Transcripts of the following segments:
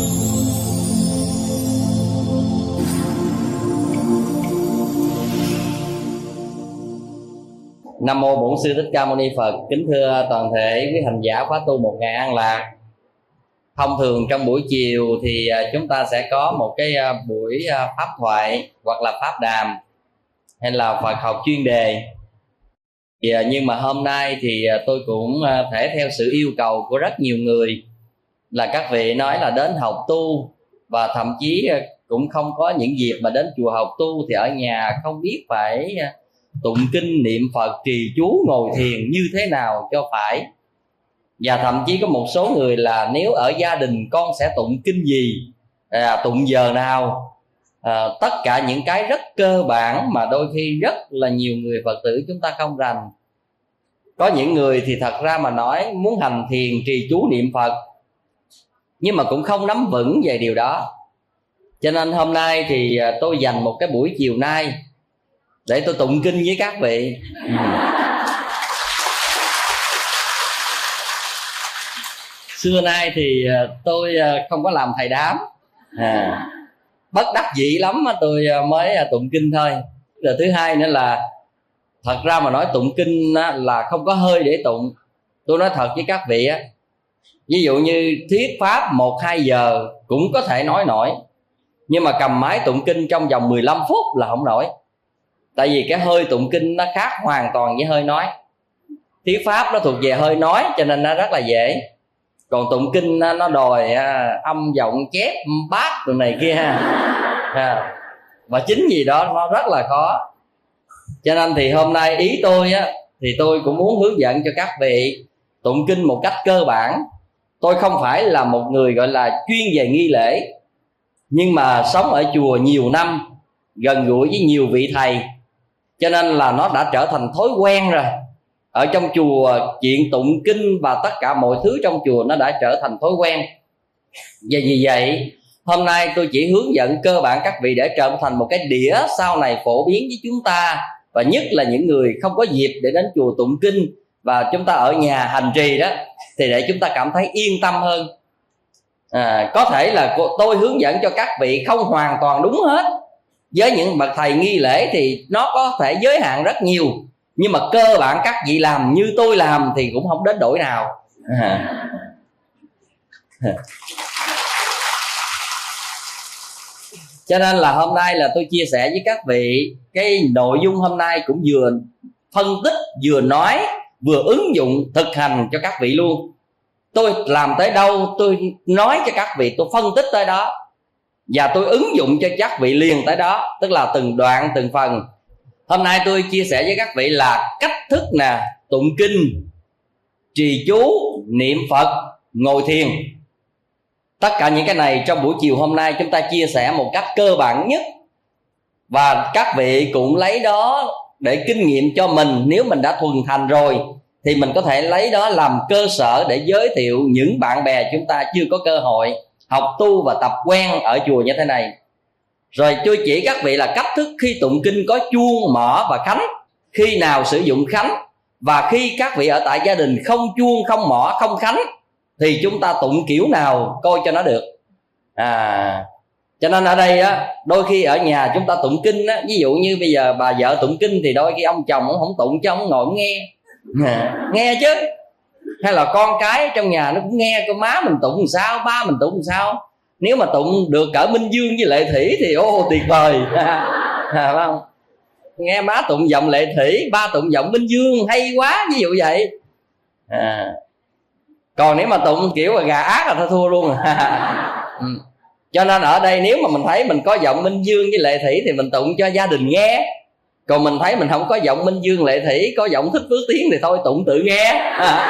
Nam mô Bổn Sư Thích Ca Mâu Ni Phật. Kính thưa toàn thể quý hành giả khóa tu 1 ngày an lạc. Thông thường trong buổi chiều thì chúng ta sẽ có một cái buổi pháp thoại hoặc là pháp đàm hay là Phật học chuyên đề. Nhưng mà hôm nay thì tôi cũng thể theo sự yêu cầu của rất nhiều người là các vị nói là đến học tu, và thậm chí cũng không có những dịp mà đến chùa học tu thì ở nhà không biết phải tụng kinh, niệm Phật, trì chú, ngồi thiền như thế nào cho phải. Và thậm chí có một số người là nếu ở gia đình con sẽ tụng kinh gì, tụng giờ nào, tất cả những cái rất cơ bản mà đôi khi rất là nhiều người Phật tử chúng ta không rành. Có những người thì thật ra mà nói muốn hành thiền, trì chú, niệm Phật, nhưng mà cũng không nắm vững về điều đó. Cho nên hôm nay thì tôi dành một cái buổi chiều nay để tôi tụng kinh với các vị. Xưa nay thì tôi không có làm thầy đám, bất đắc dĩ lắm tôi mới tụng kinh thôi. Rồi thứ hai nữa là thật ra mà nói tụng kinh là không có hơi để tụng. Tôi nói thật với các vị á, ví dụ như thuyết pháp 1-2 giờ cũng có thể nói nổi, nhưng mà cầm máy tụng kinh trong vòng 15 phút là không nổi. Tại vì cái hơi tụng kinh nó khác hoàn toàn với hơi nói. Thuyết pháp nó thuộc về hơi nói cho nên nó rất là dễ. Còn tụng kinh nó đòi âm giọng chép bát rồi này kia ha. Và chính vì đó nó rất là khó. Cho nên thì hôm nay ý tôi á, thì tôi cũng muốn hướng dẫn cho các vị tụng kinh một cách cơ bản. Tôi không phải là một người gọi là chuyên về nghi lễ, nhưng mà sống ở chùa nhiều năm, gần gũi với nhiều vị thầy, cho nên là nó đã trở thành thói quen rồi. Ở trong chùa chuyện tụng kinh và tất cả mọi thứ trong chùa nó đã trở thành thói quen. Và vì vậy hôm nay tôi chỉ hướng dẫn cơ bản các vị để trở thành một cái đĩa sau này phổ biến với chúng ta, và nhất là những người không có dịp để đến chùa tụng kinh và chúng ta ở nhà hành trì đó, thì để chúng ta cảm thấy yên tâm hơn. Có thể là tôi hướng dẫn cho các vị không hoàn toàn đúng hết. Với những bậc thầy nghi lễ thì nó có thể giới hạn rất nhiều, nhưng mà cơ bản các vị làm như tôi làm thì cũng không đến đổi nào. Cho nên là hôm nay là tôi chia sẻ với các vị cái nội dung hôm nay cũng vừa phân tích, vừa nói, vừa ứng dụng thực hành cho các vị luôn. Tôi làm tới đâu tôi nói cho các vị, tôi phân tích tới đó, và tôi ứng dụng cho các vị liền tới đó, tức là từng đoạn từng phần. Hôm nay tôi chia sẻ với các vị là cách thức nè, tụng kinh, trì chú, niệm Phật, ngồi thiền. Tất cả những cái này trong buổi chiều hôm nay chúng ta chia sẻ một cách cơ bản nhất, và các vị cũng lấy đó để kinh nghiệm cho mình. Nếu mình đã thuần thành rồi thì mình có thể lấy đó làm cơ sở để giới thiệu những bạn bè chúng ta chưa có cơ hội học tu và tập quen ở chùa như thế này. Rồi tôi chỉ các vị là cách thức khi tụng kinh có chuông, mõ và khánh, khi nào sử dụng khánh, và khi các vị ở tại gia đình không chuông, không mõ, không khánh thì chúng ta tụng kiểu nào coi cho nó được. Cho nên ở đây á, đôi khi ở nhà chúng ta tụng kinh á, ví dụ như bây giờ bà vợ tụng kinh thì đôi khi ông chồng ông không tụng cho ông ngồi nghe. Nghe chứ. Hay là con cái trong nhà nó cũng nghe, con má mình tụng làm sao, ba mình tụng làm sao. Nếu mà tụng được cỡ Minh Dương với Lệ Thủy thì tuyệt vời. Phải không? Nghe má tụng giọng Lệ Thủy, ba tụng giọng Minh Dương, hay quá, ví dụ vậy. Còn nếu mà tụng kiểu gà ác là thôi thua luôn. Cho nên ở đây nếu mà mình thấy mình có giọng Minh Dương với Lệ Thủy thì mình tụng cho gia đình nghe. Còn mình thấy mình không có giọng Minh Dương Lệ Thủy, có giọng Thích Phước Tiến thì thôi tụng tự nghe.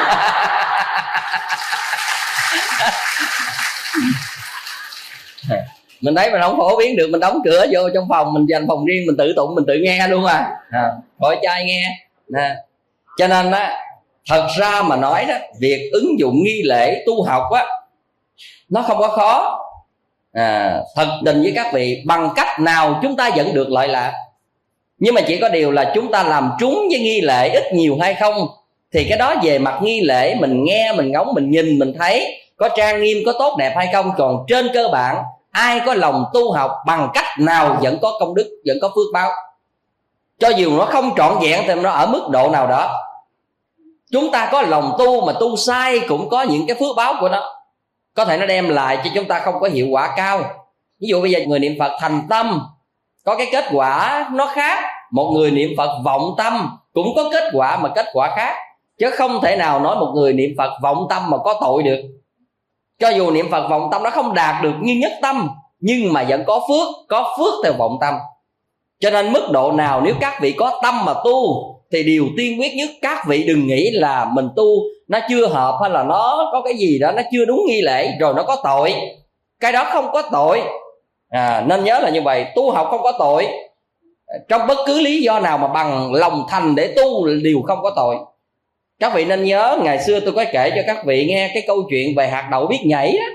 Mình thấy mình không phổ biến được, mình đóng cửa vô trong phòng, mình dành phòng riêng, mình tự tụng, mình tự nghe luôn khỏi trai nghe. Cho nên á, thật ra mà nói đó, việc ứng dụng nghi lễ tu học á, nó không có khó. Thật tình với các vị, bằng cách nào chúng ta vẫn được lợi lạc. Nhưng mà chỉ có điều là chúng ta làm trúng với nghi lễ ít nhiều hay không, thì cái đó về mặt nghi lễ mình nghe, mình ngóng, mình nhìn, mình thấy có trang nghiêm, có tốt đẹp hay không. Còn trên cơ bản ai có lòng tu học bằng cách nào vẫn có công đức, vẫn có phước báo. Cho dù nó không trọn vẹn thì nó ở mức độ nào đó. Chúng ta có lòng tu mà tu sai cũng có những cái phước báo của nó. Có thể nó đem lại cho chúng ta không có hiệu quả cao. Ví dụ bây giờ người niệm Phật thành tâm có cái kết quả nó khác. Một người niệm Phật vọng tâm cũng có kết quả mà kết quả khác. Chứ không thể nào nói một người niệm Phật vọng tâm mà có tội được. Cho dù niệm Phật vọng tâm nó không đạt được như nhất tâm, nhưng mà vẫn có phước theo vọng tâm. Cho nên mức độ nào nếu các vị có tâm mà tu thì điều tiên quyết nhất các vị đừng nghĩ là mình tu nó chưa hợp, hay là nó có cái gì đó nó chưa đúng nghi lễ rồi nó có tội. Cái đó không có tội. Nên nhớ là như vậy, tu học không có tội. Trong bất cứ lý do nào mà bằng lòng thành để tu đều không có tội. Các vị nên nhớ ngày xưa tôi có kể cho các vị nghe cái câu chuyện về hạt đậu biết nhảy đó.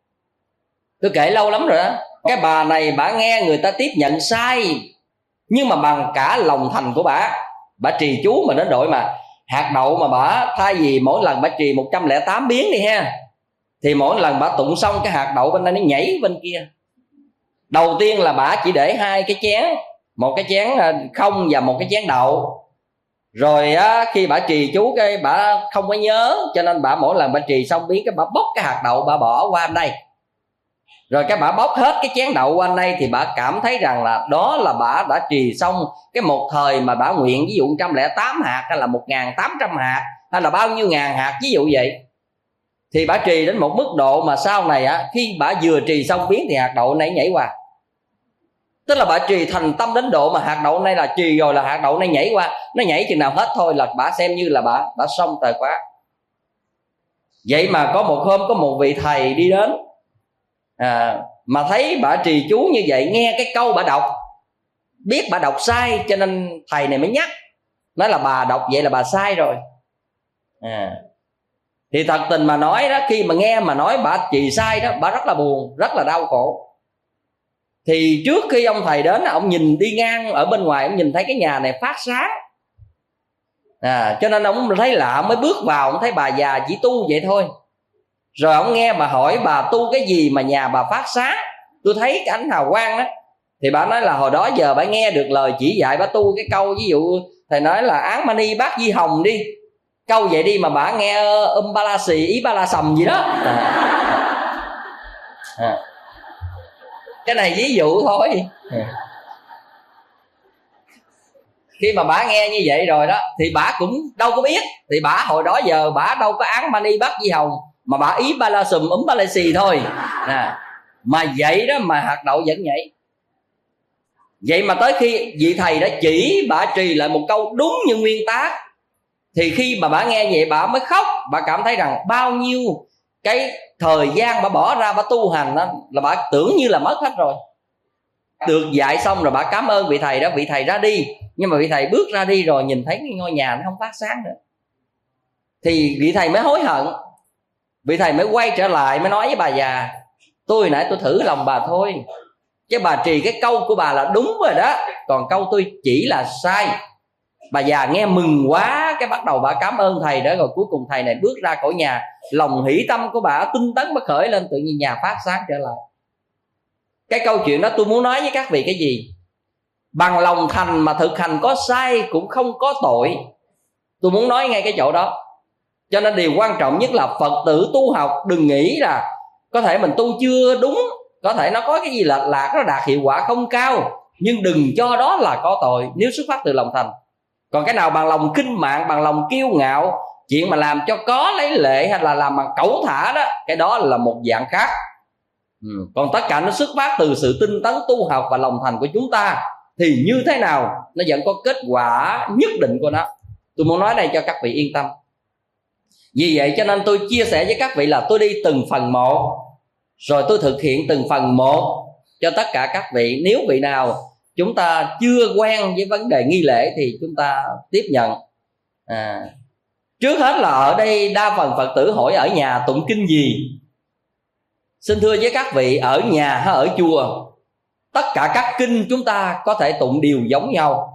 Tôi kể lâu lắm rồi đó. Cái bà này bà nghe người ta tiếp nhận sai, nhưng mà bằng cả lòng thành của bà trì chú mà đến đội mà hạt đậu mà bà thay vì mỗi lần bà trì 108 biến đi ha, thì mỗi lần bà tụng xong cái hạt đậu bên đây nó nhảy bên kia. Đầu tiên là bà chỉ để hai cái chén, một cái chén không và một cái chén đậu. Rồi khi bà trì chú cái bà không có nhớ, cho nên bà mỗi lần bà trì xong biến cái bà bóc cái hạt đậu bà bỏ qua bên đây. Rồi cái bà bóc hết cái chén đậu qua đây thì bà cảm thấy rằng là đó là bà đã trì xong cái một thời mà bà nguyện, ví dụ 108 hạt hay là 1.800 hạt hay là bao nhiêu ngàn hạt, ví dụ vậy. Thì bà trì đến một mức độ mà sau này khi bà vừa trì xong biến thì hạt đậu này nhảy qua. Tức là bà trì thành tâm đến độ mà hạt đậu này là trì rồi là hạt đậu này nhảy qua. Nó nhảy chừng nào hết thôi là bà xem như là bà xong thời khóa. Vậy mà có một hôm có một vị thầy đi đến, mà thấy bà trì chú như vậy, nghe cái câu bà đọc, biết bà đọc sai, cho nên thầy này mới nhắc, nói là bà đọc vậy là bà sai rồi. Thì thật tình mà nói đó, khi mà nghe mà nói bà trì sai đó, bà rất là buồn, rất là đau khổ. Thì trước khi ông thầy đến, ông nhìn đi ngang ở bên ngoài, ông nhìn thấy cái nhà này phát sáng, cho nên ông thấy lạ, mới bước vào, ông thấy bà già chỉ tu vậy thôi. Rồi ông nghe bà hỏi bà tu cái gì mà nhà bà phát sáng, tôi thấy cái ánh hào quang đó. Thì bà nói là hồi đó giờ bà nghe được lời chỉ dạy, bà tu cái câu ví dụ thầy nói là án mani bát di hồng đi, câu vậy đi mà bà nghe ba la xì ý ba la sầm gì đó. Cái này ví dụ thôi. Khi mà bà nghe như vậy rồi đó thì bà cũng đâu có biết. Thì bà hồi đó giờ bà đâu có án mani bát di hồng, mà bà ý ba la sùm ba la xì thôi. Mà vậy đó mà hạt đậu vẫn nhảy. Vậy mà tới khi vị thầy đã chỉ bà trì lại một câu đúng như nguyên tác, thì khi mà bà nghe vậy bà mới khóc. Bà cảm thấy rằng bao nhiêu cái thời gian bà bỏ ra bà tu hành đó, là bà tưởng như là mất hết rồi. Được dạy xong rồi bà cảm ơn vị thầy đó. Vị thầy ra đi, nhưng mà vị thầy bước ra đi rồi nhìn thấy cái ngôi nhà nó không phát sáng nữa, thì vị thầy mới hối hận. Vị thầy mới quay trở lại mới nói với bà già, tôi nãy tôi thử lòng bà thôi, chứ bà trì cái câu của bà là đúng rồi đó, còn câu tôi chỉ là sai. Bà già nghe mừng quá, cái bắt đầu bà cảm ơn thầy đó. Rồi cuối cùng thầy này bước ra khỏi nhà, lòng hỷ tâm của bà tinh tấn bất khởi lên, tự nhiên nhà phát sáng trở lại. Cái câu chuyện đó tôi muốn nói với các vị cái gì? Bằng lòng thành mà thực hành có sai cũng không có tội. Tôi muốn nói ngay cái chỗ đó. Cho nên điều quan trọng nhất là Phật tử tu học đừng nghĩ là có thể mình tu chưa đúng, có thể nó có cái gì lệch lạc, nó đạt hiệu quả không cao, nhưng đừng cho đó là có tội nếu xuất phát từ lòng thành. Còn cái nào bằng lòng kinh mạng, bằng lòng kiêu ngạo, chuyện mà làm cho có lấy lệ hay là làm bằng cẩu thả đó, cái đó là một dạng khác. Còn tất cả nó xuất phát từ sự tinh tấn tu học và lòng thành của chúng ta, thì như thế nào nó vẫn có kết quả nhất định của nó. Tôi muốn nói đây cho các vị yên tâm. Vì vậy cho nên tôi chia sẻ với các vị là tôi đi từng phần một, rồi tôi thực hiện từng phần một cho tất cả các vị. Nếu vị nào chúng ta chưa quen với vấn đề nghi lễ thì chúng ta tiếp nhận. Trước hết là ở đây đa phần Phật tử hỏi ở nhà tụng kinh gì. Xin thưa với các vị, ở nhà hay ở chùa, tất cả các kinh chúng ta có thể tụng đều giống nhau.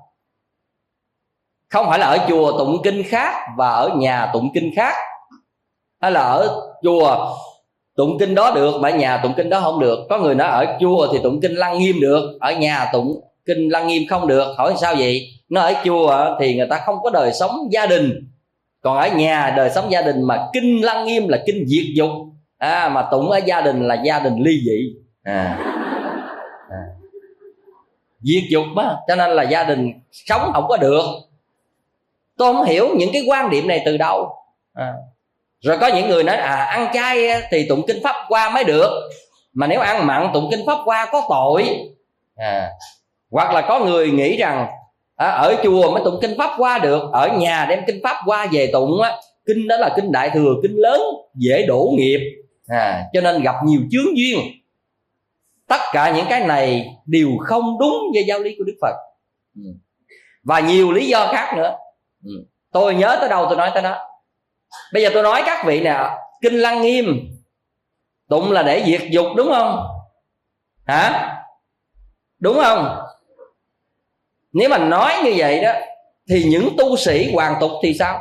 Không phải là ở chùa tụng kinh khác và ở nhà tụng kinh khác, hay là ở chùa tụng kinh đó được mà ở nhà tụng kinh đó không được. Có người nói ở chùa thì tụng kinh Lăng Nghiêm được, ở nhà tụng kinh Lăng Nghiêm không được. Hỏi sao vậy? Nó ở chùa thì người ta không có đời sống gia đình, còn ở nhà đời sống gia đình, mà kinh Lăng Nghiêm là kinh diệt dục, mà tụng ở gia đình là gia đình ly dị, diệt dục á, cho nên là gia đình sống không có được. Tôi không hiểu những cái quan điểm này từ đâu. Rồi có những người nói ăn chay thì tụng kinh Pháp Hoa mới được, mà nếu ăn mặn tụng kinh Pháp Hoa có tội. Hoặc là có người nghĩ rằng ở chùa mới tụng kinh Pháp Hoa được, ở nhà đem kinh Pháp Hoa về tụng á, kinh đó là kinh Đại Thừa, kinh lớn, dễ đổ nghiệp, cho nên gặp nhiều chướng duyên. Tất cả những cái này đều không đúng với giáo lý của Đức Phật, và nhiều lý do khác nữa. Tôi nhớ tới đâu tôi nói tới đó. Bây giờ tôi nói các vị nè, kinh Lăng Nghiêm tụng là để diệt dục, đúng không? Đúng không? Nếu mà nói như vậy đó thì những tu sĩ hoàn tục thì sao?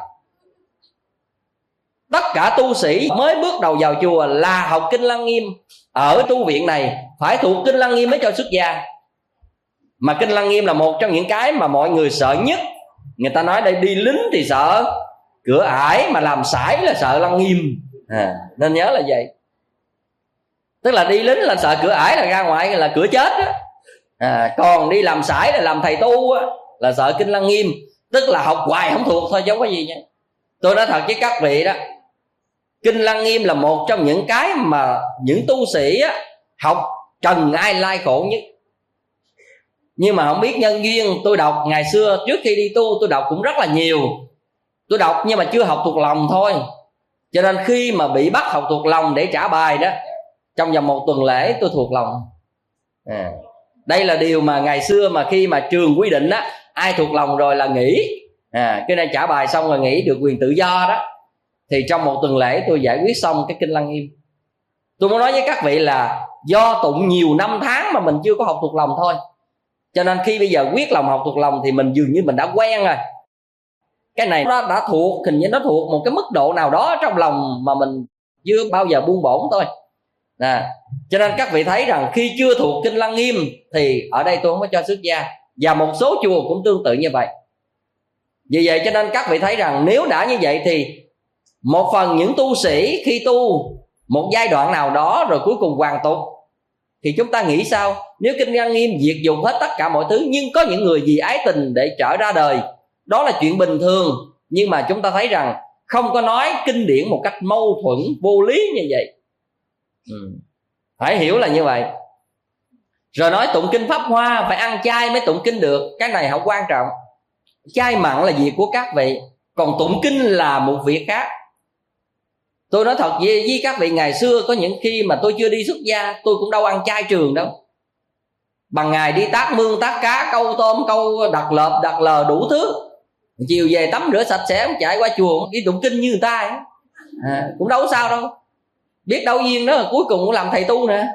Tất cả tu sĩ mới bước đầu vào chùa là học kinh Lăng Nghiêm. Ở tu viện này phải thuộc kinh Lăng Nghiêm mới cho xuất gia. Mà kinh Lăng Nghiêm là một trong những cái mà mọi người sợ nhất. Người ta nói đây đi lính thì sợ cửa ải, mà làm sải là sợ Lăng Nghiêm. Nên nhớ là vậy. Tức là đi lính là sợ cửa ải, là ra ngoài là cửa chết đó. Còn đi làm sải là làm thầy tu á, là sợ kinh Lăng Nghiêm. Tức là học hoài không thuộc thôi chứ không có gì nha. Tôi nói thật với các vị đó, kinh Lăng Nghiêm là một trong những cái mà những tu sĩ á, học trần ai lai khổ nhất. Nhưng mà không biết nhân duyên, tôi đọc ngày xưa trước khi đi tu tôi đọc cũng rất là nhiều. Tôi đọc nhưng mà chưa học thuộc lòng thôi. Cho nên khi mà bị bắt học thuộc lòng để trả bài đó, trong vòng 1 tuần lễ tôi thuộc lòng. Đây là điều mà ngày xưa mà khi mà trường quy định á, ai thuộc lòng rồi là nghỉ. Cái này trả bài xong rồi nghỉ, được quyền tự do đó. Thì trong 1 tuần lễ tôi giải quyết xong cái kinh Lăng Nghiêm. Tôi muốn nói với các vị là do tụng nhiều năm tháng mà mình chưa có học thuộc lòng thôi. Cho nên khi bây giờ quyết lòng học thuộc lòng thì mình dường như mình đã quen rồi. Cái này nó đã thuộc, hình như nó thuộc một cái mức độ nào đó trong lòng mà mình chưa bao giờ buông bổn thôi. Cho nên các vị thấy rằng khi chưa thuộc kinh Lăng Nghiêm thì ở đây tôi không có cho xuất gia. Và một số chùa cũng tương tự như vậy. Vì vậy cho nên các vị thấy rằng nếu đã như vậy thì một phần những tu sĩ khi tu một giai đoạn nào đó rồi cuối cùng hoàn tục, thì chúng ta nghĩ sao? Nếu kinh Lăng Nghiêm diệt dục hết tất cả mọi thứ, nhưng có những người vì ái tình để trở ra đời, đó là chuyện bình thường. Nhưng mà chúng ta thấy rằng không có nói kinh điển một cách mâu thuẫn vô lý như vậy. Phải hiểu là như vậy. Rồi nói tụng kinh Pháp Hoa phải ăn chay mới tụng kinh được, cái này không quan trọng. Chay mặn là việc của các vị, còn tụng kinh là một việc khác. Tôi nói thật với các vị, ngày xưa có những khi mà tôi chưa đi xuất gia, tôi cũng đâu ăn chay trường đâu. Bằng ngày đi tác mương tác cá, câu tôm, câu đặt lợp đặt lờ đủ thứ. Chiều về tắm rửa sạch sẽ, chạy qua chùa đi tụng kinh như người ta ấy. Cũng đâu có sao đâu. Biết đâu duyên đó là cuối cùng cũng làm thầy tu nữa.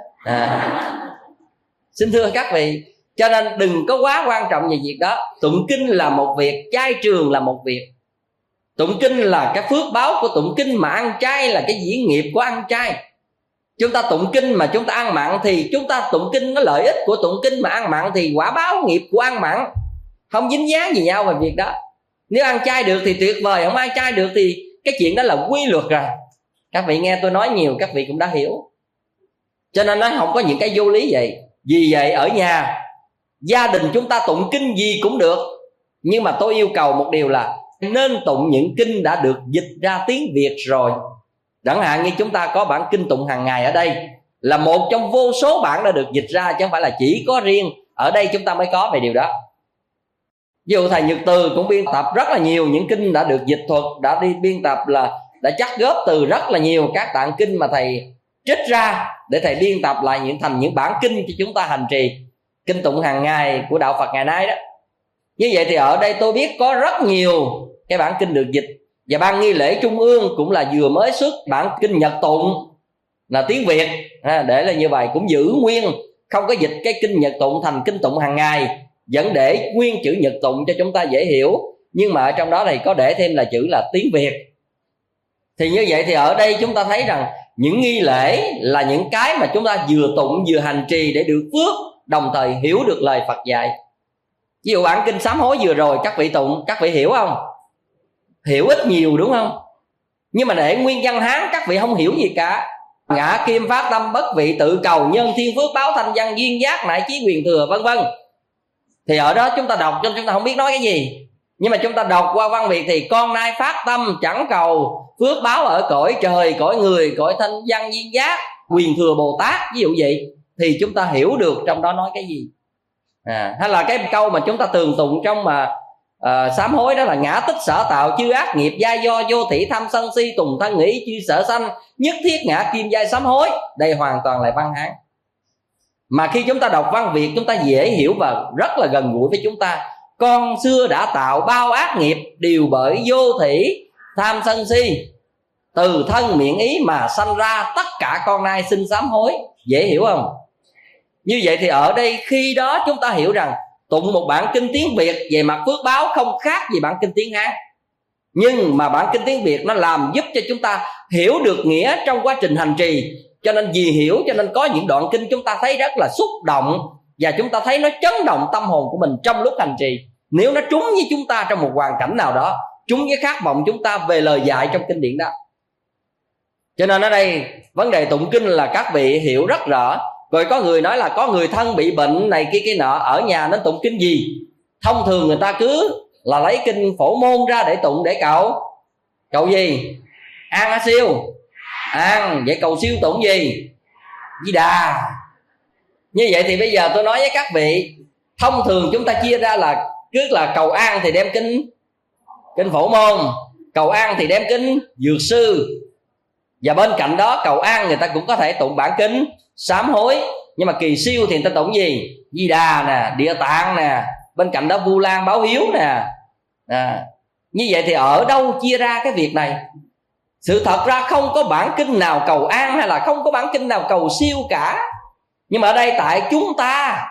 Xin thưa các vị, cho nên đừng có quá quan trọng về việc đó. Tụng kinh là một việc, chay trường là một việc. Tụng kinh là cái phước báo của tụng kinh, mà ăn chay là cái diễn nghiệp của ăn chay. Chúng ta tụng kinh mà chúng ta ăn mặn thì chúng ta tụng kinh nó lợi ích của tụng kinh, mà ăn mặn thì quả báo nghiệp của ăn mặn. Không dính dáng gì nhau về việc đó. Nếu ăn chay được thì tuyệt vời, không ăn chay được thì cái chuyện đó là quy luật rồi. Các vị nghe tôi nói nhiều các vị cũng đã hiểu. Cho nên nó không có những cái vô lý vậy. Vì vậy ở nhà gia đình chúng ta tụng kinh gì cũng được, nhưng mà tôi yêu cầu một điều là nên tụng những kinh đã được dịch ra tiếng Việt rồi. Chẳng hạn như chúng ta có bản kinh tụng hàng ngày ở đây, là một trong vô số bản đã được dịch ra, chứ không phải là chỉ có riêng ở đây chúng ta mới có về điều đó. Ví dụ thầy Nhật Từ cũng biên tập rất là nhiều những kinh đã được dịch thuật, đã đi biên tập là đã chắc góp từ rất là nhiều các tạng kinh mà thầy trích ra để thầy biên tập lại thành những bản kinh cho chúng ta hành trì kinh tụng hàng ngày của đạo Phật ngày nay đó. Như vậy thì ở đây tôi biết có rất nhiều cái bản kinh được dịch, và ban nghi lễ trung ương cũng là vừa mới xuất bản kinh Nhật tụng là tiếng Việt, để là như vậy, cũng giữ nguyên, không có dịch cái kinh Nhật tụng thành kinh tụng hàng ngày, vẫn để nguyên chữ Nhật tụng cho chúng ta dễ hiểu, nhưng mà ở trong đó thì có để thêm là chữ là tiếng Việt. Thì như vậy thì ở đây chúng ta thấy rằng những nghi lễ là những cái mà chúng ta vừa tụng vừa hành trì để được phước, đồng thời hiểu được lời Phật dạy. Ví dụ bản kinh sám hối vừa rồi các vị tụng, các vị hiểu không? Hiểu ít nhiều đúng không? Nhưng mà để nguyên văn Hán các vị không hiểu gì cả. Ngã kim phát tâm bất vị tự cầu, nhân thiên phước báo thanh văn duyên giác nại chí quyền thừa, vân vân. Thì ở đó chúng ta đọc cho chúng ta không biết nói cái gì. Nhưng mà chúng ta đọc qua văn Việt thì con nay phát tâm chẳng cầu phước báo ở cõi trời, cõi người, cõi thanh văn duyên giác, quyền thừa Bồ Tát, ví dụ vậy. Thì chúng ta hiểu được trong đó nói cái gì. Hay là cái câu mà chúng ta thường tụng trong mà sám hối, đó là ngã tích sở tạo chư ác nghiệp, giai do vô thị tham sân si tùng thân nghĩ chư sở sanh, nhất thiết ngã kim giai sám hối. Đây hoàn toàn là văn Hán, mà khi chúng ta đọc văn Việt chúng ta dễ hiểu và rất là gần gũi với chúng ta. Con xưa đã tạo bao ác nghiệp, đều bởi vô thỉ tham sân si, từ thân miệng ý mà sanh ra, tất cả con nay xin sám hối. Dễ hiểu không? Như vậy thì ở đây khi đó chúng ta hiểu rằng tụng một bản kinh tiếng Việt về mặt phước báo không khác gì bản kinh tiếng Hán. Nhưng mà bản kinh tiếng Việt nó làm giúp cho chúng ta hiểu được nghĩa trong quá trình hành trì. Cho nên vì hiểu cho nên có những đoạn kinh chúng ta thấy rất là xúc động, và chúng ta thấy nó chấn động tâm hồn của mình trong lúc hành trì. Nếu nó trúng với chúng ta trong một hoàn cảnh nào đó, trúng với khát vọng chúng ta về lời dạy trong kinh điển đó. Cho nên ở đây vấn đề tụng kinh là các vị hiểu rất rõ. Rồi có người nói là có người thân bị bệnh này kia nọ, ở nhà nên tụng kinh gì? Thông thường người ta cứ là lấy kinh Phổ Môn ra để tụng, để cầu gì? An A Siêu. An, vậy cầu siêu tụng gì? Di Đà. Như vậy thì bây giờ tôi nói với các vị, thông thường chúng ta chia ra là cứ là cầu an thì đem kinh Phổ Môn, cầu an thì đem kinh Dược Sư, và bên cạnh đó cầu an người ta cũng có thể tụng bản kinh sám hối. Nhưng mà kỳ siêu thì người ta tụng gì? Di Đà nè, Địa Tạng nè, bên cạnh đó Vu Lan Báo Hiếu nè. Như vậy thì ở đâu chia ra cái việc này? Sự thật ra không có bản kinh nào cầu an hay là không có bản kinh nào cầu siêu cả. Nhưng mà ở đây tại chúng ta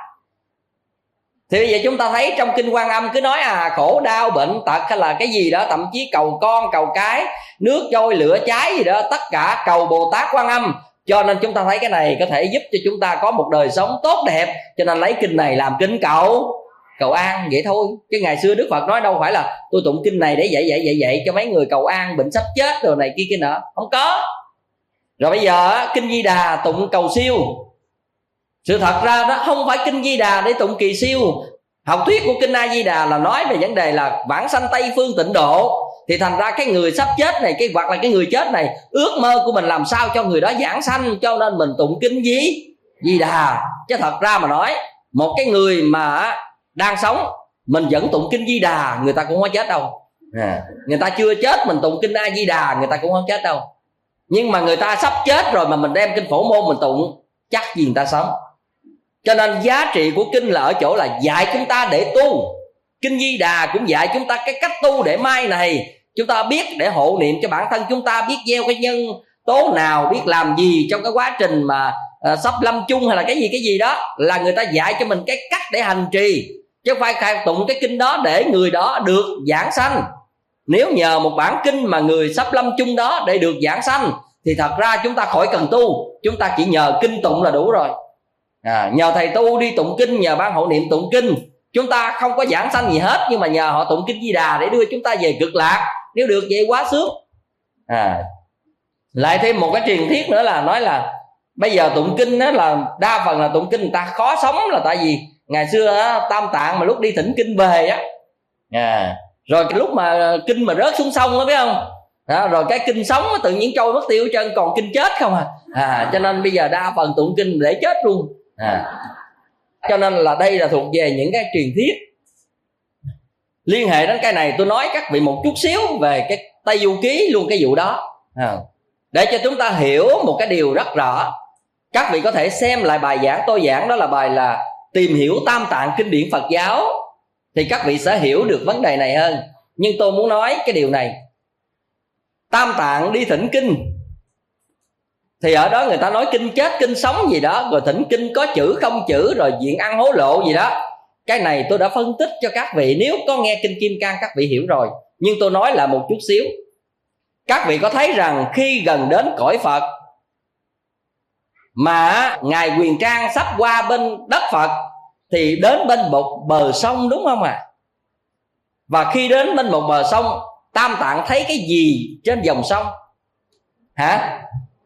thì bây giờ chúng ta thấy trong kinh Quan Âm cứ nói khổ đau bệnh tật hay là cái gì đó, thậm chí cầu con cầu cái, nước trôi lửa cháy gì đó, tất cả cầu Bồ Tát Quan Âm. Cho nên chúng ta thấy cái này có thể giúp cho chúng ta có một đời sống tốt đẹp, cho nên lấy kinh này làm kinh cầu an vậy thôi. Chứ ngày xưa Đức Phật nói đâu phải là tôi tụng kinh này để dạy cho mấy người cầu an bệnh sắp chết rồi này kia nọ, không có. Rồi bây giờ kinh Di Đà tụng cầu siêu. Sự thật ra đó không phải kinh Di Đà để tụng kỳ siêu. Học thuyết của kinh A Di Đà là nói về vấn đề là vãng sanh Tây phương tịnh độ. Thì thành ra cái người sắp chết này, hoặc là cái người chết này, ước mơ của mình làm sao cho người đó vãng sanh, cho nên mình tụng kinh Di Đà. Chứ thật ra mà nói, một cái người mà đang sống mình vẫn tụng kinh Di Đà, người ta cũng không chết đâu. Người ta chưa chết mình tụng kinh A Di Đà, người ta cũng không chết đâu. Nhưng mà người ta sắp chết rồi mà mình đem kinh Phổ Môn mình tụng, chắc gì người ta sống. Cho nên giá trị của kinh là ở chỗ là dạy chúng ta để tu. Kinh Di Đà cũng dạy chúng ta cái cách tu để mai này chúng ta biết để hộ niệm cho bản thân chúng ta, biết gieo cái nhân tố nào, biết làm gì trong cái quá trình mà sắp lâm chung hay là cái gì đó, là người ta dạy cho mình cái cách để hành trì, chứ không phải tụng cái kinh đó để người đó được vãng sanh. Nếu nhờ một bản kinh mà người sắp lâm chung đó để được vãng sanh thì thật ra chúng ta khỏi cần tu, chúng ta chỉ nhờ kinh tụng là đủ rồi. Nhờ thầy tu đi tụng kinh, nhờ ban hộ niệm tụng kinh, chúng ta không có vãng sanh gì hết, nhưng mà nhờ họ tụng kinh Di Đà để đưa chúng ta về cực lạc. Nếu được vậy quá sướng. Lại thêm một cái truyền thuyết nữa là nói là bây giờ tụng kinh đó là đa phần là tụng kinh người ta khó sống, là tại vì ngày xưa á, Tam Tạng mà lúc đi thỉnh kinh về á, rồi cái lúc mà kinh mà rớt xuống sông đó biết không, rồi cái kinh sống tự nhiên trôi mất tiêu chân, còn kinh chết không cho nên bây giờ đa phần tụng kinh để chết luôn. Cho nên là đây là thuộc về những cái truyền thuyết. Liên hệ đến cái này tôi nói các vị một chút xíu về cái Tây Du Ký luôn cái vụ đó, để cho chúng ta hiểu một cái điều rất rõ. Các vị có thể xem lại bài giảng tôi giảng, đó là bài là tìm hiểu Tam Tạng kinh điển Phật giáo, thì các vị sẽ hiểu được vấn đề này hơn. Nhưng tôi muốn nói cái điều này, Tam Tạng đi thỉnh kinh thì ở đó người ta nói kinh chết kinh sống gì đó, rồi thỉnh kinh có chữ không chữ, rồi diện ăn hối lộ gì đó. Cái này tôi đã phân tích cho các vị, nếu có nghe kinh Kim Cang các vị hiểu rồi. Nhưng tôi nói là một chút xíu. Các vị có thấy rằng khi gần đến cõi Phật mà ngài Huyền Trang sắp qua bên đất Phật thì đến bên một bờ sông, đúng không ạ? Và khi đến bên một bờ sông, Tam Tạng thấy cái gì trên dòng sông? Hả?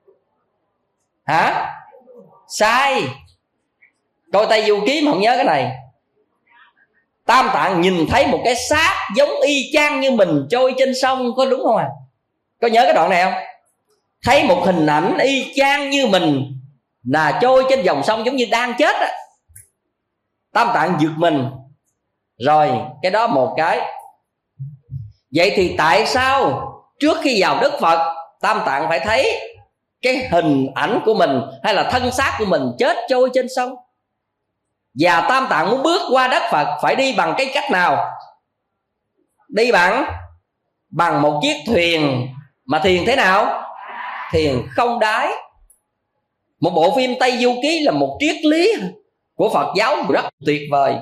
Sai. Coi Tây Du Ký mà không nhớ cái này. Tam Tạng nhìn thấy một cái xác giống y chang như mình trôi trên sông, có đúng không ạ? Có nhớ cái đoạn này không? Thấy một hình ảnh y chang như mình là trôi trên dòng sông giống như đang chết á. Tam Tạng giật mình. Rồi cái đó một cái. Vậy thì tại sao trước khi vào đất Phật, Tam Tạng phải thấy cái hình ảnh của mình hay là thân xác của mình chết trôi trên sông? Và Tam Tạng muốn bước qua đất Phật phải đi bằng cái cách nào? Đi bằng một chiếc thuyền. Mà thuyền thế nào? Thuyền không đáy. Một bộ phim Tây Du Ký là một triết lý của Phật giáo rất tuyệt vời.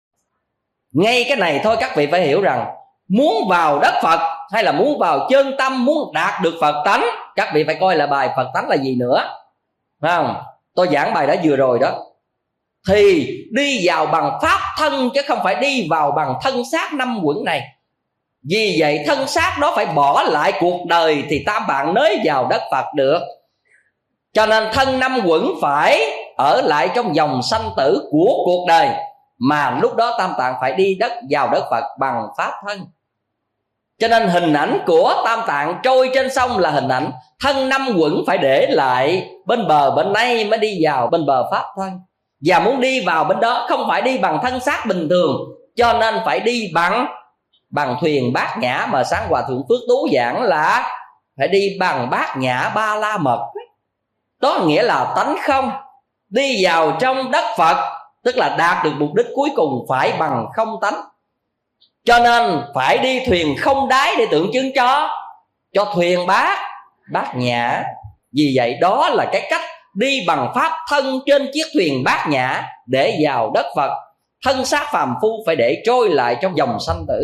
Ngay cái này thôi các vị phải hiểu rằng muốn vào đất Phật hay là muốn vào chân tâm, muốn đạt được Phật tánh, các vị phải coi là bài Phật tánh là gì nữa, phải không? Tôi giảng bài đó vừa rồi đó. Thì đi vào bằng pháp thân chứ không phải đi vào bằng thân xác năm quẩn này. Vì vậy thân xác đó phải bỏ lại cuộc đời thì Tam Tạng mới vào đất Phật được. Cho nên thân năm quẩn phải ở lại trong dòng sanh tử của cuộc đời, mà lúc đó Tam Tạng phải đi vào đất Phật bằng pháp thân. Cho nên hình ảnh của Tam Tạng trôi trên sông là hình ảnh thân năm quẩn phải để lại bên bờ bên đây mới đi vào bên bờ pháp thân. Và muốn đi vào bên đó không phải đi bằng thân xác bình thường, cho nên phải đi bằng thuyền Bát Nhã, mà sáng Hòa Thượng Phước Tú giảng là phải đi bằng Bát Nhã Ba La Mật. Đó nghĩa là tánh không. Đi vào trong đất Phật tức là đạt được mục đích cuối cùng phải bằng không tánh. Cho nên phải đi thuyền không đáy để tượng trưng cho thuyền Bát Nhã. Vì vậy đó là cái cách đi bằng pháp thân trên chiếc thuyền Bát Nhã để vào đất Phật. Thân xác phàm phu phải để trôi lại trong dòng sanh tử.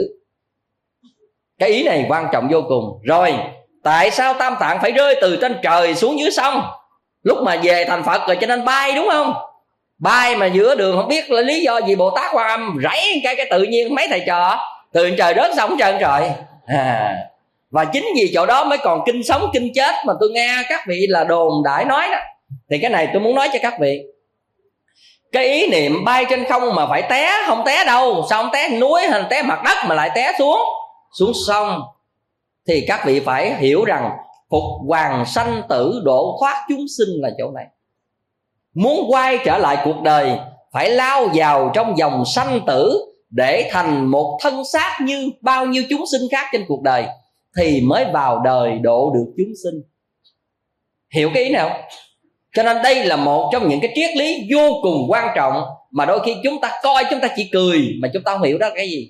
Cái ý này quan trọng vô cùng. Rồi tại sao Tam Tạng phải rơi từ trên trời xuống dưới sông? Lúc mà về thành Phật rồi cho nên bay, đúng không? Bay mà giữa đường không biết là lý do gì Bồ Tát Quan Âm rảy cái tự nhiên mấy thầy trò từ trời rớt xong trơn trời. Và chính vì chỗ đó mới còn kinh sống kinh chết mà tôi nghe các vị là đồn đại nói đó. Thì cái này tôi muốn nói cho các vị. Cái ý niệm bay trên không mà phải té, không té đâu. Sao không té núi hay té mặt đất mà lại té xuống sông? Thì các vị phải hiểu rằng phục hoàng sanh tử độ thoát chúng sinh là chỗ này. Muốn quay trở lại cuộc đời phải lao vào trong dòng sanh tử để thành một thân xác như bao nhiêu chúng sinh khác trên cuộc đời thì mới vào đời độ được chúng sinh. Hiểu cái ý nào? Cho nên đây là một trong những cái triết lý vô cùng quan trọng mà đôi khi chúng ta coi chúng ta chỉ cười mà chúng ta không hiểu đó là cái gì.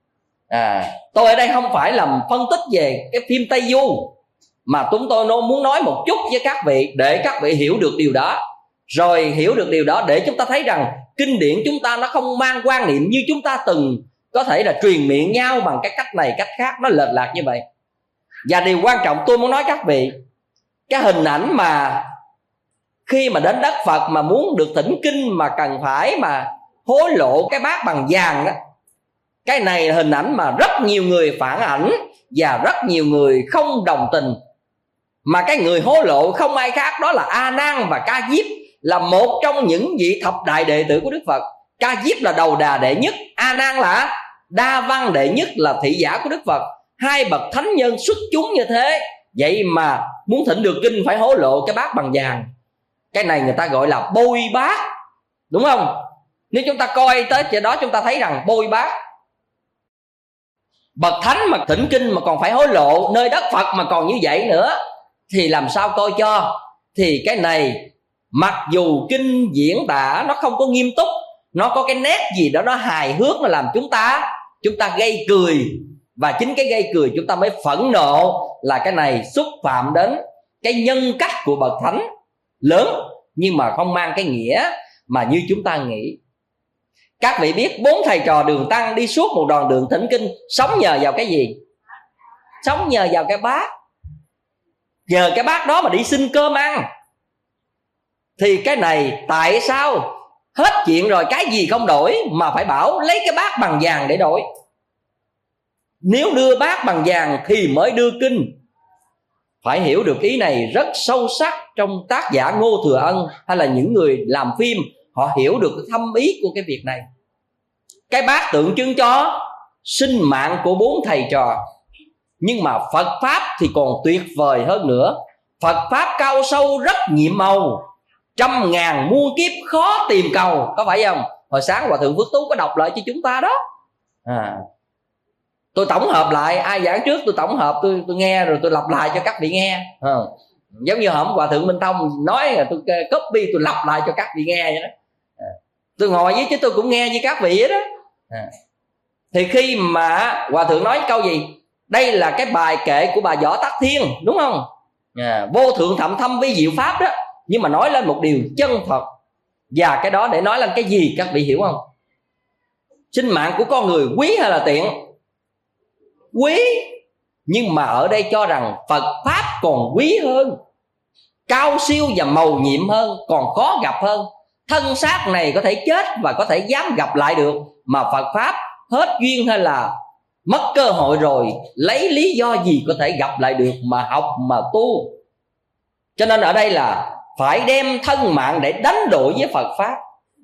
Tôi ở đây không phải làm phân tích về cái phim Tây Du, mà chúng tôi muốn nói một chút với các vị để các vị hiểu được điều đó. Rồi hiểu được điều đó để chúng ta thấy rằng kinh điển chúng ta nó không mang quan niệm như chúng ta từng có thể là truyền miệng nhau bằng cái cách này cách khác, nó lệch lạc như vậy. Và điều quan trọng tôi muốn nói các vị, cái hình ảnh mà khi mà đến đất Phật mà muốn được thỉnh kinh mà cần phải mà hối lộ cái bát bằng vàng đó, cái này là hình ảnh mà rất nhiều người phản ảnh và rất nhiều người không đồng tình. Mà cái người hối lộ không ai khác đó là A Nan và Ca Diếp, là một trong những vị thập đại đệ tử của Đức Phật. Ca Diếp là đầu đà đệ nhất, A Nan là đa văn đệ nhất, là thị giả của Đức Phật. Hai bậc thánh nhân xuất chúng như thế, vậy mà muốn thỉnh được kinh phải hối lộ cái bát bằng vàng. Cái này người ta gọi là bôi bát, đúng không? Nếu chúng ta coi tới chỗ đó chúng ta thấy rằng bôi bát. Bậc thánh mà thỉnh kinh mà còn phải hối lộ, nơi đất Phật mà còn như vậy nữa thì làm sao coi cho. Thì cái này mặc dù kinh diễn tả nó không có nghiêm túc, nó có cái nét gì đó nó hài hước, nó làm chúng ta gây cười. Và chính cái gây cười chúng ta mới phẫn nộ, là cái này xúc phạm đến cái nhân cách của bậc thánh lớn, nhưng mà không mang cái nghĩa mà như chúng ta nghĩ. Các vị biết 4 thầy trò Đường Tăng đi suốt một đoạn đường thỉnh kinh sống nhờ vào cái gì? Sống nhờ vào cái bát. Nhờ cái bát đó mà đi xin cơm ăn. Thì cái này tại sao hết chuyện rồi cái gì không đổi mà phải bảo lấy cái bát bằng vàng để đổi? Nếu đưa bát bằng vàng thì mới đưa kinh. Phải hiểu được ý này rất sâu sắc trong tác giả Ngô Thừa Ân hay là những người làm phim, họ hiểu được thâm ý của cái việc này. Cái bát tượng trưng cho sinh mạng của 4 thầy trò. Nhưng mà Phật Pháp thì còn tuyệt vời hơn nữa. Phật Pháp cao sâu rất nhiệm màu, trăm ngàn muôn kiếp khó tìm cầu. Có phải không? Hồi sáng Hòa Thượng Phước Tú có đọc lại cho chúng ta đó. Tôi tổng hợp lại, ai giảng trước tôi tổng hợp, tôi nghe rồi tôi lặp lại cho các vị nghe. Giống như hôm Hòa Thượng Minh Thông nói là tôi copy, tôi lặp lại cho các vị nghe vậy đó. Tôi ngồi với chứ tôi cũng nghe như các vị đó. Thì khi mà Hòa Thượng nói câu gì? Đây là cái bài kệ của bà Võ Tắc Thiên, đúng không? Vô thượng thậm thâm vi diệu pháp đó. Nhưng mà nói lên một điều chân thật. Và cái đó để nói lên cái gì các vị hiểu không? Sinh mạng của con người quý hay là tiện? Quý. Nhưng mà ở đây cho rằng Phật Pháp còn quý hơn, cao siêu và màu nhiệm hơn, còn khó gặp hơn. Thân xác này có thể chết và có thể dám gặp lại được, mà Phật Pháp hết duyên hay là mất cơ hội rồi, lấy lý do gì có thể gặp lại được mà học mà tu. Cho nên ở đây là phải đem thân mạng để đánh đổi với Phật Pháp.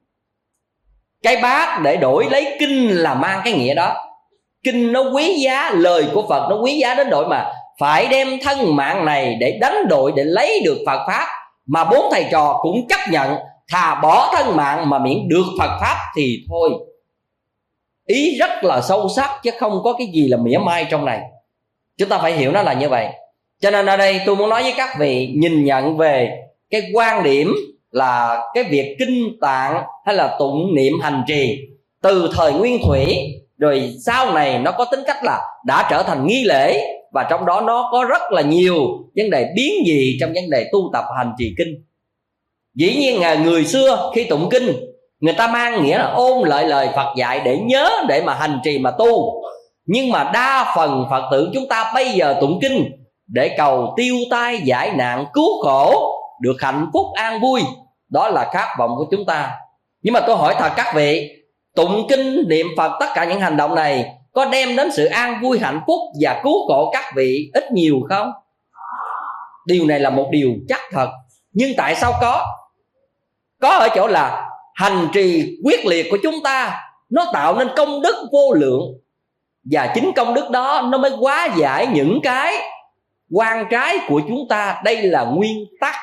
Cái bát để đổi lấy kinh là mang cái nghĩa đó. Kinh nó quý giá, lời của Phật nó quý giá đến đổi mà phải đem thân mạng này để đánh đổi, để lấy được Phật Pháp. Mà 4 thầy trò cũng chấp nhận, thà bỏ thân mạng mà miễn được Phật Pháp thì thôi. Ý rất là sâu sắc chứ không có cái gì là mỉa mai trong này. Chúng ta phải hiểu nó là như vậy. Cho nên ở đây tôi muốn nói với các vị, nhìn nhận về cái quan điểm là cái việc kinh tạng hay là tụng niệm hành trì từ thời Nguyên Thủy rồi sau này nó có tính cách là đã trở thành nghi lễ, và trong đó nó có rất là nhiều vấn đề biến dị trong vấn đề tu tập hành trì kinh. Dĩ nhiên là người xưa khi tụng kinh, người ta mang nghĩa là ôn lại lời Phật dạy để nhớ, để mà hành trì mà tu. Nhưng mà đa phần Phật tử chúng ta bây giờ tụng kinh để cầu tiêu tai giải nạn, cứu khổ, được hạnh phúc an vui. Đó là khát vọng của chúng ta. Nhưng mà tôi hỏi thật các vị, tụng kinh niệm Phật, tất cả những hành động này có đem đến sự an vui hạnh phúc và cứu khổ các vị ít nhiều không? Điều này là một điều chắc thật. Nhưng tại sao có? Có ở chỗ là hành trì quyết liệt của chúng ta nó tạo nên công đức vô lượng, và chính công đức đó nó mới hóa giải những cái oan trái của chúng ta. Đây là nguyên tắc.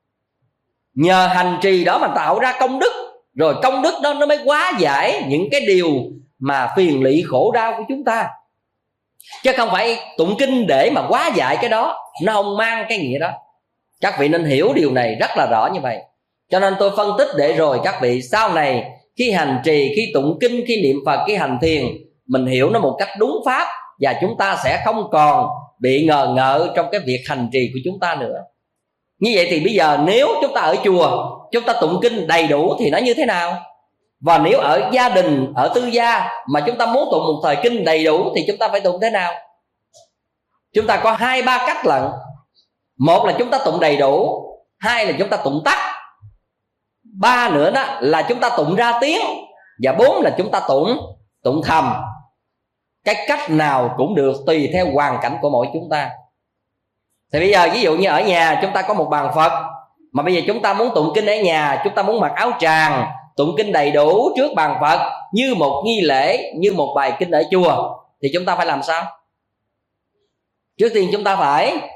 Nhờ hành trì đó mà tạo ra công đức, rồi công đức đó nó mới hóa giải những cái điều mà phiền lụy khổ đau của chúng ta. Chứ không phải tụng kinh để mà hóa giải cái đó, nó không mang cái nghĩa đó. Các vị nên hiểu điều này rất là rõ như vậy. Cho nên tôi phân tích để rồi các vị sau này khi hành trì, khi tụng kinh, khi niệm Phật, khi hành thiền, mình hiểu nó một cách đúng pháp, và chúng ta sẽ không còn bị ngờ ngợ trong cái việc hành trì của chúng ta nữa. Như vậy thì bây giờ nếu chúng ta ở chùa, chúng ta tụng kinh đầy đủ thì nó như thế nào? Và nếu ở gia đình, ở tư gia mà chúng ta muốn tụng một thời kinh đầy đủ thì chúng ta phải tụng thế nào? Chúng ta có 2-3 cách lận. Một là chúng ta tụng đầy đủ, hai là chúng ta tụng tắt, ba nữa đó là chúng ta tụng ra tiếng, và 4 là chúng ta tụng thầm. Cái cách nào cũng được, tùy theo hoàn cảnh của mỗi chúng ta. Thì bây giờ ví dụ như ở nhà chúng ta có một bàn Phật, mà bây giờ chúng ta muốn tụng kinh ở nhà, chúng ta muốn mặc áo tràng tụng kinh đầy đủ trước bàn Phật như một nghi lễ, như một bài kinh ở chùa, thì chúng ta phải làm sao? Trước tiên chúng ta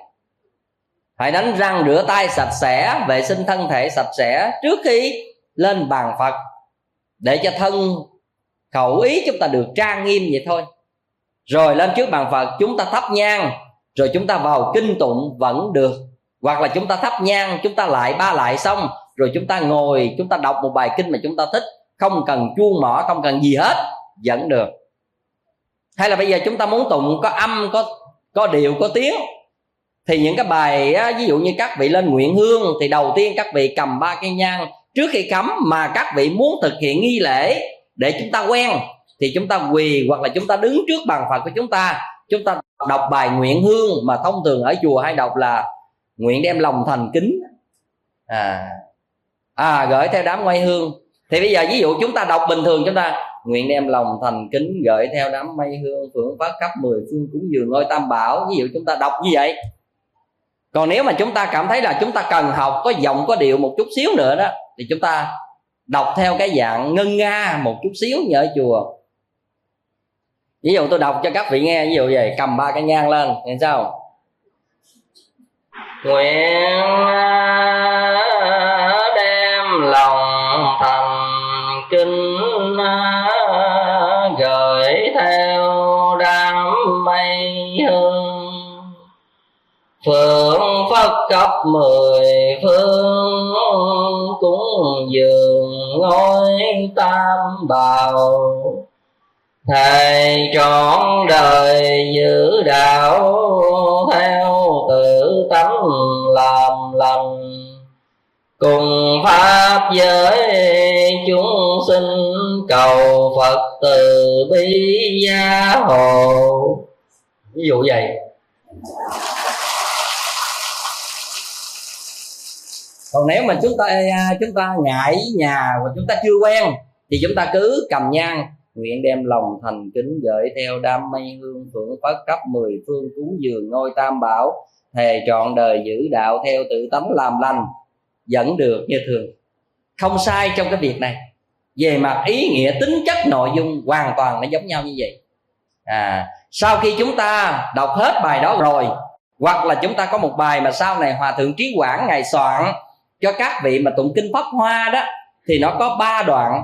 phải đánh răng rửa tay sạch sẽ, vệ sinh thân thể sạch sẽ trước khi lên bàn Phật, để cho thân khẩu ý chúng ta được trang nghiêm vậy thôi. Rồi lên trước bàn Phật chúng ta thắp nhang, rồi chúng ta vào kinh tụng vẫn được. Hoặc là chúng ta thắp nhang, chúng ta lại 3 lại xong, rồi chúng ta ngồi, chúng ta đọc một bài kinh mà chúng ta thích, không cần chuông mỏ, không cần gì hết, vẫn được. Hay là bây giờ chúng ta muốn tụng có âm, có điệu, có tiếng, thì những cái bài ví dụ như các vị lên nguyện hương, thì đầu tiên các vị cầm 3 cây nhang trước khi cắm. Mà các vị muốn thực hiện nghi lễ để chúng ta quen, thì chúng ta quỳ hoặc là chúng ta đứng trước bàn Phật của chúng ta đọc bài nguyện hương, mà thông thường ở chùa hay đọc là nguyện đem lòng thành kính. Gửi theo đám mây hương. Thì bây giờ ví dụ chúng ta đọc bình thường, chúng ta nguyện đem lòng thành kính gửi theo đám mây hương phượng phát khắp 10 phương cúng dường ngôi Tam Bảo. Ví dụ chúng ta đọc như vậy. Còn nếu mà chúng ta cảm thấy là chúng ta cần học có giọng có điệu một chút xíu nữa đó, thì chúng ta đọc theo cái dạng ngân nga một chút xíu như ở chùa. Ví dụ tôi đọc cho các vị nghe, ví dụ vậy, cầm 3 cái nhang lên, nghe sao? Nguyện đem lòng thành kính gửi theo đám mây hương phượng phất khắp 10 phương cúng dường ngôi Tam Bảo. Thầy trọn đời giữ đạo theo tự tánh làm lành, cùng pháp giới chúng sinh cầu Phật từ bi gia hộ. Ví dụ vậy. Còn nếu mà chúng ta ngại nhà và chúng ta chưa quen thì chúng ta cứ cầm nhang, nguyện đem lòng thành kính gửi theo đám mây hương phượng phất khắp 10 phương cúng dường ngôi Tam Bảo. Thề trọn đời giữ đạo theo tự tánh làm lành, vẫn được như thường. Không sai trong cái việc này. Về mặt ý nghĩa, tính chất, nội dung hoàn toàn nó giống nhau như vậy. Sau khi chúng ta đọc hết bài đó rồi, hoặc là chúng ta có một bài mà sau này Hòa Thượng Trí Quảng Ngài soạn cho các vị mà tụng kinh Pháp Hoa đó, thì nó có 3 đoạn.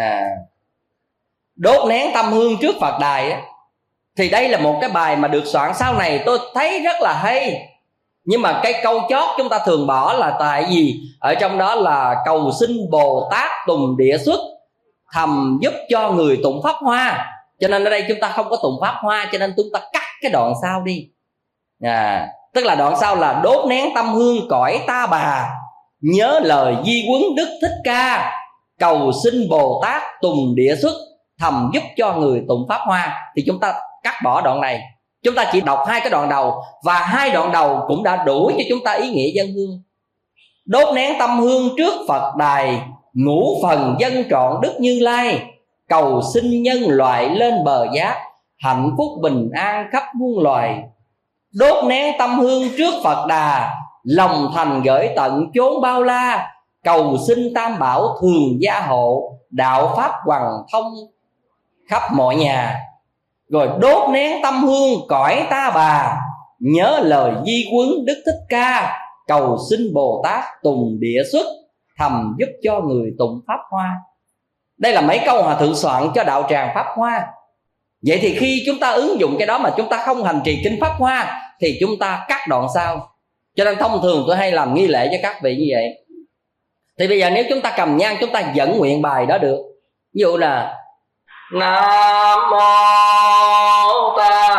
Đốt nén tâm hương trước Phật đài á, thì đây là một cái bài mà được soạn sau này tôi thấy rất là hay. Nhưng mà cái câu chót chúng ta thường bỏ là tại vì ở trong đó là cầu xin Bồ Tát tùng địa xuất, thầm giúp cho người tụng Pháp Hoa. Cho nên ở đây chúng ta không có tụng Pháp Hoa, cho nên chúng ta cắt cái đoạn sau đi. Tức là đoạn sau là đốt nén tâm hương cõi Ta Bà, nhớ lời Di Huấn Đức Thích Ca, cầu xin Bồ Tát tùng địa xuất, thầm giúp cho người tụng Pháp Hoa. Thì chúng ta cắt bỏ đoạn này, chúng ta chỉ đọc 2 cái đoạn đầu, và 2 đoạn đầu cũng đã đủ cho chúng ta ý nghĩa dân hương. Đốt nén tâm hương trước Phật đài, ngũ phần dân trọn Đức Như Lai, cầu xin nhân loại lên bờ giác, hạnh phúc bình an khắp muôn loài. Đốt nén tâm hương trước Phật đà, lòng thành gửi tận chốn bao la, cầu xin Tam Bảo thường gia hộ, đạo pháp hoằng thông khắp mọi nhà. Rồi đốt nén tâm hương cõi Ta Bà, nhớ lời Di Huấn Đức Thích Ca, cầu xin Bồ Tát tùng địa xuất, thầm giúp cho người tụng Pháp Hoa. Đây là mấy câu Hòa Thượng soạn cho đạo tràng Pháp Hoa. Vậy thì khi chúng ta ứng dụng cái đó mà chúng ta không hành trì kinh Pháp Hoa thì chúng ta cắt đoạn sau. Cho nên thông thường tôi hay làm nghi lễ cho các vị như vậy. Thì bây giờ nếu chúng ta cầm nhang, chúng ta dẫn nguyện bài đó được. Ví dụ là Nam mô Ta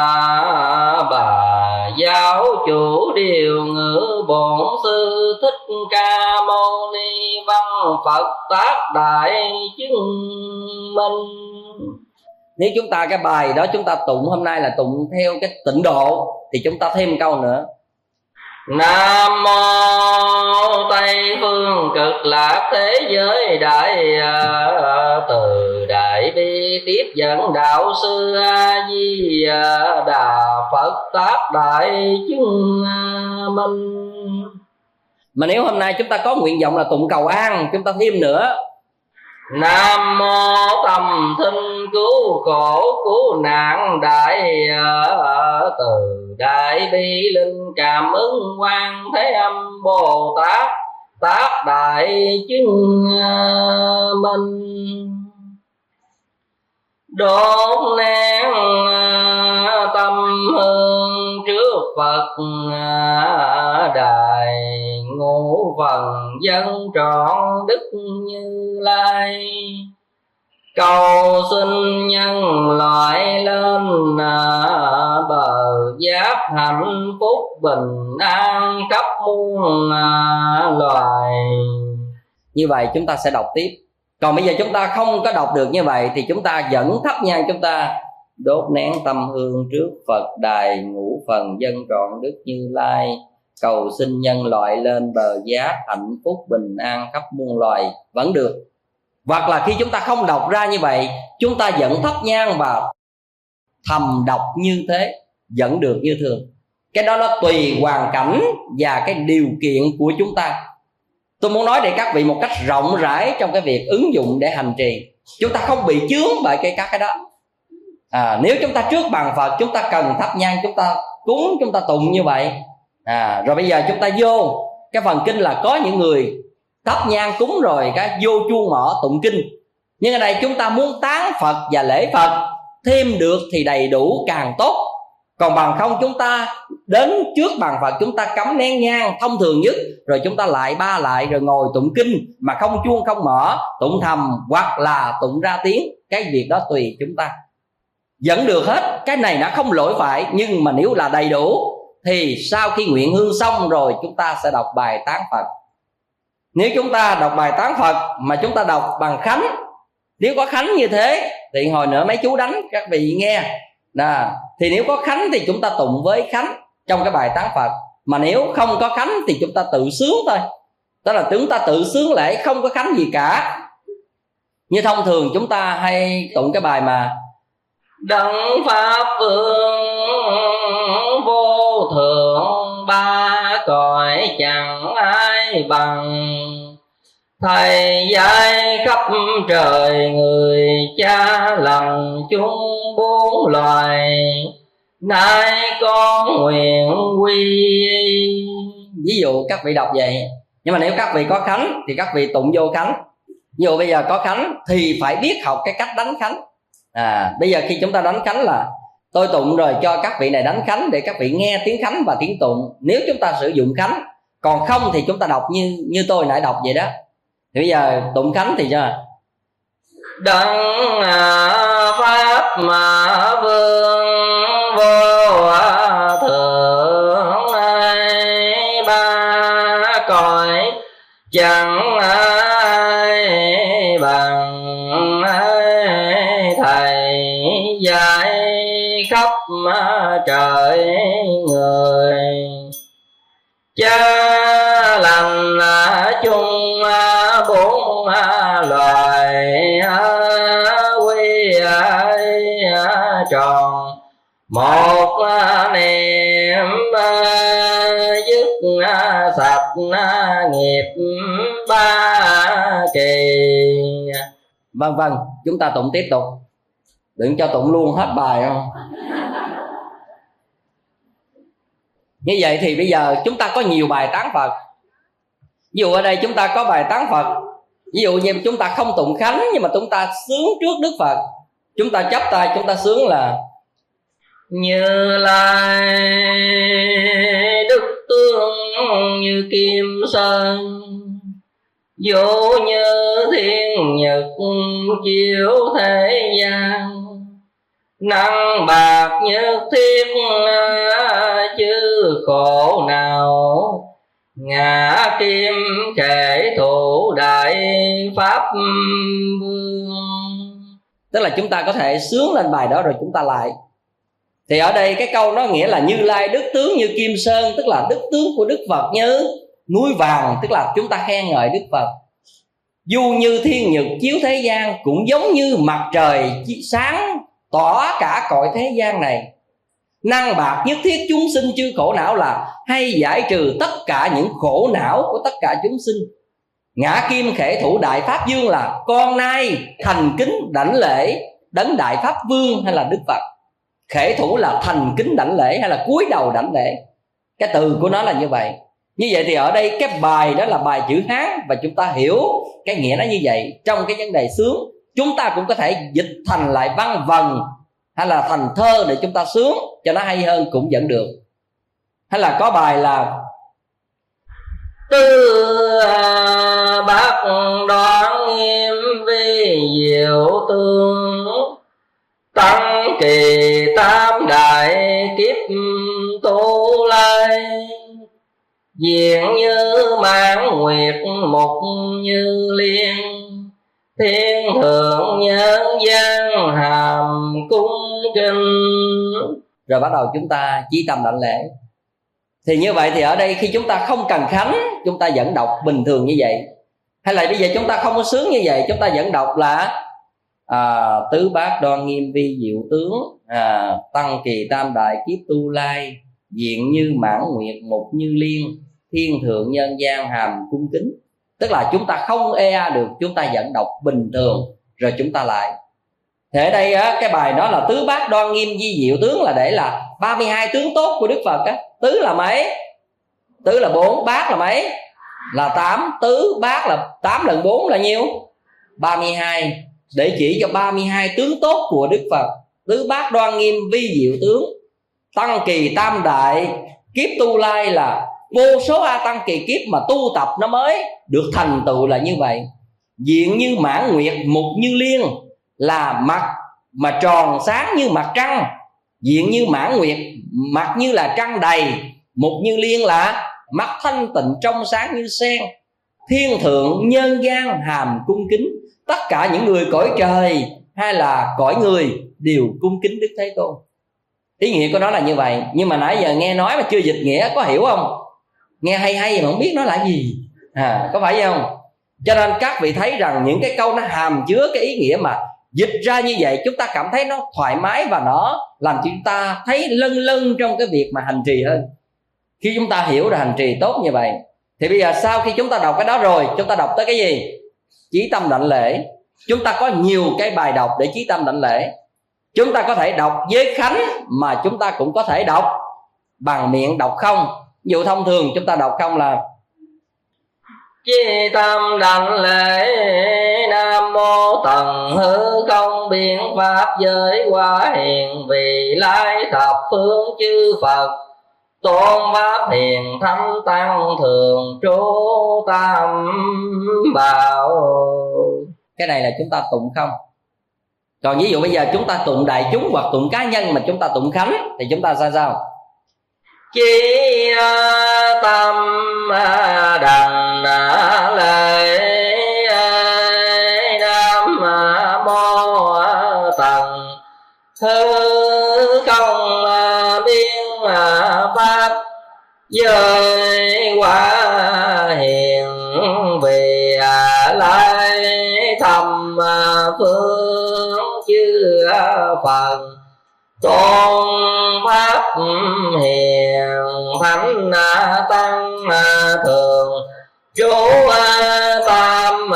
Bà Giáo chủ điều ngữ Bổn Sư Thích Ca Mâu Ni, văn Phật tác đại chứng minh. Nếu chúng ta cái bài đó chúng ta tụng hôm nay là tụng theo cái tịnh độ thì chúng ta thêm câu nữa. Nam mô Tây phương cực lạc thế giới đại từ đại bi tiếp dẫn đạo sư A Di Đà Phật tác đại chứng minh. Mà nếu hôm nay chúng ta có nguyện vọng là tụng cầu an, chúng ta thêm nữa. Nam mô tâm thinh cứu khổ cứu nạn đại từ đại bi linh cảm ứng quan thế âm Bồ Tát tác đại chứng minh. Đốt nén tâm hương trước Phật đài, ngũ phần dân trọn Đức Như Lai, cầu xin nhân loại lên bờ giác hạnh phúc bình an khắp muôn loài. Như vậy chúng ta sẽ đọc tiếp. Còn bây giờ chúng ta không có đọc được như vậy thì chúng ta vẫn thắp nhang, chúng ta đốt nén tâm hương trước Phật đài, ngũ phần dân trọn Đức Như Lai, cầu xin nhân loại lên bờ giác hạnh phúc bình an khắp muôn loài, vẫn được. Hoặc là khi chúng ta không đọc ra như vậy, chúng ta vẫn thắp nhang và thầm đọc như thế, vẫn được như thường. Cái đó nó tùy hoàn cảnh và cái điều kiện của chúng ta. Tôi muốn nói để các vị một cách rộng rãi trong cái việc ứng dụng để hành trì, chúng ta không bị chướng bởi các cái đó. Nếu chúng ta trước bàn Phật, chúng ta cần thắp nhang, chúng ta cúng, chúng ta tụng như vậy. Rồi bây giờ chúng ta vô cái phần kinh là có những người thắp nhang cúng rồi cái vô chuông mỏ tụng kinh. Nhưng ở đây chúng ta muốn tán Phật và lễ Phật thêm được thì đầy đủ càng tốt. Còn bằng không chúng ta đến trước bàn Phật, chúng ta cắm nén nhang thông thường nhất, rồi chúng ta lại ba lại rồi ngồi tụng kinh mà không chuông không mở, tụng thầm hoặc là tụng ra tiếng. Cái việc đó tùy chúng ta, vẫn được hết. Cái này nó không lỗi phải. Nhưng mà nếu là đầy đủ thì sau khi nguyện hương xong rồi chúng ta sẽ đọc bài tán Phật. Nếu chúng ta đọc bài tán Phật mà chúng ta đọc bằng khánh, nếu có khánh như thế thì hồi nữa mấy chú đánh các vị nghe. Thì nếu có khánh thì chúng ta tụng với khánh trong cái bài tán Phật. Mà nếu không có khánh thì chúng ta tự sướng thôi. Tức là chúng ta tự sướng lễ, không có khánh gì cả. Như thông thường chúng ta hay tụng cái bài mà Đấng Pháp Vương vô thượng ba cõi chẳng ai bằng, Thầy dạy khắp trời người cha lành chúng bốn loài, nay con nguyện quy. Ví dụ các vị đọc vậy. Nhưng mà nếu các vị có khánh thì các vị tụng vô khánh. Ví dụ bây giờ có khánh thì phải biết học cái cách đánh khánh. Bây giờ khi chúng ta đánh khánh là tôi tụng rồi cho các vị này đánh khánh để các vị nghe tiếng khánh và tiếng tụng, nếu chúng ta sử dụng khánh. Còn không thì chúng ta đọc như tôi nãy đọc vậy đó. Thì bây giờ tụng khánh thì cho Đấng Pháp mà Vương vô thượng ba cõi chẳng ai bằng, Thầy dạy khắp trời người cha lành chung bốn loài, quy tròn một niệm dứt sạch nghiệp ba kỳ. Vâng, chúng ta tụng tiếp tục. Đừng cho tụng luôn hết bài không. Như vậy thì bây giờ chúng ta có nhiều bài tán Phật. Ví dụ ở đây chúng ta có bài tán Phật. Ví dụ như chúng ta không tụng khánh, nhưng mà chúng ta sướng trước Đức Phật. Chúng ta chắp tay chúng ta sướng là Như Lai đức tướng như kim sơn, vô như thiên nhật chiếu thế gian, năng bạc như thiết chứ khổ nào, ngã kim kể thủ đại pháp vương. Tức là chúng ta có thể sướng lên bài đó rồi chúng ta lại. Thì ở đây cái câu nó nghĩa là Như Lai đức tướng như kim sơn, tức là đức tướng của Đức Phật như núi vàng, tức là chúng ta khen ngợi Đức Phật. Du như thiên nhật chiếu thế gian, cũng giống như mặt trời sáng tỏa cả cõi thế gian này. Năng bạc nhất thiết chúng sinh chư khổ não, là hay giải trừ tất cả những khổ não của tất cả chúng sinh. Ngã kim khể thủ đại pháp vương, là con nay thành kính đảnh lễ đấng đại pháp vương hay là Đức Phật. Khể thủ là thành kính đảnh lễ hay là cúi đầu đảnh lễ. Cái từ của nó là như vậy. Như vậy thì ở đây cái bài đó là bài chữ Hán, và chúng ta hiểu cái nghĩa nó như vậy. Trong cái vấn đề sướng, chúng ta cũng có thể dịch thành lại văn vần hay là thành thơ để chúng ta sướng cho nó hay hơn cũng vẫn được. Hay là có bài là Tư bác đoán nghiêm vi diệu tương, tăng kỳ tam đại kiếp tu lai, diện như mãn nguyệt mục như liên, thiên thượng nhân gian hàm cung kinh. Rồi bắt đầu chúng ta chí tâm đảnh lễ. Thì như vậy thì ở đây khi chúng ta không cần khánh, chúng ta vẫn đọc bình thường như vậy. Hay là bây giờ chúng ta không có sướng như vậy, chúng ta vẫn đọc là tứ bát đoan nghiêm vi diệu tướng, tăng kỳ tam đại kiếp tu lai, diện như mãn nguyệt mục như liên, thiên thượng nhân gian hàm cung kính. Tức là chúng ta không ea được, chúng ta vẫn đọc bình thường rồi chúng ta lại. Thì ở đây cái bài đó là tứ bát đoan nghiêm vi diệu tướng là để là 32 tướng tốt của Đức Phật á. Tứ là mấy? Tứ là 4, bát là mấy? Là 8. Tứ bát là 8 lần 4 là nhiêu? 32. Để chỉ cho 32 tướng tốt của Đức Phật. Tứ bát đoan nghiêm vi diệu tướng, tăng kỳ tam đại kiếp tu lai là vô số a tăng kỳ kiếp mà tu tập nó mới được thành tựu là như vậy. Diện như mãn nguyệt mục như liên là mặt mà tròn sáng như mặt trăng. Diện như mãn nguyệt, mặt như là trăng đầy. Mục như liên là mắt thanh tịnh trong sáng như sen. Thiên thượng nhân gian hàm cung kính. Tất cả những người cõi trời hay là cõi người đều cung kính Đức Thế Tôn. Ý nghĩa của nó là như vậy. Nhưng mà nãy giờ nghe nói mà chưa dịch nghĩa, có hiểu không? Nghe hay hay mà không biết nó là gì, có phải không? Cho nên các vị thấy rằng những cái câu nó hàm chứa cái ý nghĩa mà dịch ra như vậy, chúng ta cảm thấy nó thoải mái và nó làm chúng ta thấy lân lân trong cái việc mà hành trì hơn. Khi chúng ta hiểu được hành trì tốt như vậy, thì bây giờ sau khi chúng ta đọc cái đó rồi, chúng ta đọc tới cái gì? Chí tâm đảnh lễ. Chúng ta có nhiều cái bài đọc để chí tâm đảnh lễ. Chúng ta có thể đọc với khánh, mà chúng ta cũng có thể đọc bằng miệng đọc không. Ví dụ thông thường chúng ta đọc không là chí tâm đảnh lễ nam mô tầng hư không biện pháp giới hóa hiện vị lai thập phương chư Phật tôn pháp hiền thánh tăng thường trú tam bảo. Cái này là chúng ta tụng không. Còn ví dụ bây giờ chúng ta tụng đại chúng hoặc tụng cá nhân mà chúng ta tụng khánh thì chúng ta sao sao? Chí tâm đảnh lễ nam mô tầng hư không biên pháp giới hóa hiện về lai thầm phương chư Phật tôn pháp hiền thánh tăng thường trú tam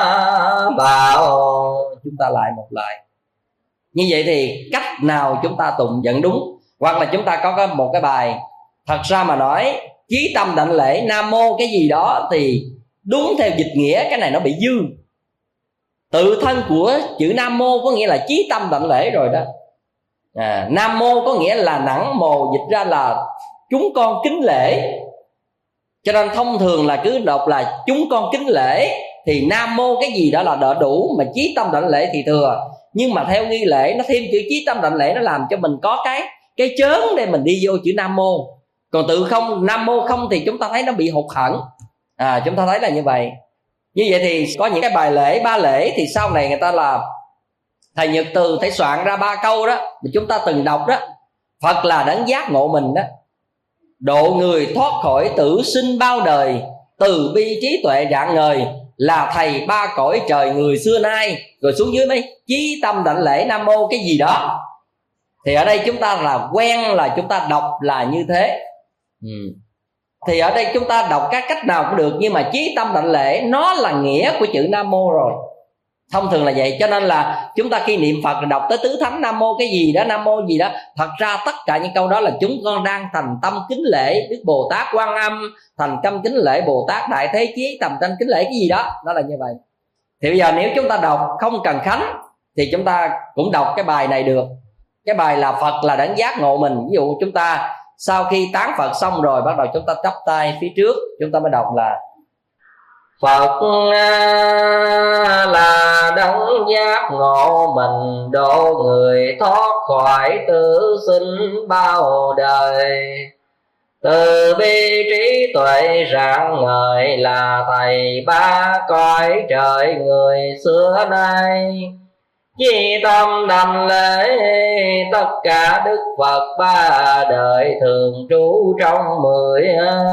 bảo. Chúng ta lại một lại. Như vậy thì cách nào chúng ta tụng vẫn đúng. Hoặc là chúng ta có một cái bài, thật ra mà nói chí tâm đảnh lễ nam mô cái gì đó thì đúng theo dịch nghĩa cái này nó bị dư. Tự thân của chữ nam mô có nghĩa là chí tâm đảnh lễ rồi đó. Nam mô có nghĩa là nẵng mồ, dịch ra là chúng con kính lễ. Cho nên thông thường là cứ đọc là chúng con kính lễ, thì nam mô cái gì đó là đỡ đủ, mà chí tâm đảnh lễ thì thừa. Nhưng mà theo nghi lễ nó thêm chữ chí tâm đảnh lễ, nó làm cho mình có cái chớn để mình đi vô chữ nam mô. Còn tự không nam mô không thì chúng ta thấy nó bị hụt hẫng. Chúng ta thấy là như vậy. Như vậy thì có những cái bài lễ, ba lễ thì sau này người ta là thầy Nhật Từ thầy soạn ra 3 câu đó mà chúng ta từng đọc đó. Phật là đấng giác ngộ mình đó, độ người thoát khỏi tử sinh bao đời, từ bi trí tuệ rạng ngời, là thầy ba cõi trời người xưa nay. Rồi xuống dưới mấy chí tâm đảnh lễ nam mô cái gì đó. Thì ở đây chúng ta là quen là chúng ta đọc là như thế. Thì ở đây chúng ta đọc các cách nào cũng được, nhưng mà chí tâm đảnh lễ nó là nghĩa của chữ nam mô rồi. Thông thường là vậy. Cho nên là chúng ta khi niệm Phật đọc tới tứ thánh nam mô cái gì đó, nam mô gì đó, thật ra tất cả những câu đó là chúng con đang thành tâm kính lễ Đức Bồ Tát Quan Âm, thành tâm kính lễ Bồ Tát Đại Thế Chí, tầm tâm kính lễ cái gì đó. Đó là như vậy. Thì bây giờ nếu chúng ta đọc không cần khánh thì chúng ta cũng đọc cái bài này được. Cái bài là Phật là đấng giác ngộ mình. Ví dụ chúng ta sau khi tán Phật xong rồi, bắt đầu chúng ta chắp tay phía trước, chúng ta mới đọc là Phật là đấng giác ngộ mình, độ người thoát khỏi tử sinh bao đời, từ bi trí tuệ rạng ngời, là thầy ba cõi trời người xưa nay. Chí tâm đảnh lễ tất cả đức Phật ba đời thường trú trong 10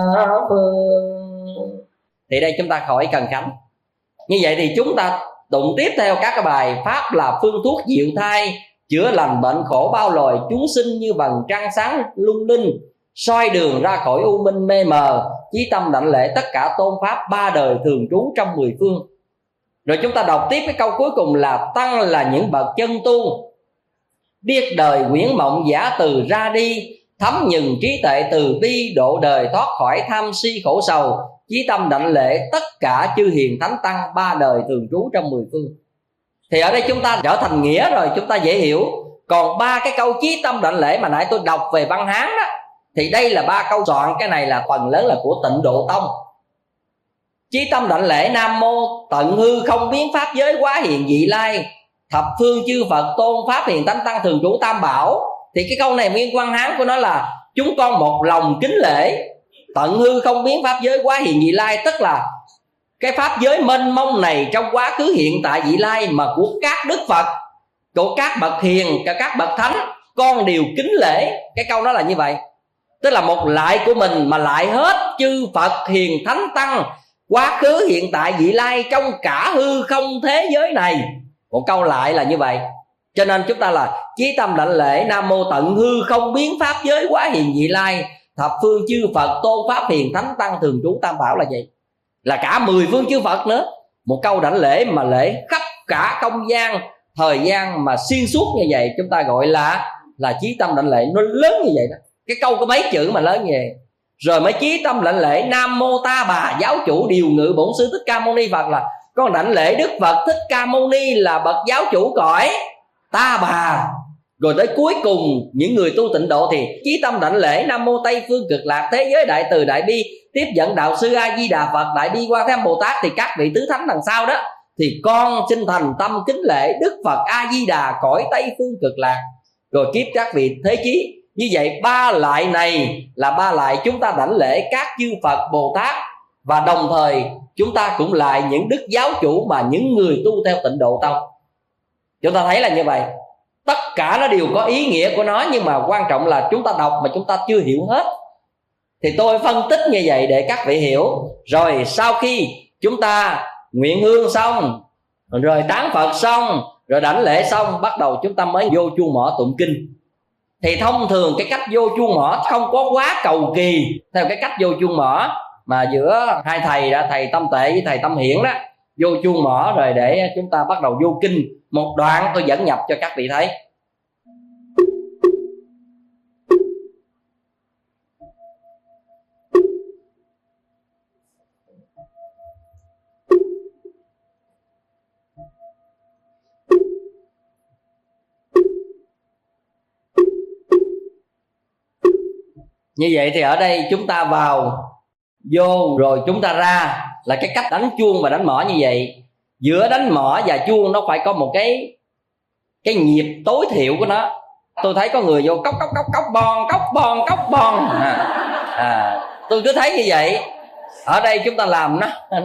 phương. Thì đây chúng ta khỏi cần khánh. Như vậy thì chúng ta tụng tiếp theo các cái bài pháp là phương thuốc diệu thai, chữa lành bệnh khổ bao loài chúng sinh như vầng trăng sáng lung linh, soi đường ra khỏi u minh mê mờ. Chí tâm đảnh lễ tất cả tôn pháp ba đời thường trú trong 10 phương. Rồi chúng ta đọc tiếp cái câu cuối cùng là tăng là những bậc chân tu, biết đời quyển mộng giả từ ra đi, thấm nhừng trí tuệ từ bi, độ đời thoát khỏi tham si khổ sầu. Chí tâm đảnh lễ tất cả chư hiền thánh tăng ba đời thường trú trong 10 phương. Thì ở đây chúng ta trở thành nghĩa rồi, chúng ta dễ hiểu. Còn ba cái câu chí tâm đảnh lễ mà nãy tôi đọc về văn Hán đó, thì đây là ba câu soạn, cái này là phần lớn là của Tịnh Độ Tông. Chí tâm đảnh lễ nam mô tận hư không biến pháp giới quá hiền vị lai, thập phương chư Phật tôn pháp hiền thánh tăng thường trú tam bảo. Thì cái câu này nguyên văn Hán của nó là chúng con một lòng kính lễ tận hư không biến pháp giới quá hiền vị lai, tức là cái pháp giới mênh mông này trong quá khứ hiện tại vị lai mà của các đức Phật, của các bậc hiền, các bậc thánh, con đều kính lễ. Cái câu đó là như vậy, tức là một lại của mình mà lại hết chư Phật hiền thánh tăng quá khứ hiện tại vị lai trong cả hư không thế giới này. Một câu lại là như vậy. Cho nên chúng ta là chí tâm đảnh lễ nam mô tận hư không biến pháp giới quá hiền vị lai, thập phương chư Phật tôn pháp hiền thánh tăng thường trú tam bảo, là vậy, là cả 10 phương chư Phật nữa. Một câu đảnh lễ mà lễ khắp cả không gian thời gian mà xuyên suốt như vậy, chúng ta gọi là chí tâm đảnh lễ. Nó lớn như vậy đó, cái câu có mấy chữ mà lớn như vậy. Rồi mới chí tâm đảnh lễ nam mô ta bà giáo chủ điều ngự bổn sư Thích Ca Mâu Ni Phật, là con đảnh lễ Đức Phật Thích Ca Mâu Ni là bậc giáo chủ cõi ta bà. Rồi tới cuối cùng những người tu tịnh độ thì chí tâm đảnh lễ nam mô Tây phương cực lạc thế giới đại từ đại bi tiếp dẫn đạo sư A Di Đà Phật đại bi Quan Thế Âm Bồ Tát. Thì các vị tứ thánh đằng sau đó thì con xin thành tâm kính lễ Đức Phật A Di Đà cõi Tây phương cực lạc. Rồi kiếp các vị thế chí. Như vậy ba lại này là ba lại chúng ta đảnh lễ các chư Phật Bồ Tát, và đồng thời chúng ta cũng lại những đức giáo chủ mà những người tu theo Tịnh Độ Tông. Chúng ta thấy là như vậy. Tất cả nó đều có ý nghĩa của nó, nhưng mà quan trọng là chúng ta đọc mà chúng ta chưa hiểu hết. Thì tôi phân tích như vậy để các vị hiểu. Rồi sau khi chúng ta nguyện hương xong, rồi tán Phật xong, rồi đảnh lễ xong, bắt đầu chúng ta mới vô chuông mỏ tụng kinh. Thì thông thường cái cách vô chuông mỏ không có quá cầu kỳ theo cái cách vô chuông mỏ mà giữa hai thầy đó, thầy Tâm Tệ với thầy Tâm Hiển đó, vô chuông mỏ rồi để chúng ta bắt đầu vô kinh. Một đoạn tôi dẫn nhập cho các vị thấy. Như vậy thì ở đây chúng ta vào vô rồi chúng ta ra, là cái cách đánh chuông và đánh mõ như vậy. Giữa đánh mõ và chuông nó phải có một cái nhịp tối thiểu của nó. Tôi thấy có người vô cốc cốc cốc cốc bon cốc bon cốc bon, tôi cứ thấy như vậy. Ở đây chúng ta làm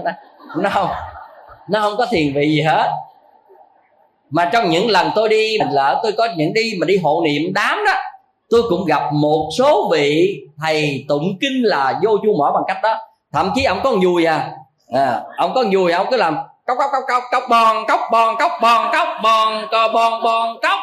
nó không có thiền vị gì hết. Mà trong những lần tôi đi, lỡ tôi có những đi mà đi hộ niệm đám đó, tôi cũng gặp một số vị thầy tụng kinh là vô chuông mỏ bằng cách đó. Thậm chí ông có con dùi ông có con dùi, ông cứ làm cốc cốc cốc cốc cốc bon cốc bon cốc bon cốc bon co bon bon cốc.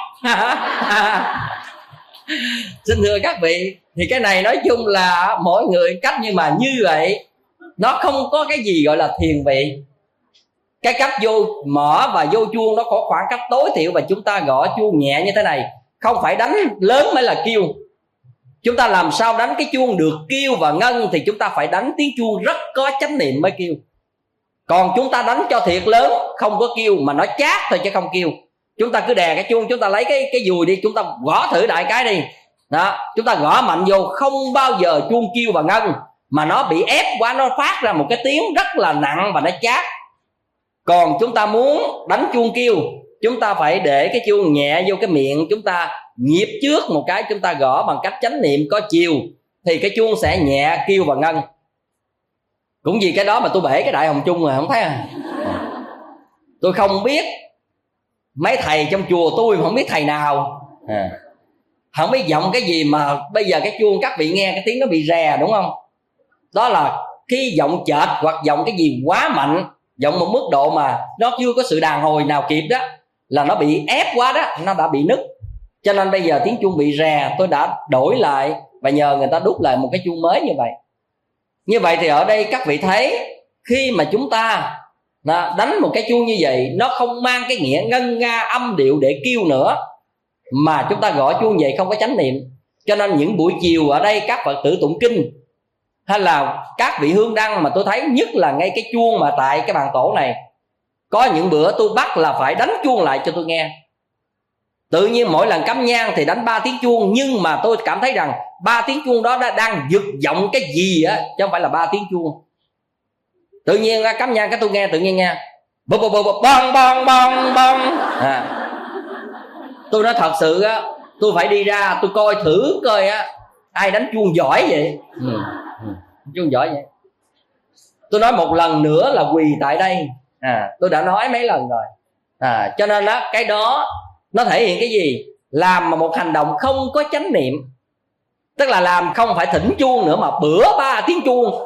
Xin thưa các vị, thì cái này nói chung là mỗi người cách, nhưng mà như vậy nó không có cái gì gọi là thiền vị. Cái cách vô mỏ và vô chuông nó có khoảng cách tối thiểu, và chúng ta gõ chuông nhẹ như thế này, không phải đánh lớn mới là kêu. Chúng ta làm sao đánh cái chuông được kêu và ngân thì chúng ta phải đánh tiếng chuông rất có chánh niệm mới kêu. Còn chúng ta đánh cho thiệt lớn, không có kêu mà nó chát thôi chứ không kêu. Chúng ta cứ đè cái chuông, chúng ta lấy cái dùi đi, chúng ta gõ thử đại cái đi đó, chúng ta gõ mạnh vô, không bao giờ chuông kêu và ngân, mà nó bị ép quá, nó phát ra một cái tiếng rất là nặng và nó chát. Còn chúng ta muốn đánh chuông kêu, chúng ta phải để cái chuông nhẹ vô cái miệng, chúng ta nhịp trước một cái, chúng ta gõ bằng cách chánh niệm có chiều, thì cái chuông sẽ nhẹ kêu và ngân. Cũng vì cái đó mà tôi bể cái đại hồng chung rồi, không thấy à? Tôi không biết mấy thầy trong chùa tôi không biết thầy nào không biết giọng cái gì mà bây giờ cái chuông các vị nghe cái tiếng nó bị rè, đúng không? Đó là khi giọng chệch hoặc giọng cái gì quá mạnh, giọng một mức độ mà nó chưa có sự đàn hồi nào kịp đó, là nó bị ép quá đó, nó đã bị nứt. Cho nên bây giờ tiếng chuông bị rè, tôi đã đổi lại và nhờ người ta đúc lại một cái chuông mới như vậy. Như vậy thì ở đây các vị thấy, khi mà chúng ta đánh một cái chuông như vậy, nó không mang cái nghĩa ngân nga âm điệu để kêu nữa, mà chúng ta gõ chuông vậy không có chánh niệm. Cho nên những buổi chiều ở đây các Phật tử tụng kinh hay là các vị hương đăng, mà tôi thấy nhất là ngay cái chuông mà tại cái bàn tổ này, có những bữa tôi bắt là phải đánh chuông lại cho tôi nghe. Tự nhiên mỗi lần cắm nhang thì đánh 3 tiếng chuông, nhưng mà tôi cảm thấy rằng 3 tiếng chuông đó đang giật giọng cái gì á, chứ không phải là 3 tiếng chuông. Tự nhiên cắm nhang cái tôi nghe, tự nhiên nghe bong bong bong bong bong. Tôi nói thật sự á, tôi phải đi ra tôi coi thử coi á ai đánh chuông giỏi vậy. Chuông giỏi vậy. Tôi nói một lần nữa là quỳ tại đây. Tôi đã nói mấy lần rồi. Cho nên đó, cái đó nó thể hiện cái gì? Làm mà một hành động không có chánh niệm, tức là làm không phải thỉnh chuông nữa, mà bữa 3 tiếng chuông.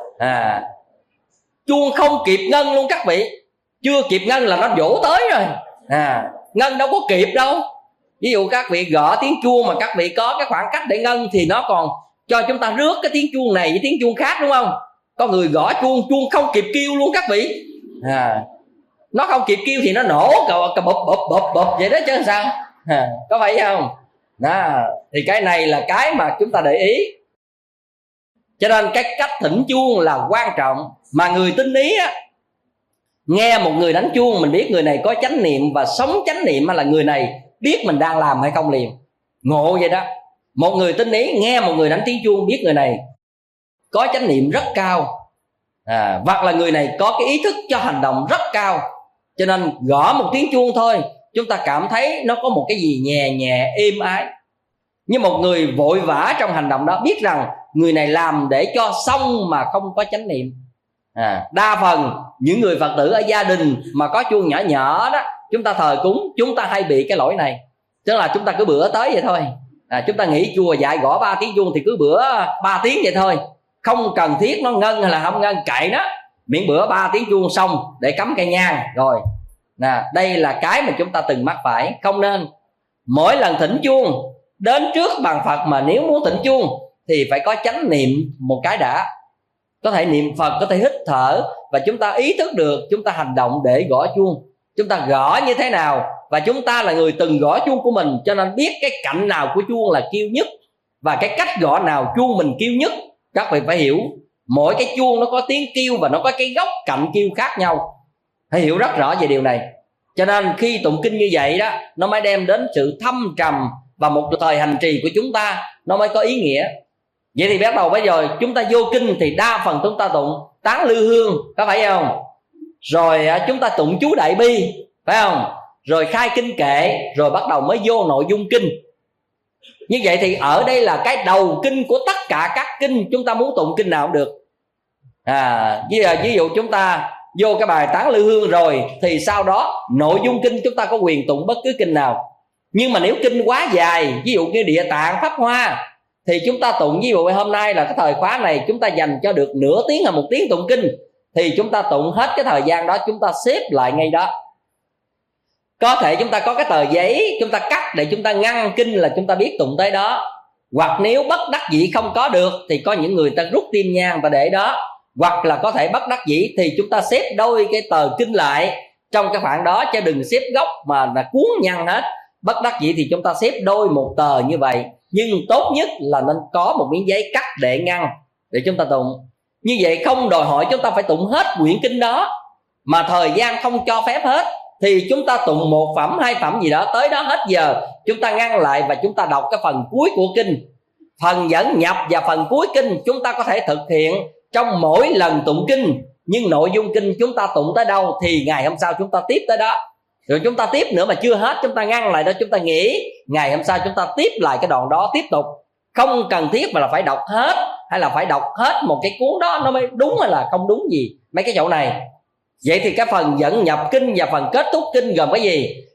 Chuông không kịp ngân luôn các vị. Chưa kịp ngân là nó vỗ tới rồi. Ngân đâu có kịp đâu. Ví dụ các vị gõ tiếng chuông mà các vị có cái khoảng cách để ngân thì nó còn cho chúng ta rước cái tiếng chuông này với tiếng chuông khác, đúng không? Có người gõ chuông, chuông không kịp kêu luôn các vị. Nó không kịp kêu thì nó nổ cà bụp bụp bụp bụp vậy đó chứ sao. Có phải không? Thì cái này là cái mà chúng ta để ý. Cho nên cái cách thỉnh chuông là quan trọng. Mà người tinh ý á, nghe một người đánh chuông mình biết người này có chánh niệm và sống chánh niệm, hay là người này biết mình đang làm hay không liền. Ngộ vậy đó. Một người tinh ý nghe một người đánh tiếng chuông biết người này có chánh niệm rất cao, hoặc là người này có cái ý thức cho hành động rất cao. Cho nên gõ một tiếng chuông thôi, chúng ta cảm thấy nó có một cái gì nhẹ nhẹ êm ái. Nhưng một người vội vã trong hành động đó, biết rằng người này làm để cho xong mà không có chánh niệm. Đa phần những người Phật tử ở gia đình mà có chuông nhỏ nhỏ đó, chúng ta thờ cúng, chúng ta hay bị cái lỗi này. Tức là chúng ta cứ bữa tới vậy thôi. Chúng ta nghĩ chùa dạy gõ 3 tiếng chuông thì cứ bữa 3 tiếng vậy thôi, không cần thiết nó ngân hay là không ngân, kệ nó, miễn bữa 3 tiếng chuông xong để cắm cây nhang rồi. Đây là cái mà chúng ta từng mắc phải. Không nên. Mỗi lần thỉnh chuông đến trước bàn Phật, mà nếu muốn thỉnh chuông thì phải có chánh niệm một cái đã. Có thể niệm Phật, có thể hít thở, và chúng ta ý thức được chúng ta hành động để gõ chuông. Chúng ta gõ như thế nào, và chúng ta là người từng gõ chuông của mình, cho nên biết cái cạnh nào của chuông là kêu nhất, và cái cách gõ nào chuông mình kêu nhất. Các vị phải hiểu, mỗi cái chuông nó có tiếng kêu và nó có cái góc cạnh kêu khác nhau. Phải hiểu rất rõ về điều này. Cho nên khi tụng kinh như vậy đó, nó mới đem đến sự thâm trầm, và một thời hành trì của chúng ta nó mới có ý nghĩa. Vậy thì bắt đầu bây giờ chúng ta vô kinh thì đa phần chúng ta tụng tán lư hương, có phải không? Rồi chúng ta tụng chú đại bi, phải không? Rồi khai kinh kệ, rồi bắt đầu mới vô nội dung kinh. Như vậy thì ở đây là cái đầu kinh của tất cả các kinh. Chúng ta muốn tụng kinh nào cũng được. Ví dụ chúng ta vô cái bài tán lư hương rồi, thì sau đó nội dung kinh chúng ta có quyền tụng bất cứ kinh nào. Nhưng mà nếu kinh quá dài, ví dụ như Địa Tạng, Pháp Hoa, thì chúng ta tụng, ví dụ hôm nay là cái thời khóa này chúng ta dành cho được nửa tiếng hay 1 tiếng tụng kinh, thì chúng ta tụng hết cái thời gian đó, chúng ta xếp lại ngay đó. Có thể chúng ta có cái tờ giấy, chúng ta cắt để chúng ta ngăn kinh là chúng ta biết tụng tới đó. Hoặc nếu bất đắc dĩ không có được thì có những người ta rút tim nhang ta để đó. Hoặc là có thể bất đắc dĩ thì chúng ta xếp đôi cái tờ kinh lại trong cái khoảng đó, chứ đừng xếp góc mà là cuốn nhăn hết. Bất đắc dĩ thì chúng ta xếp đôi một tờ như vậy. Nhưng tốt nhất là nên có một miếng giấy cắt để ngăn để chúng ta tụng. Như vậy không đòi hỏi chúng ta phải tụng hết quyển kinh đó, mà thời gian không cho phép hết, thì chúng ta tụng 1 phẩm 2 phẩm gì đó, tới đó hết giờ chúng ta ngăn lại và chúng ta đọc cái phần cuối của kinh. Phần dẫn nhập và phần cuối kinh chúng ta có thể thực hiện trong mỗi lần tụng kinh, nhưng nội dung kinh chúng ta tụng tới đâu thì ngày hôm sau chúng ta tiếp tới đó. Rồi chúng ta tiếp nữa mà chưa hết, chúng ta ngăn lại đó, chúng ta nghỉ, ngày hôm sau chúng ta tiếp lại cái đoạn đó tiếp tục. Không cần thiết mà là phải đọc hết, hay là phải đọc hết một cái cuốn đó nó mới đúng hay là không đúng gì mấy cái chỗ này. Vậy thì cái phần dẫn nhập kinh và phần kết thúc kinh gồm cái gì?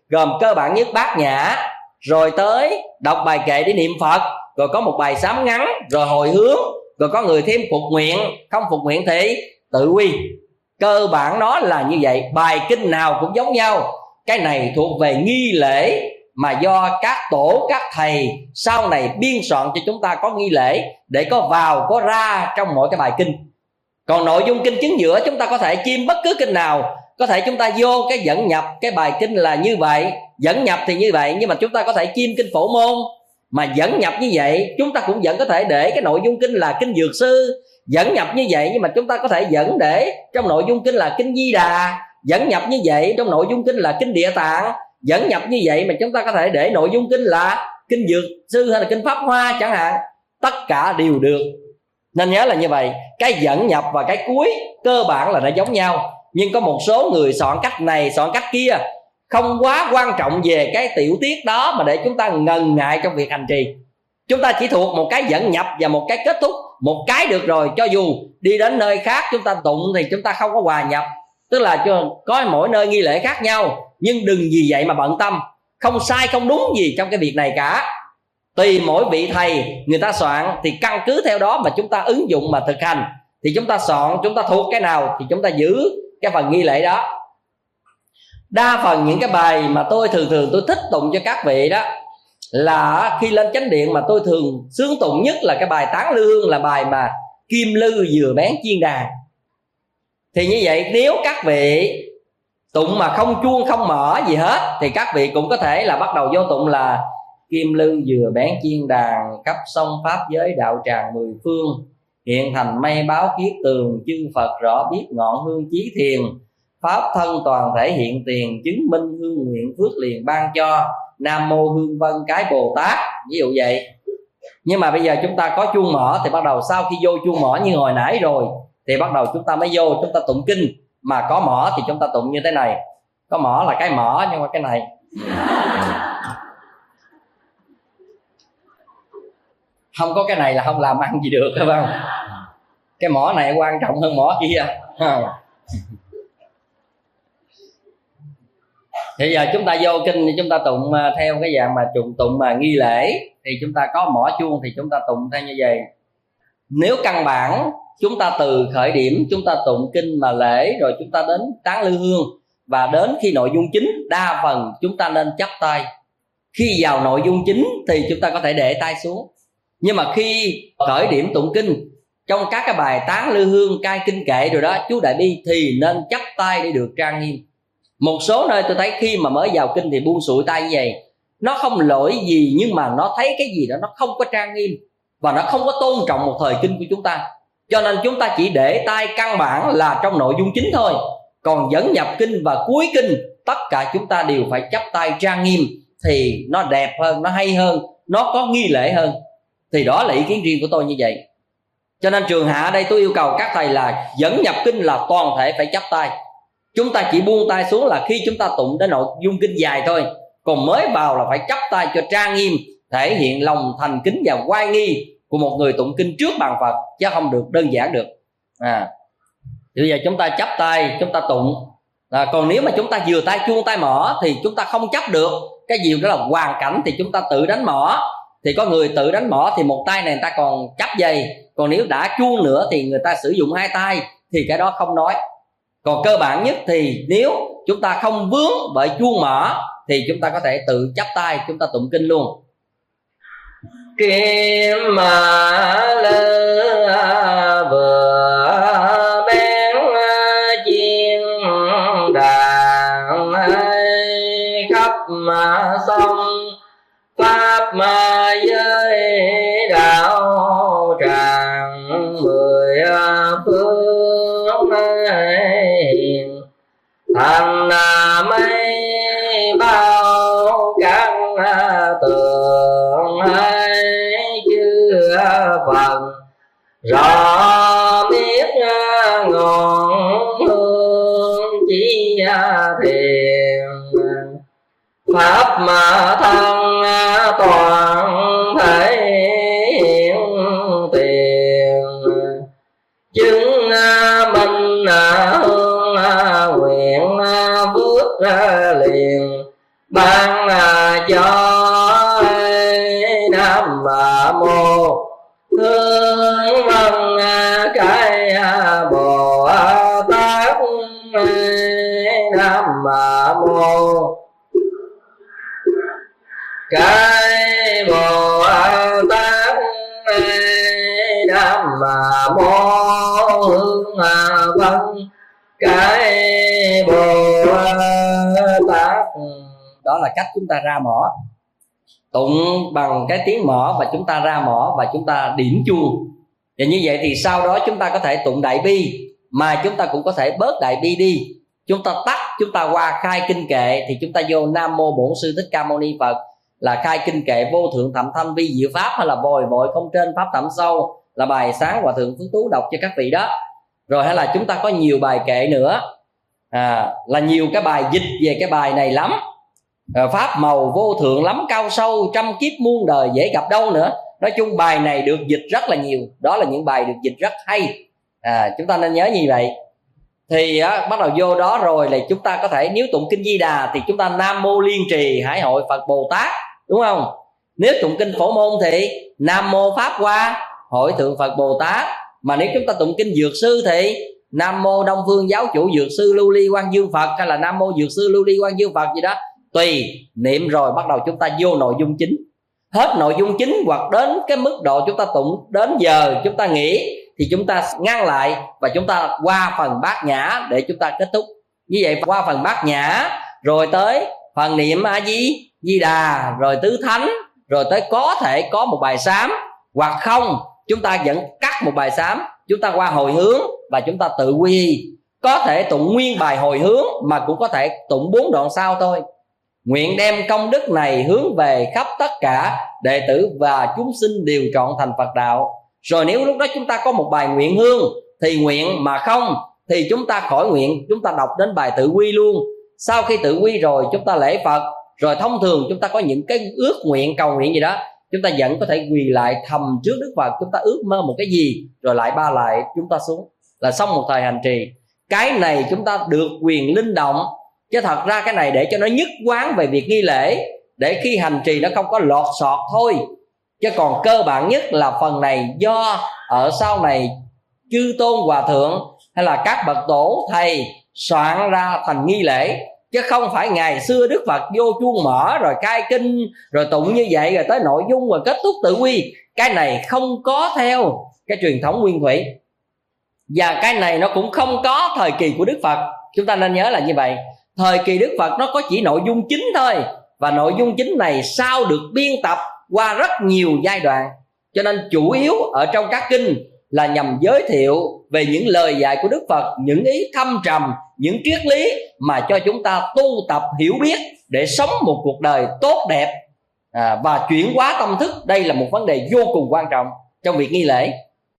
gồm cơ bản nhất bát nhã, rồi tới đọc bài kệ để niệm Phật, rồi có một bài sám ngắn, rồi hồi hướng, rồi có người thêm phục nguyện, không phục nguyện thì tự quy. Cơ bản nó là như vậy, bài kinh nào cũng giống nhau. Cái này thuộc về nghi lễ mà do các tổ, các thầy sau này biên soạn cho chúng ta có nghi lễ để có vào có ra trong mỗi cái bài kinh. Còn nội dung kinh chứng giữa chúng ta có thể chiêm bất cứ kinh nào, có thể chúng ta vô cái dẫn nhập cái bài kinh là như vậy, dẫn nhập thì như vậy, nhưng mà chúng ta có thể chiêm kinh Phổ Môn mà dẫn nhập như vậy. Chúng ta cũng vẫn có thể để cái nội dung kinh là kinh Dược Sư, dẫn nhập như vậy, nhưng mà chúng ta có thể dẫn để trong nội dung kinh là kinh Di Đà, dẫn nhập như vậy trong nội dung kinh là kinh Địa Tạng, dẫn nhập như vậy mà chúng ta có thể để nội dung kinh là kinh Dược Sư hay là kinh Pháp Hoa chẳng hạn. Tất cả đều được. Nên nhớ là như vậy, cái dẫn nhập và cái cuối cơ bản là nó giống nhau. Nhưng có một số người soạn cách này soạn cách kia, không quá quan trọng về cái tiểu tiết đó mà để chúng ta ngần ngại trong việc hành trì. Chúng ta chỉ thuộc một cái dẫn nhập và một cái kết thúc, một cái được rồi. Cho dù đi đến nơi khác chúng ta tụng thì chúng ta không có hòa nhập, tức là có mỗi nơi nghi lễ khác nhau, nhưng đừng vì vậy mà bận tâm. Không sai không đúng gì trong cái việc này cả. Tùy mỗi vị thầy người ta soạn thì căn cứ theo đó mà chúng ta ứng dụng mà thực hành. Thì chúng ta soạn, chúng ta thuộc cái nào thì chúng ta giữ cái phần nghi lễ đó. Đa phần những cái bài mà tôi thường tôi thích tụng cho các vị đó là khi lên chánh điện mà tôi thường sướng tụng nhất là cái bài Tán Lư Hương, là bài mà kim lư vừa bén chiên đàn. Thì như vậy nếu các vị tụng mà không chuông không mở gì hết thì các vị cũng có thể là bắt đầu vô tụng là kim lư vừa bén chiên đàn, khắp sông pháp giới đạo tràng mười phương, hiện thành mây báo kiết tường, chư Phật rõ biết ngọn hương chí thiền, pháp thân toàn thể hiện tiền, chứng minh hương nguyện phước liền ban cho, nam mô hương vân cái Bồ Tát, ví dụ vậy. Nhưng mà bây giờ chúng ta có chuông mở thì bắt đầu sau khi vô chuông mở như hồi nãy rồi thì bắt đầu chúng ta mới vô chúng ta tụng kinh. Mà có mở thì chúng ta tụng như thế này. Có mở là cái mở, nhưng mà cái này không có cái này là không làm ăn gì được, phải không? Cái mỏ này quan trọng hơn mỏ kia. Thì giờ chúng ta vô kinh thì chúng ta tụng theo cái dạng mà tụng mà nghi lễ. Thì chúng ta có mỏ chuông thì chúng ta tụng theo như vậy. Nếu căn bản chúng ta từ khởi điểm chúng ta tụng kinh mà lễ, rồi chúng ta đến Tán Lư Hương, và đến khi nội dung chính đa phần chúng ta nên chắp tay. Khi vào nội dung chính thì chúng ta có thể để tay xuống. Nhưng mà khi khởi điểm tụng kinh, trong các cái bài Tán Lư Hương, cai kinh kệ rồi đó, chú Đại Bi, thì nên chắp tay để được trang nghiêm. Một số nơi tôi thấy khi mà mới vào kinh thì buông xuôi tay như vậy, nó không lỗi gì nhưng mà nó thấy cái gì đó nó không có trang nghiêm và nó không có tôn trọng một thời kinh của chúng ta. Cho nên chúng ta chỉ để tay căn bản là trong nội dung chính thôi. Còn dẫn nhập kinh và cuối kinh tất cả chúng ta đều phải chắp tay trang nghiêm, thì nó đẹp hơn, nó hay hơn, nó có nghi lễ hơn. Thì đó là ý kiến riêng của tôi như vậy. Cho nên trường hạ ở đây tôi yêu cầu các thầy là dẫn nhập kinh là toàn thể phải chắp tay. Chúng ta chỉ buông tay xuống là khi chúng ta tụng đến nội dung kinh dài thôi. Còn mới vào là phải chắp tay cho trang nghiêm, thể hiện lòng thành kính và oai nghi của một người tụng kinh trước bàn Phật, chứ không được đơn giản được. Bây giờ chúng ta chắp tay chúng ta tụng. Còn nếu mà chúng ta vừa tay chuông tay mỏ thì chúng ta không chấp được. Cái gì đó là hoàn cảnh thì chúng ta tự đánh mỏ. Thì có người tự đánh mỏ thì một tay này người ta còn chấp dây. Còn nếu đã chuông nữa thì người ta sử dụng hai tay, thì cái đó không nói. Còn cơ bản nhất thì nếu chúng ta không vướng bởi chuông mỏ thì chúng ta có thể tự chắp tay chúng ta tụng kinh luôn. Kim mà lư vừa bén chiên đàn, khắp mà sông pháp mà giới đạo tràng mười phương, thành mây bao các tường, chư Phật rõ biết ngọn hương chí thiền, pháp mà thân toàn thể hiện tiền, chứng minh hương nguyện bước liền, ban cho. Nam mô Thương Vân Cái Bồ Tát. Nam mô Cái Bồ Tát. Nam mô Hướng Vân Cái Bồ Tát. Đó là cách chúng ta ra mỏ, tụng bằng cái tiếng mỏ và chúng ta ra mỏ và chúng ta điểm chuông. Và như vậy thì sau đó chúng ta có thể tụng đại bi, mà chúng ta cũng có thể bớt đại bi đi. Chúng ta tắt, chúng ta qua khai kinh kệ thì chúng ta vô Nam Mô Bổn Sư Thích Ca Mâu Ni Phật, là khai kinh kệ vô thượng thậm thâm vi diệu pháp, hay là vội vội không trên pháp thẳm sâu, là bài sáng Hòa Thượng Phước Tú đọc cho các vị đó. Rồi hay là chúng ta có nhiều bài kệ nữa, là nhiều cái bài dịch về cái bài này lắm. Pháp màu vô thượng lắm cao sâu, trăm kiếp muôn đời dễ gặp đâu nữa. Nói chung bài này được dịch rất là nhiều. Đó là những bài được dịch rất hay, chúng ta nên nhớ như vậy. Thì bắt đầu vô đó rồi là chúng ta có thể, nếu tụng kinh Di Đà thì chúng ta Nam Mô Liên Trì Hải Hội Phật Bồ Tát, đúng không? Nếu tụng kinh Phổ Môn thì Nam Mô Pháp Hoa Hội Thượng Phật Bồ Tát. Mà nếu chúng ta tụng kinh Dược Sư thì Nam Mô Đông Phương Giáo Chủ Dược Sư Lưu Ly Quang Dương Phật, hay là Nam Mô Dược Sư Lưu Ly Quang Dương Phật gì đó, tùy niệm. Rồi bắt đầu chúng ta vô nội dung chính. Hết nội dung chính hoặc đến cái mức độ chúng ta tụng đến giờ chúng ta nghỉ thì chúng ta ngăn lại và chúng ta qua phần bát nhã để chúng ta kết thúc. Như vậy qua phần bát nhã rồi tới phần niệm A Di Đà, rồi tứ thánh, rồi tới có thể có một bài sám, hoặc không chúng ta vẫn cắt một bài sám, chúng ta qua hồi hướng và chúng ta tự quy y. Có thể tụng nguyên bài hồi hướng mà cũng có thể tụng 4 đoạn sau thôi. Nguyện đem công đức này hướng về khắp tất cả đệ tử và chúng sinh đều trọn thành Phật đạo. Rồi nếu lúc đó chúng ta có một bài nguyện hương thì nguyện, mà không thì chúng ta khỏi nguyện, chúng ta đọc đến bài tự quy luôn. Sau khi tự quy rồi chúng ta lễ Phật. Rồi thông thường chúng ta có những cái ước nguyện, cầu nguyện gì đó, chúng ta vẫn có thể quỳ lại thầm trước Đức Phật, chúng ta ước mơ một cái gì rồi lại ba lại chúng ta xuống, là xong một thời hành trì. Cái này chúng ta được quyền linh động, chứ thật ra cái này để cho nó nhất quán về việc nghi lễ, để khi hành trì nó không có lọt sọt thôi. Chứ còn cơ bản nhất là phần này do ở sau này chư tôn hòa thượng hay là các bậc tổ thầy soạn ra thành nghi lễ, chứ không phải ngày xưa Đức Phật vô chuông mở rồi cai kinh rồi tụng như vậy rồi tới nội dung rồi kết thúc tự quy. Cái này không có theo cái truyền thống nguyên thủy, và cái này nó cũng không có thời kỳ của Đức Phật. Chúng ta nên nhớ là như vậy. Thời kỳ Đức Phật nó có chỉ nội dung chính thôi, và nội dung chính này sau được biên tập qua rất nhiều giai đoạn. Cho nên chủ yếu ở trong các kinh là nhằm giới thiệu về những lời dạy của Đức Phật, những ý thâm trầm, những triết lý mà cho chúng ta tu tập hiểu biết để sống một cuộc đời tốt đẹp và chuyển hóa tâm thức. Đây là một vấn đề vô cùng quan trọng trong việc nghi lễ.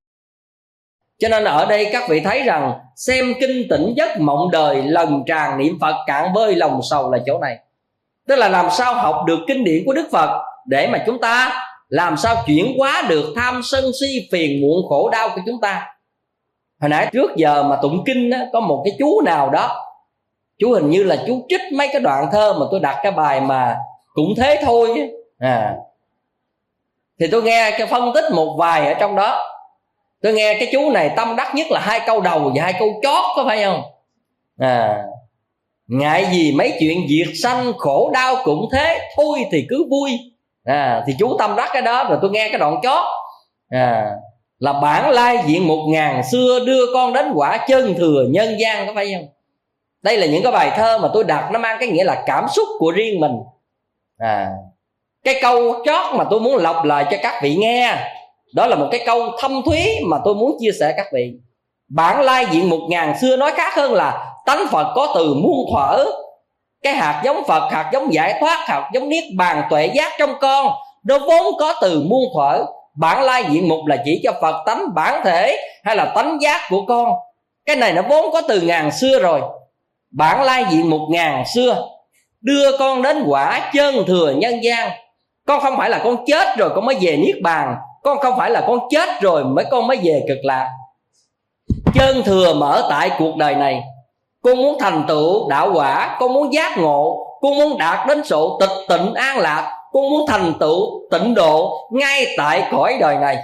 Cho nên ở đây các vị thấy rằng xem kinh tỉnh giấc mộng đời, lần tràn niệm Phật cạn bơi lòng sầu là chỗ này. Tức là làm sao học được kinh điển của Đức Phật để mà chúng ta làm sao chuyển hóa được tham sân si phiền muộn khổ đau của chúng ta. Hồi nãy trước giờ mà tụng kinh á, có một cái chú nào đó, chú hình như là chú trích mấy cái đoạn thơ mà tôi đặt cái bài mà cũng thế thôi thì tôi nghe cái phân tích một vài ở trong đó. Tôi nghe cái chú này tâm đắc nhất là 2 câu đầu và 2 câu chót, có phải không? Ngại gì mấy chuyện diệt sanh khổ đau cũng thế, thôi thì cứ vui. Thì chú tâm đắc cái đó. Rồi tôi nghe cái đoạn chót là bản lai diện 1000 xưa đưa con đến quả chân thừa nhân gian, có phải không? Đây là những cái bài thơ mà tôi đặt, nó mang cái nghĩa là cảm xúc của riêng mình. Cái câu chót mà tôi muốn lọc lại cho các vị nghe, đó là một cái câu thâm thúy mà tôi muốn chia sẻ các vị. Bản lai diện 1000 xưa nói khác hơn là tánh Phật có từ muôn thuở. Cái hạt giống Phật, hạt giống giải thoát, hạt giống niết bàn tuệ giác trong con, nó vốn có từ muôn thuở. Bản lai diện mục là chỉ cho Phật tánh bản thể hay là tánh giác của con. Cái này nó vốn có từ ngàn xưa rồi. Bản lai diện 1000 xưa đưa con đến quả chân thừa nhân gian. Con không phải là con chết rồi con mới về niết bàn, con không phải là con chết rồi con mới về cực lạc. Chân thừa mở tại cuộc đời này. Con muốn thành tựu đạo quả, con muốn giác ngộ, con muốn đạt đến sự tịch tịnh an lạc, con muốn thành tựu tịnh độ ngay tại cõi đời này.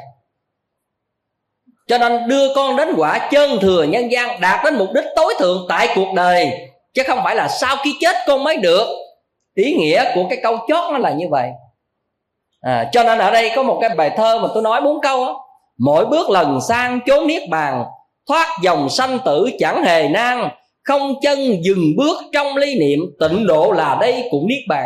Cho nên đưa con đến quả chân thừa nhân gian, đạt đến mục đích tối thượng tại cuộc đời, chứ không phải là sau khi chết con mới được. Ý nghĩa của cái câu chót nó là như vậy. Cho nên ở đây có một cái bài thơ mà tôi nói 4 câu đó. Mỗi bước lần sang chốn niết bàn, thoát dòng sanh tử chẳng hề nan, không chân dừng bước trong ly niệm, tịnh độ là đây cũng niết bàn.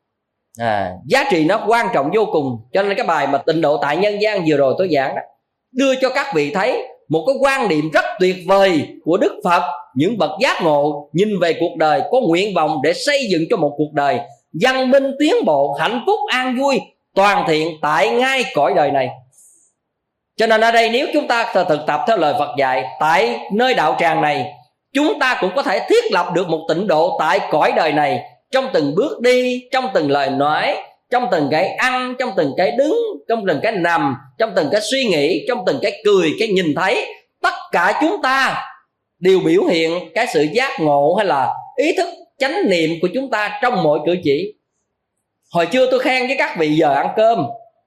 Giá trị nó quan trọng vô cùng. Cho nên cái bài mà tịnh độ tại nhân gian vừa rồi tôi giảng đó, đưa cho các vị thấy một cái quan điểm rất tuyệt vời của Đức Phật. Những bậc giác ngộ nhìn về cuộc đời, có nguyện vọng để xây dựng cho một cuộc đời văn minh tiến bộ, hạnh phúc an vui toàn thiện tại ngay cõi đời này. Cho nên ở đây nếu chúng ta thực tập theo lời Phật dạy, tại nơi đạo tràng này chúng ta cũng có thể thiết lập được một tịnh độ tại cõi đời này, trong từng bước đi, trong từng lời nói, trong từng cái ăn, trong từng cái đứng, trong từng cái nằm, trong từng cái suy nghĩ, trong từng cái cười, cái nhìn thấy. Tất cả chúng ta đều biểu hiện cái sự giác ngộ hay là ý thức chánh niệm của chúng ta trong mọi cử chỉ. Hồi trưa tôi khen với các vị giờ ăn cơm,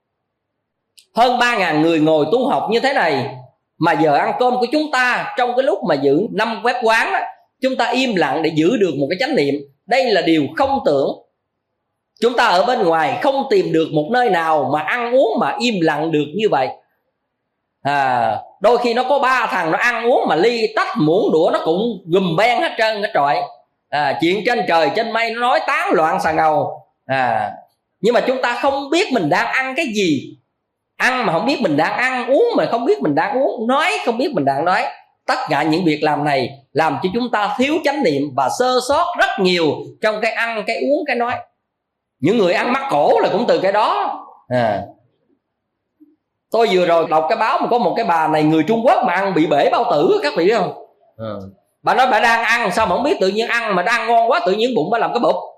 hơn 3.000 người ngồi tu học như thế này, mà giờ ăn cơm của chúng ta trong cái lúc mà giữ 5 phép quán đó, chúng ta im lặng để giữ được một cái chánh niệm. Đây là điều không tưởng. Chúng ta ở bên ngoài không tìm được một nơi nào mà ăn uống mà im lặng được như vậy. Đôi khi nó có 3 thằng nó ăn uống mà ly tách muỗng đũa nó cũng gùm beng hết trơn cái trọi. Chuyện trên trời trên mây nó nói tán loạn xà ngầu. Nhưng mà chúng ta không biết mình đang ăn cái gì. Ăn mà không biết mình đang ăn, uống mà không biết mình đang uống, nói không biết mình đang nói. Tất cả những việc làm này làm cho chúng ta thiếu chánh niệm và sơ sót rất nhiều trong cái ăn, cái uống, cái nói. Những người ăn mắc cổ là cũng từ cái đó. Tôi vừa rồi đọc cái báo mà có một cái bà này người Trung Quốc mà ăn bị bể bao tử, các vị biết không? Bà nói bà đang ăn sao mà không biết, tự nhiên ăn mà đang ngon quá tự nhiên bụng bà làm cái bụp.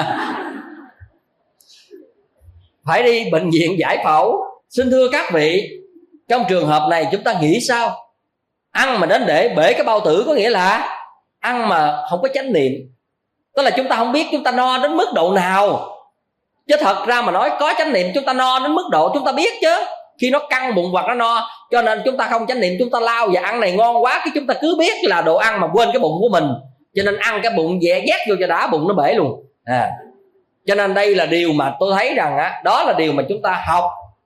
Phải đi bệnh viện giải phẫu. Xin thưa các vị, trong trường hợp này chúng ta nghĩ sao? Ăn mà đến để bể cái bao tử có nghĩa là ăn mà không có chánh niệm. Tức là chúng ta không biết chúng ta no đến mức độ nào. Chứ thật ra mà nói có chánh niệm chúng ta no đến mức độ chúng ta biết chứ. Khi nó căng bụng hoặc nó no, cho nên chúng ta không chánh niệm, chúng ta lao và ăn này ngon quá, cái chúng ta cứ biết là đồ ăn mà quên cái bụng của mình, cho nên ăn cái bụng dẹ dét vô cho đã bụng nó bể luôn. Cho nên đây là điều mà tôi thấy rằng đó là điều mà chúng ta học.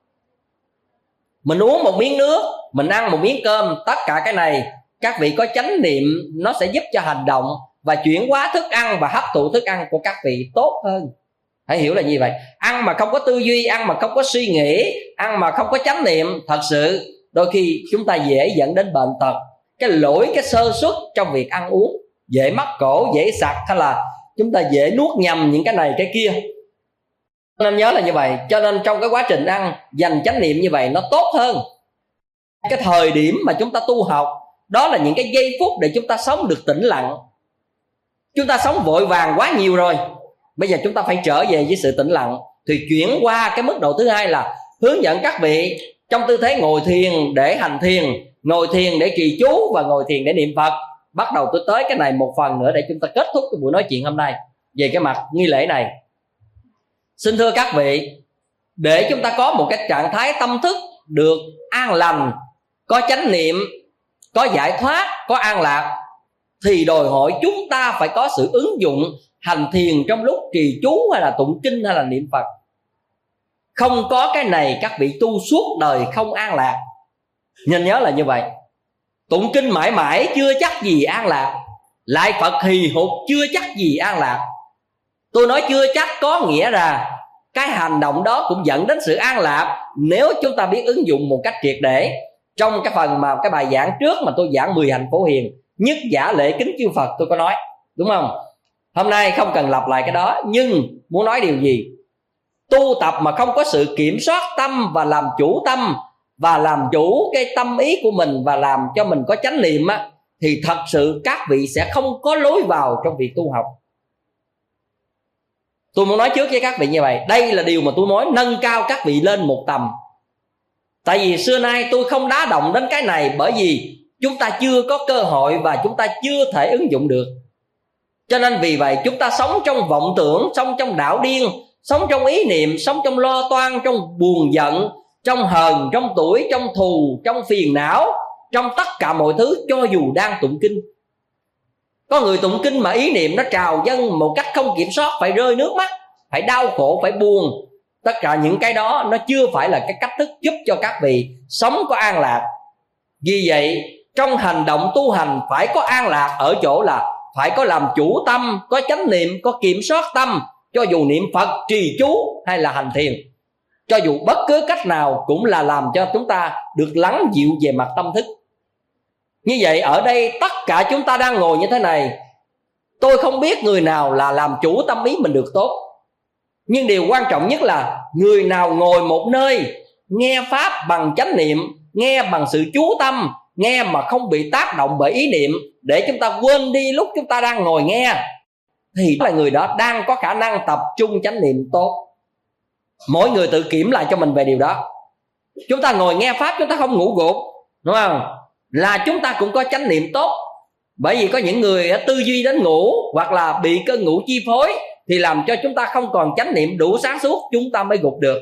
Mình uống một miếng nước, mình ăn một miếng cơm, tất cả cái này các vị có chánh niệm nó sẽ giúp cho hành động và chuyển hóa thức ăn và hấp thụ thức ăn của các vị tốt hơn. Hãy hiểu là như vậy. Ăn mà không có tư duy, ăn mà không có suy nghĩ, ăn mà không có chánh niệm, thật sự đôi khi chúng ta dễ dẫn đến bệnh tật. Cái lỗi, cái sơ suất trong việc ăn uống, dễ mắc cổ, dễ sặc, hay là chúng ta dễ nuốt nhầm những cái này cái kia. Nên nhớ là như vậy. Cho nên trong cái quá trình ăn dành chánh niệm như vậy nó tốt hơn. Cái thời điểm mà chúng ta tu học, đó là những cái giây phút để chúng ta sống được tĩnh lặng. Chúng ta sống vội vàng quá nhiều rồi, bây giờ chúng ta phải trở về với sự tĩnh lặng. Thì chuyển qua cái mức độ thứ hai là hướng dẫn các vị trong tư thế ngồi thiền để hành thiền, ngồi thiền để trì chú và ngồi thiền để niệm Phật. Bắt đầu tôi tới cái này một phần nữa để chúng ta kết thúc cái buổi nói chuyện hôm nay về cái mặt nghi lễ này. Xin thưa các vị, để chúng ta có một cái trạng thái tâm thức được an lành, có chánh niệm, có giải thoát, có an lạc, thì đòi hỏi chúng ta phải có sự ứng dụng hành thiền trong lúc trì chú hay là tụng kinh hay là niệm Phật. Không có cái này các vị tu suốt đời không an lạc. Nên nhớ là như vậy. Tụng kinh mãi mãi chưa chắc gì an lạc, lại Phật hì hục chưa chắc gì an lạc. Tôi nói chưa chắc có nghĩa là cái hành động đó cũng dẫn đến sự an lạc nếu chúng ta biết ứng dụng một cách triệt để. Trong cái phần mà cái bài giảng trước mà tôi giảng 10 hạnh phổ hiền, nhất giả lễ kính chư Phật, tôi có nói, đúng không? Hôm nay không cần lặp lại cái đó, nhưng muốn nói điều gì? Tu tập mà không có sự kiểm soát tâm và làm chủ tâm, và làm chủ cái tâm ý của mình, và làm cho mình có chánh niệm á, thì thật sự các vị sẽ không có lối vào trong việc tu học. Tôi muốn nói trước với các vị như vậy. Đây là điều mà tôi nói nâng cao các vị lên một tầm. Tại vì xưa nay tôi không đá động đến cái này, bởi vì chúng ta chưa có cơ hội và chúng ta chưa thể ứng dụng được. Cho nên vì vậy chúng ta sống trong vọng tưởng, sống trong đảo điên, sống trong ý niệm, sống trong lo toan, trong buồn giận, trong hờn, trong tủi, trong thù, trong phiền não, trong tất cả mọi thứ cho dù đang tụng kinh. Có người tụng kinh mà ý niệm nó trào dâng một cách không kiểm soát, phải rơi nước mắt, phải đau khổ, phải buồn. Tất cả những cái đó nó chưa phải là cái cách thức giúp cho các vị sống có an lạc. Vì vậy trong hành động tu hành phải có an lạc ở chỗ là phải có làm chủ tâm, có chánh niệm, có kiểm soát tâm. Cho dù niệm Phật, trì chú hay là hành thiền, cho dù bất cứ cách nào cũng là làm cho chúng ta được lắng dịu về mặt tâm thức. Như vậy ở đây tất cả chúng ta đang ngồi như thế này, tôi không biết người nào là làm chủ tâm ý mình được tốt. Nhưng điều quan trọng nhất là người nào ngồi một nơi, nghe Pháp bằng chánh niệm, nghe bằng sự chú tâm, nghe mà không bị tác động bởi ý niệm, để chúng ta quên đi lúc chúng ta đang ngồi nghe, thì là người đó đang có khả năng tập trung chánh niệm tốt. Mỗi người tự kiểm lại cho mình về điều đó. Chúng ta ngồi nghe Pháp, chúng ta không ngủ gục, đúng không? Là chúng ta cũng có chánh niệm tốt. Bởi vì có những người tư duy đến ngủ, hoặc là bị cơn ngủ chi phối, thì làm cho chúng ta không còn chánh niệm đủ sáng suốt, chúng ta mới gục được.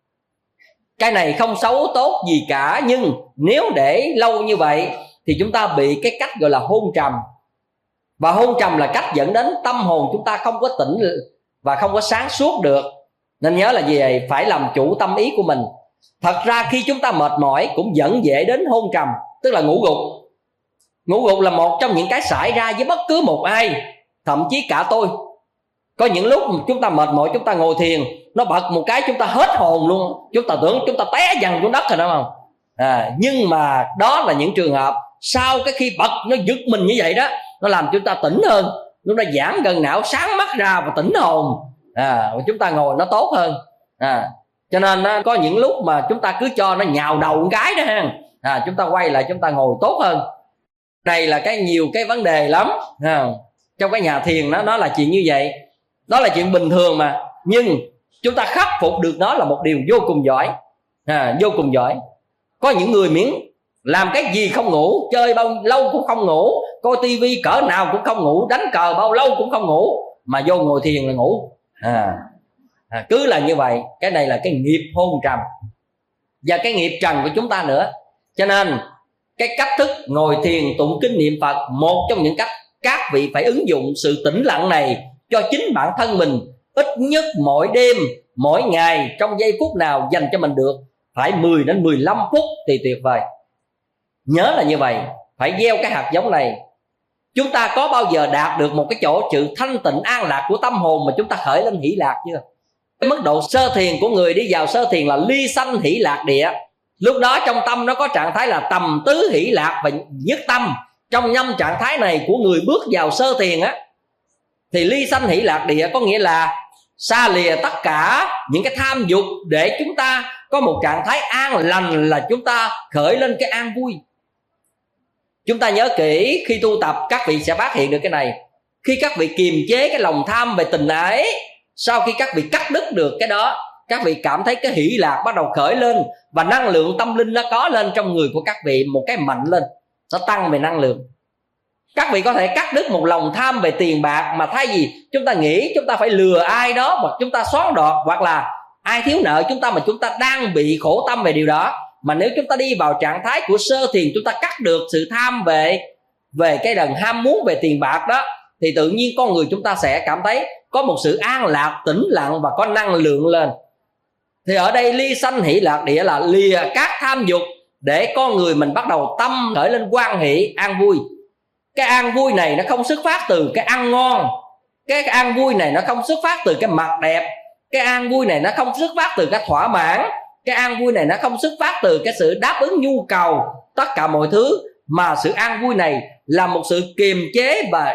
Cái này không xấu tốt gì cả, nhưng nếu để lâu như vậy thì chúng ta bị cái cách gọi là hôn trầm. Và hôn trầm là cách dẫn đến tâm hồn chúng ta không có tỉnh và không có sáng suốt được. Nên nhớ là gì vậy? Phải làm chủ tâm ý của mình. Thật ra khi chúng ta mệt mỏi cũng dẫn dễ đến hôn trầm, tức là ngủ gục. Ngủ gục là một trong những cái xảy ra với bất cứ một ai, thậm chí cả tôi. Có những lúc chúng ta mệt mỏi, chúng ta ngồi thiền, nó bật một cái chúng ta hết hồn luôn, chúng ta tưởng chúng ta té dằn xuống đất rồi, đúng không? Nhưng mà đó là những trường hợp sau cái khi bật nó giật mình như vậy đó, nó làm chúng ta tỉnh hơn, chúng ta giãn gần não, sáng mắt ra và tỉnh hồn. Chúng ta ngồi nó tốt hơn. Cho nên có những lúc mà chúng ta cứ cho nó nhào đầu một cái đó ha, chúng ta quay lại chúng ta ngồi tốt hơn. Đây là nhiều cái vấn đề lắm trong cái nhà thiền, nó là chuyện như vậy. Đó là chuyện bình thường mà, nhưng chúng ta khắc phục được nó là một điều vô cùng giỏi. Vô cùng giỏi. Có những người miễn làm cái gì không ngủ, chơi bao lâu cũng không ngủ, coi tivi cỡ nào cũng không ngủ, đánh cờ bao lâu cũng không ngủ, mà vô ngồi thiền là ngủ. Cứ là như vậy. Cái này là cái nghiệp hôn trầm và cái nghiệp trần của chúng ta nữa. Cho nên cái cách thức ngồi thiền tụng kinh niệm Phật, một trong những cách các vị phải ứng dụng sự tĩnh lặng này cho chính bản thân mình. Ít nhất mỗi đêm, mỗi ngày, trong giây phút nào dành cho mình được phải 10 đến 15 phút thì tuyệt vời. Nhớ là như vậy, phải gieo cái hạt giống này. Chúng ta có bao giờ đạt được một cái chỗ sự thanh tịnh an lạc của tâm hồn mà chúng ta khởi lên hỷ lạc chưa? Cái mức độ sơ thiền của người đi vào sơ thiền là ly sanh hỷ lạc địa. Lúc đó trong tâm nó có trạng thái là tầm tứ hỷ lạc và nhất tâm. Trong 5 trạng thái này của người bước vào sơ thiền á, thì ly sanh hỷ lạc địa có nghĩa là xa lìa tất cả những cái tham dục, để chúng ta có một trạng thái an lành, là chúng ta khởi lên cái an vui. Chúng ta nhớ kỹ, khi tu tập các vị sẽ phát hiện được cái này. Khi các vị kiềm chế cái lòng tham về tình ái, sau khi các vị cắt đứt được cái đó, các vị cảm thấy cái hỷ lạc bắt đầu khởi lên, và năng lượng tâm linh nó có lên trong người của các vị một cái mạnh lên, nó tăng về năng lượng. Các vị có thể cắt đứt một lòng tham về tiền bạc, mà thay vì chúng ta nghĩ chúng ta phải lừa ai đó, hoặc chúng ta xoán đoạt, hoặc là ai thiếu nợ chúng ta, mà chúng ta đang bị khổ tâm về điều đó. Mà nếu chúng ta đi vào trạng thái của sơ thiền, chúng ta cắt được sự tham về cái đần ham muốn về tiền bạc đó, thì tự nhiên con người chúng ta sẽ cảm thấy có một sự an lạc, tĩnh lặng và có năng lượng lên. Thì ở đây ly sanh hỷ lạc địa là lìa các tham dục, để con người mình bắt đầu tâm khởi lên hoan hỷ, an vui. Cái an vui này nó không xuất phát từ cái ăn ngon, cái an vui này nó không xuất phát từ cái mặt đẹp, cái an vui này nó không xuất phát từ cái thỏa mãn, cái an vui này nó không xuất phát từ cái sự đáp ứng nhu cầu tất cả mọi thứ, mà sự an vui này là một sự kiềm chế và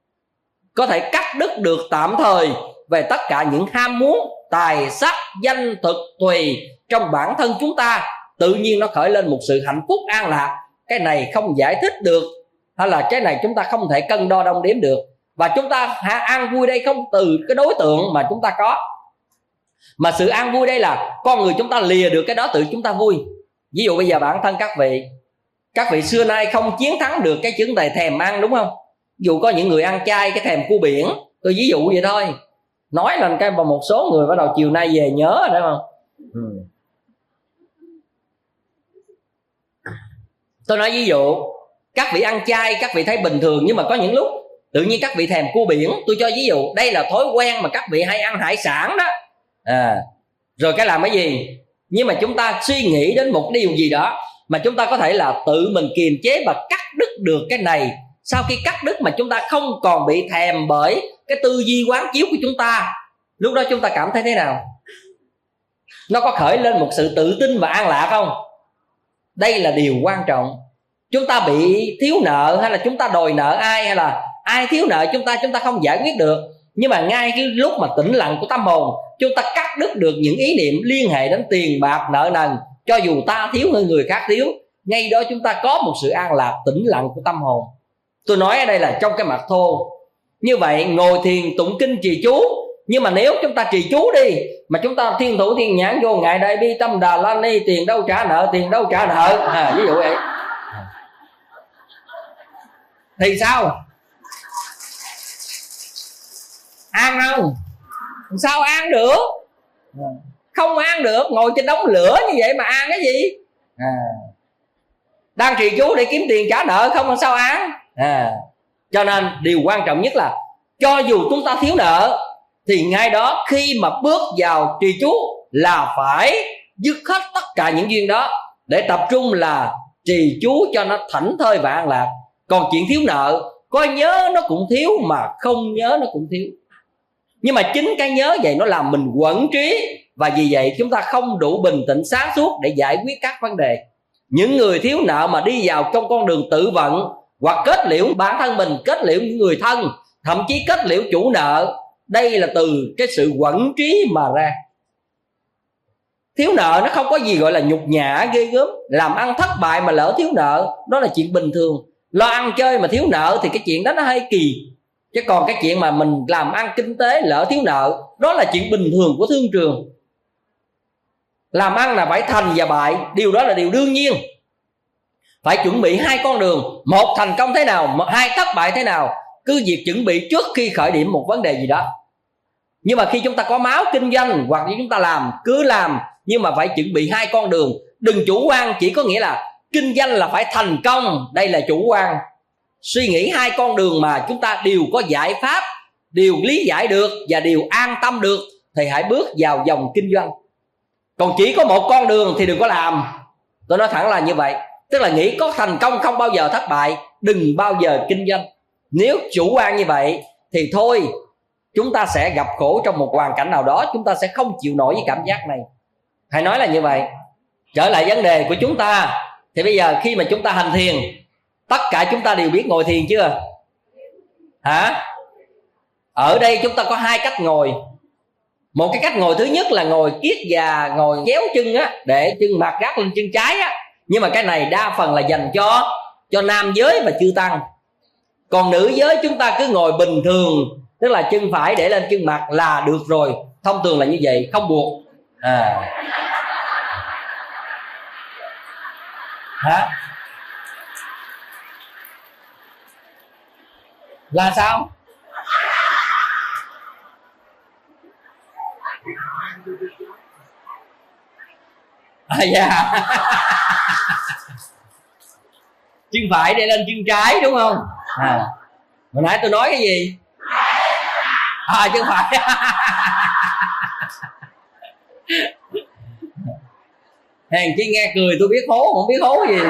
có thể cắt đứt được tạm thời về tất cả những ham muốn tài sắc danh thực tùy trong bản thân chúng ta. Tự nhiên nó khởi lên một sự hạnh phúc an lạc. Cái này không giải thích được, hay là cái này chúng ta không thể cân đo đong đếm được. Và chúng ta an vui đây không từ cái đối tượng mà chúng ta có, mà sự an vui đây là con người chúng ta lìa được cái đó, tự chúng ta vui. Ví dụ bây giờ bản thân các vị xưa nay không chiến thắng được cái chứng tài thèm ăn, đúng không? Dù có những người ăn chay cái thèm cua biển, tôi ví dụ vậy thôi, nói lên cái mà một số người bắt đầu chiều nay về nhớ rồi, đúng không? Tôi nói ví dụ, các vị ăn chay các vị thấy bình thường, nhưng mà có những lúc tự nhiên các vị thèm cua biển. Tôi cho ví dụ, đây là thói quen mà các vị hay ăn hải sản đó. Rồi cái làm cái gì? Nhưng mà chúng ta suy nghĩ đến một điều gì đó mà chúng ta có thể là tự mình kiềm chế và cắt đứt được cái này. Sau khi cắt đứt mà chúng ta không còn bị thèm bởi cái tư duy quán chiếu của chúng ta, lúc đó chúng ta cảm thấy thế nào? Nó có khởi lên một sự tự tin và an lạc không? Đây là điều quan trọng. Chúng ta bị thiếu nợ, hay là chúng ta đòi nợ ai, hay là ai thiếu nợ chúng ta không giải quyết được. Nhưng mà ngay cái lúc mà tĩnh lặng của tâm hồn, chúng ta cắt đứt được những ý niệm liên hệ đến tiền bạc nợ nần, cho dù ta thiếu hơn người khác thiếu, ngay đó chúng ta có một sự an lạc tĩnh lặng của tâm hồn. Tôi nói ở đây là trong cái mặt thô. Như vậy ngồi thiền tụng kinh trì chú, nhưng mà nếu chúng ta trì chú đi mà chúng ta thiên thủ thiên nhãn vô ngài đại bi tâm đà la ni, tiền đâu trả nợ, tiền đâu trả nợ, ví dụ vậy, thì sao? An không? Sao an được? Không an được. Ngồi trên đống lửa như vậy mà an cái gì? Đang trì chú để kiếm tiền trả nợ không làm sao an? Cho nên điều quan trọng nhất là cho dù chúng ta thiếu nợ thì ngay đó khi mà bước vào trì chú là phải dứt hết tất cả những duyên đó để tập trung là trì chú cho nó thảnh thơi và an lạc. Còn chuyện thiếu nợ, có nhớ nó cũng thiếu, mà không nhớ nó cũng thiếu. Nhưng mà chính cái nhớ vậy nó làm mình quẩn trí, và vì vậy chúng ta không đủ bình tĩnh sáng suốt để giải quyết các vấn đề. Những người thiếu nợ mà đi vào trong con đường tự vận, hoặc kết liễu bản thân mình, kết liễu những người thân, thậm chí kết liễu chủ nợ, đây là từ cái sự quẩn trí mà ra. Thiếu nợ nó không có gì gọi là nhục nhã ghê gớm. Làm ăn thất bại mà lỡ thiếu nợ, đó là chuyện bình thường. Lo ăn chơi mà thiếu nợ thì cái chuyện đó nó hơi kỳ. Chứ còn cái chuyện mà mình làm ăn kinh tế lỡ thiếu nợ, đó là chuyện bình thường của thương trường. Làm ăn là phải thành và bại, điều đó là điều đương nhiên. Phải chuẩn bị hai con đường, một thành công thế nào, hai thất bại thế nào. Cứ việc chuẩn bị trước khi khởi điểm một vấn đề gì đó. Nhưng mà khi chúng ta có máu kinh doanh, hoặc như chúng ta làm, cứ làm, nhưng mà phải chuẩn bị hai con đường. Đừng chủ quan chỉ có nghĩa là kinh doanh là phải thành công, đây là chủ quan. Suy nghĩ hai con đường mà chúng ta đều có giải pháp, đều lý giải được và đều an tâm được, thì hãy bước vào dòng kinh doanh. Còn chỉ có một con đường thì đừng có làm. Tôi nói thẳng là như vậy. Tức là nghĩ có thành công không bao giờ thất bại, đừng bao giờ kinh doanh. Nếu chủ quan như vậy thì thôi, chúng ta sẽ gặp khổ trong một hoàn cảnh nào đó, chúng ta sẽ không chịu nổi với cảm giác này. Hãy nói là như vậy. Trở lại vấn đề của chúng ta, thì bây giờ khi mà chúng ta hành thiền, tất cả chúng ta đều biết ngồi thiền chưa? Hả? Ở đây chúng ta có hai cách ngồi. Một cái cách ngồi thứ nhất là ngồi kiết già, ngồi kéo chân á, để chân mặt gác lên chân trái á. Nhưng mà cái này đa phần là dành cho nam giới và chư tăng. Còn nữ giới chúng ta cứ ngồi bình thường, tức là chân phải để lên chân mặt là được rồi. Thông thường là như vậy, không buộc. Hả? Là sao? Chân phải để lên chân trái đúng không? Hồi nãy tôi nói cái gì? Chân phải. Hèn chi nghe cười tôi biết hố, không biết hố gì.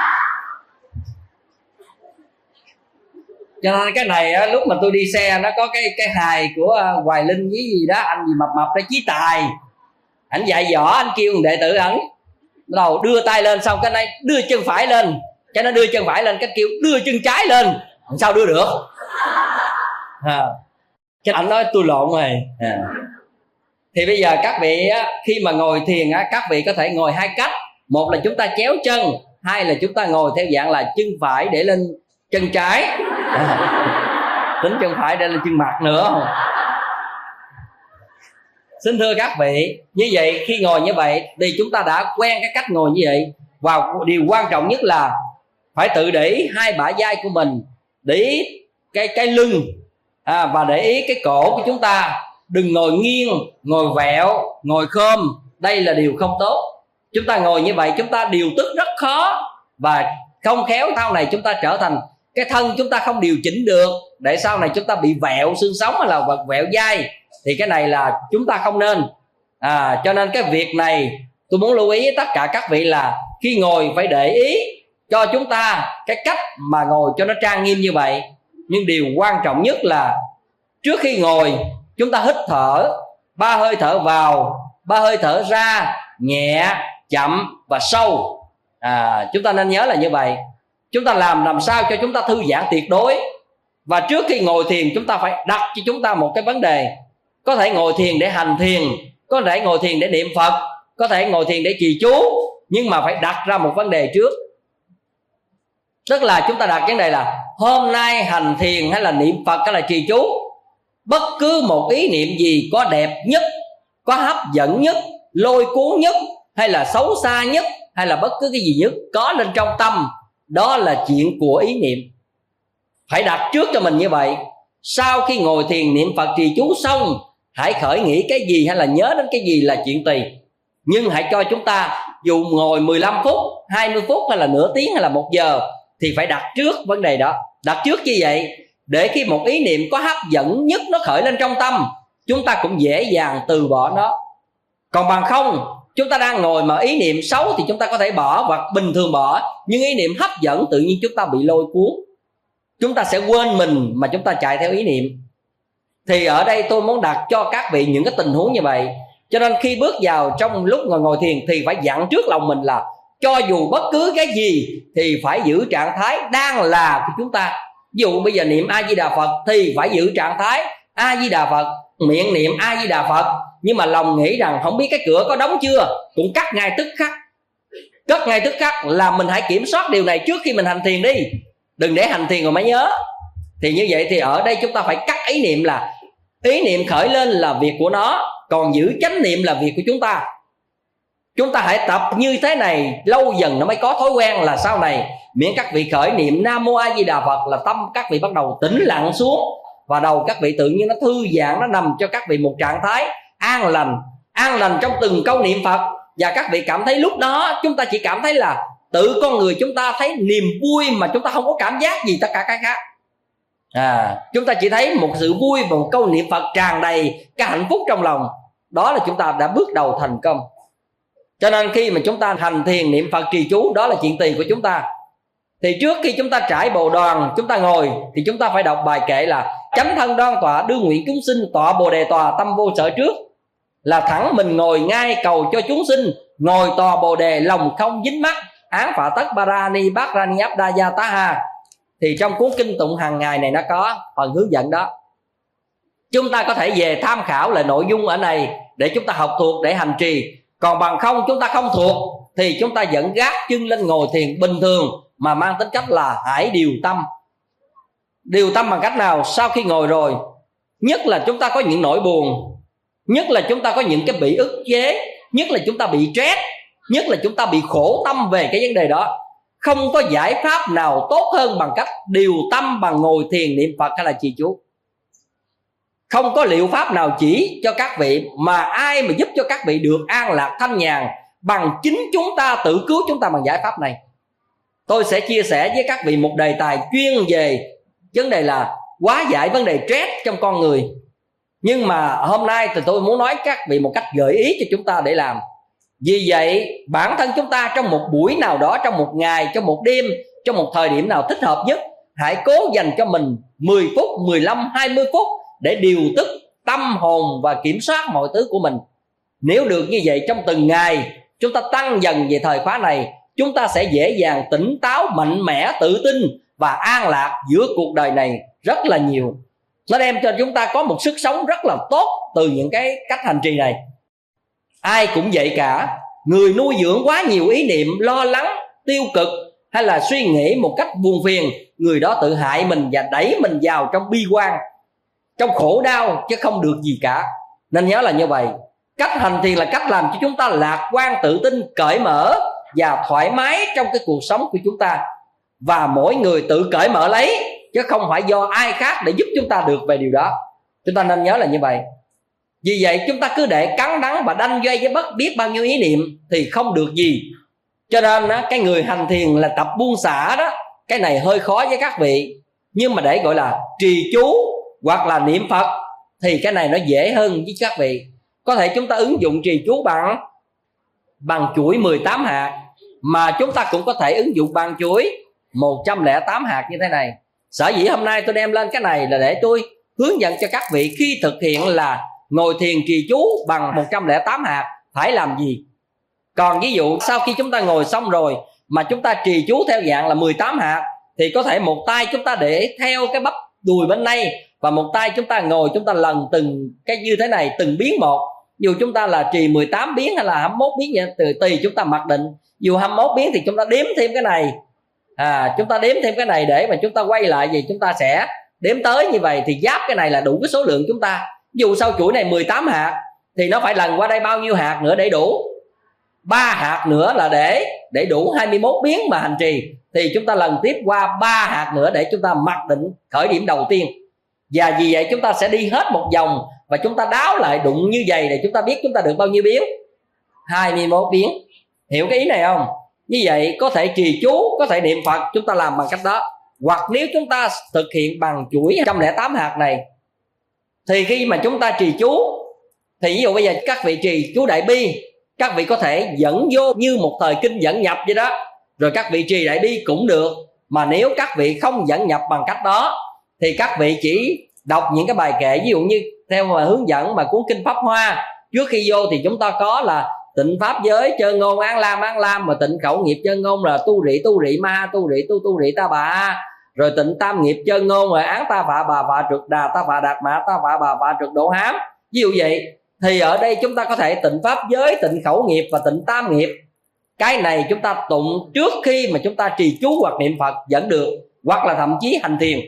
Cho nên cái này á, lúc mà tôi đi xe nó có cái hài của Hoài Linh với gì đó, anh gì mập mập đó, Chí Tài, ảnh dạy võ, anh kêu đệ tử ảnh bắt đầu đưa tay lên, xong cái này đưa chân phải lên, cái nó đưa chân phải lên, cái kêu đưa chân trái lên, sao đưa được? Cái ảnh nói tôi lộn rồi. Thì bây giờ các vị á, khi mà ngồi thiền á, các vị có thể ngồi hai cách. Một là chúng ta chéo chân, hai là chúng ta ngồi theo dạng là chân phải để lên chân trái. Tính chân phải để lên chân mặt nữa không? Xin thưa các vị, như vậy khi ngồi như vậy thì chúng ta đã quen cái cách ngồi như vậy. Và điều quan trọng nhất là phải tự để ý hai bả vai của mình, để ý cái lưng, và để ý cái cổ của chúng ta. Đừng ngồi nghiêng, ngồi vẹo, ngồi khom. Đây là điều không tốt. Chúng ta ngồi như vậy chúng ta điều tức rất khó, và không khéo sau này chúng ta trở thành cái thân chúng ta không điều chỉnh được, để sau này chúng ta bị vẹo xương sống hay là vẹo vai. Thì cái này là chúng ta không nên. Cho nên cái việc này tôi muốn lưu ý với tất cả các vị là khi ngồi phải để ý cho chúng ta cái cách mà ngồi cho nó trang nghiêm như vậy. Nhưng điều quan trọng nhất là trước khi ngồi chúng ta hít thở 3 hơi thở vào, 3 hơi thở ra, nhẹ, chậm và sâu. Chúng ta nên nhớ là như vậy. Chúng ta làm sao cho chúng ta thư giãn tuyệt đối. Và trước khi ngồi thiền chúng ta phải đặt cho chúng ta một cái vấn đề. Có thể ngồi thiền để hành thiền, có thể ngồi thiền để niệm Phật, có thể ngồi thiền để trì chú, nhưng mà phải đặt ra một vấn đề trước. Tức là chúng ta đặt vấn đề là hôm nay hành thiền hay là niệm Phật hay là trì chú, bất cứ một ý niệm gì có đẹp nhất, có hấp dẫn nhất, lôi cuốn nhất, hay là xấu xa nhất, hay là bất cứ cái gì nhất có lên trong tâm, đó là chuyện của ý niệm. Phải đặt trước cho mình như vậy. Sau khi ngồi thiền niệm Phật trì chú xong, hãy khởi nghĩ cái gì hay là nhớ đến cái gì là chuyện tùy. Nhưng hãy cho chúng ta, dù ngồi 15 phút, 20 phút hay là nửa tiếng hay là 1 giờ, thì phải đặt trước vấn đề đó. Đặt trước như vậy để khi một ý niệm có hấp dẫn nhất nó khởi lên trong tâm, chúng ta cũng dễ dàng từ bỏ nó. Còn bằng không, chúng ta đang ngồi mà ý niệm xấu thì chúng ta có thể bỏ hoặc bình thường bỏ, nhưng ý niệm hấp dẫn tự nhiên chúng ta bị lôi cuốn, chúng ta sẽ quên mình mà chúng ta chạy theo ý niệm. Thì ở đây tôi muốn đặt cho các vị những cái tình huống như vậy. Cho nên khi bước vào trong lúc ngồi thiền thì phải dặn trước lòng mình là cho dù bất cứ cái gì thì phải giữ trạng thái đang là của chúng ta. Ví dụ bây giờ niệm A Di Đà Phật thì phải giữ trạng thái A Di Đà Phật, miệng niệm A Di Đà Phật, nhưng mà lòng nghĩ rằng không biết cái cửa có đóng chưa, cũng cắt ngay tức khắc. Cất ngay tức khắc là mình hãy kiểm soát điều này trước khi mình hành thiền đi, đừng để hành thiền rồi mới nhớ. Thì như vậy thì ở đây chúng ta phải cắt ý niệm, là ý niệm khởi lên là việc của nó, còn giữ chánh niệm là việc của chúng ta. Chúng ta hãy tập như thế này, lâu dần nó mới có thói quen, là sau này miễn các vị khởi niệm Nam Mô A Di Đà Phật là tâm các vị bắt đầu tĩnh lặng xuống, và đầu các vị tự nhiên nó thư giãn, nó nằm cho các vị một trạng thái an lành trong từng câu niệm Phật. Và các vị cảm thấy lúc đó chúng ta chỉ cảm thấy là tự con người chúng ta thấy niềm vui, mà chúng ta không có cảm giác gì tất cả cái khác. Chúng ta chỉ thấy một sự vui và một câu niệm Phật tràn đầy cái hạnh phúc trong lòng. Đó là chúng ta đã bước đầu thành công. Cho nên khi mà chúng ta hành thiền niệm Phật trì chú, đó là chuyện tiền của chúng ta. Thì trước khi chúng ta trải bồ đoàn, chúng ta ngồi thì chúng ta phải đọc bài kệ là chánh thân đoan tọa, đương nguyện chúng sinh, tọa bồ đề tòa, tâm vô sở trước. Là thẳng mình ngồi ngay cầu cho chúng sinh, ngồi tòa bồ đề lòng không dính mắc, án phạ tất barani bát rani abdaya taha. Thì trong cuốn kinh tụng hàng ngày này nó có phần hướng dẫn đó. Chúng ta có thể về tham khảo lại nội dung ở này để chúng ta học thuộc để hành trì. Còn bằng không chúng ta không thuộc thì chúng ta vẫn gác chân lên ngồi thiền bình thường, mà mang tính cách là hãy điều tâm. Điều tâm bằng cách nào? Sau khi ngồi rồi, nhất là chúng ta có những nỗi buồn, nhất là chúng ta có những cái bị ức chế, nhất là chúng ta bị stress, nhất là chúng ta bị khổ tâm về cái vấn đề đó. Không có giải pháp nào tốt hơn bằng cách điều tâm bằng ngồi thiền niệm Phật hay là trì chú. Không có liệu pháp nào chỉ cho các vị, mà ai mà giúp cho các vị được an lạc thanh nhàn bằng chính chúng ta tự cứu chúng ta bằng giải pháp này. Tôi sẽ chia sẻ với các vị một đề tài chuyên về vấn đề là hóa giải vấn đề stress trong con người. Nhưng mà hôm nay thì tôi muốn nói các vị một cách gợi ý cho chúng ta để làm. Vì vậy bản thân chúng ta trong một buổi nào đó, trong một ngày, trong một đêm, trong một thời điểm nào thích hợp nhất, hãy cố dành cho mình 10 phút, 15, 20 phút để điều tức tâm hồn và kiểm soát mọi thứ của mình. Nếu được như vậy trong từng ngày, chúng ta tăng dần về thời khóa này, chúng ta sẽ dễ dàng tỉnh táo, mạnh mẽ, tự tin và an lạc giữa cuộc đời này rất là nhiều. Nó đem cho chúng ta có một sức sống rất là tốt từ những cái cách hành trì này. Ai cũng vậy cả. Người nuôi dưỡng quá nhiều ý niệm lo lắng, tiêu cực hay là suy nghĩ một cách buồn phiền, người đó tự hại mình và đẩy mình vào trong bi quan, trong khổ đau, chứ không được gì cả. Nên nhớ là như vậy. Cách hành thiền là cách làm cho chúng ta lạc quan, tự tin, cởi mở và thoải mái trong cái cuộc sống của chúng ta. Và mỗi người tự cởi mở lấy, chứ không phải do ai khác để giúp chúng ta được về điều đó. Chúng ta nên nhớ là như vậy. Vì vậy chúng ta cứ để cắn đắng và đanh doanh với bất biết bao nhiêu ý niệm thì không được gì. Cho nên cái người hành thiền là tập buông xả đó, cái này hơi khó với các vị. Nhưng mà để gọi là trì chú hoặc là niệm Phật thì cái này nó dễ hơn với các vị. Có thể chúng ta ứng dụng trì chú bằng chuỗi 18 hạt, mà chúng ta cũng có thể ứng dụng bằng chuỗi 108 hạt như thế này. Sở dĩ hôm nay tôi đem lên cái này là để tôi hướng dẫn cho các vị khi thực hiện là ngồi thiền trì chú bằng 108 hạt phải làm gì. Còn ví dụ sau khi chúng ta ngồi xong rồi mà chúng ta trì chú theo dạng là 18 hạt thì có thể một tay chúng ta để theo cái bắp đùi bên đây, và một tay chúng ta ngồi chúng ta lần từng cái như thế này, từng biến một. Dù chúng ta là trì 18 biến hay là 21 biến vậy, tùy chúng ta mặc định. Dù 21 biến thì chúng ta đếm thêm cái này, chúng ta đếm thêm cái này để mà chúng ta quay lại gì chúng ta sẽ đếm tới như vậy thì giáp cái này là đủ cái số lượng chúng ta. Dù sau chuỗi này 18 hạt thì nó phải lần qua đây bao nhiêu hạt nữa để đủ? 3 hạt nữa là để đủ 21 biến mà hành trì, thì chúng ta lần tiếp qua 3 hạt nữa để chúng ta mặc định khởi điểm đầu tiên. Và vì vậy chúng ta sẽ đi hết một vòng và chúng ta đáo lại đụng như vậy để chúng ta biết chúng ta được bao nhiêu biến? 21 biến. Hiểu cái ý này không? Như vậy có thể trì chú, có thể niệm Phật, chúng ta làm bằng cách đó. Hoặc nếu chúng ta thực hiện bằng chuỗi 108 hạt này thì khi mà chúng ta trì chú thì ví dụ bây giờ các vị trì chú Đại Bi, các vị có thể dẫn vô như một thời kinh dẫn nhập vậy đó, rồi các vị trì Đại Bi cũng được. Mà nếu các vị không dẫn nhập bằng cách đó thì các vị chỉ đọc những cái bài kệ, ví dụ như theo mà hướng dẫn mà cuốn kinh Pháp Hoa, trước khi vô thì chúng ta có là tịnh pháp giới chân ngôn án lam, mà tịnh khẩu nghiệp chân ngôn là tu rị ma, tu rị ta bà, rồi tịnh tam nghiệp chân ngôn rồi án ta phạ bà phạ trượt đà, ta phạ đạt mã, ta phạ bà phạ trượt độ hám. Ví dụ vậy thì ở đây chúng ta có thể tịnh pháp giới, tịnh khẩu nghiệp và tịnh tam nghiệp. Cái này chúng ta tụng trước khi mà chúng ta trì chú hoặc niệm Phật vẫn được, hoặc là thậm chí hành thiền.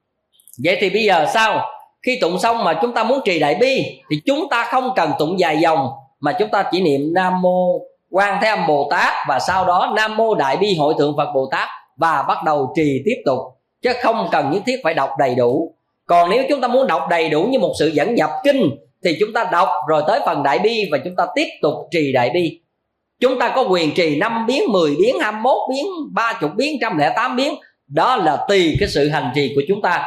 Vậy thì bây giờ sao? Khi tụng xong mà chúng ta muốn trì Đại Bi thì chúng ta không cần tụng dài dòng, mà chúng ta chỉ niệm Nam Mô Quan Thế Âm Bồ Tát và sau đó Nam Mô Đại Bi Hội Thượng Phật Bồ Tát và bắt đầu trì tiếp tục, chứ không cần nhất thiết phải đọc đầy đủ. Còn nếu chúng ta muốn đọc đầy đủ như một sự dẫn nhập kinh thì chúng ta đọc rồi tới phần Đại Bi và chúng ta tiếp tục trì Đại Bi. Chúng ta có quyền trì 5 biến, 10 biến, 21 biến, 30 biến, 108 biến. Đó là tùy cái sự hành trì của chúng ta.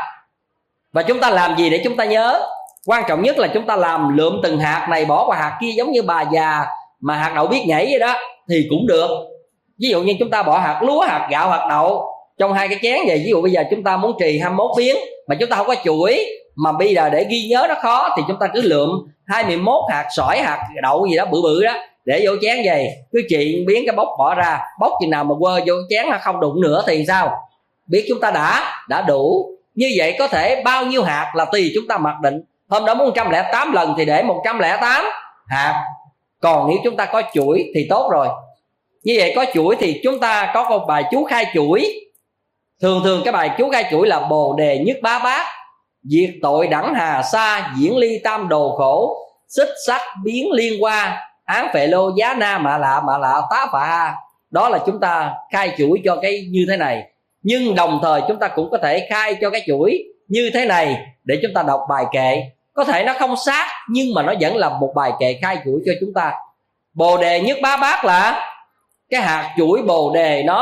Và chúng ta làm gì để chúng ta nhớ? Quan trọng nhất là chúng ta làm lượm từng hạt này bỏ qua hạt kia, giống như bà già mà hạt đậu biết nhảy vậy đó thì cũng được. Ví dụ như chúng ta bỏ hạt lúa, hạt gạo, hạt đậu trong hai cái chén vậy. Ví dụ bây giờ chúng ta muốn trì 21 biến mà chúng ta không có chuỗi, mà bây giờ để ghi nhớ nó khó thì chúng ta cứ lượm 21 hạt sỏi, hạt đậu gì đó bự bự đó để vô chén vậy, cứ trì biến cái bốc bỏ ra, bốc chừng nào mà quơ vô chén nó không đụng nữa thì sao? Biết chúng ta đã đủ. Như vậy có thể bao nhiêu hạt là tùy chúng ta mặc định. Hôm đó muốn 108 lần thì để 108 hạt. Còn nếu chúng ta có chuỗi thì tốt rồi. Như vậy có chuỗi thì chúng ta có một bài chú khai chuỗi. Thường cái bài chú khai chuỗi là Bồ đề nhất bá bát, diệt tội đẳng hà sa, diễn ly tam đồ khổ, xích sắc biến liên hoa, án phệ lô giá na mạ lạ tá phạ. Đó là chúng ta khai chuỗi cho cái như thế này. Nhưng đồng thời chúng ta cũng có thể khai cho cái chuỗi như thế này để chúng ta đọc bài kệ. Có thể nó không sát nhưng mà nó vẫn là một bài kệ khai chuỗi cho chúng ta. Bồ đề nhất bá bát là cái hạt chuỗi bồ đề nó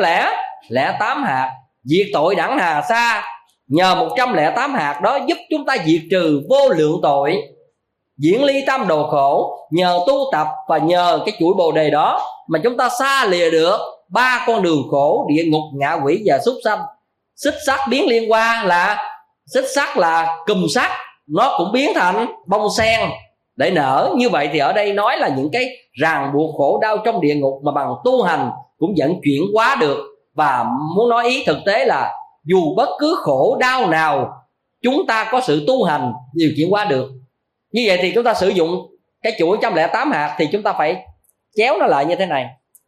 108 hạt. Diệt tội đẳng hà sa, nhờ 108 hạt đó giúp chúng ta diệt trừ vô lượng tội. Diễn ly tam đồ khổ, nhờ tu tập và nhờ cái chuỗi bồ đề đó mà chúng ta xa lìa được 3 con đường khổ: địa ngục, ngạ quỷ và súc sanh. Xích sắc biến liên hoa là xích sắc là cùm sắc, nó cũng biến thành bông sen để nở. Như vậy thì ở đây nói là những cái ràng buộc khổ đau trong địa ngục mà bằng tu hành cũng vẫn chuyển hóa được. Và muốn nói ý thực tế là dù bất cứ khổ đau nào chúng ta có sự tu hành đều chuyển hóa được. Như vậy thì chúng ta sử dụng cái chuỗi 108 hạt thì chúng ta phải chéo nó lại như thế này.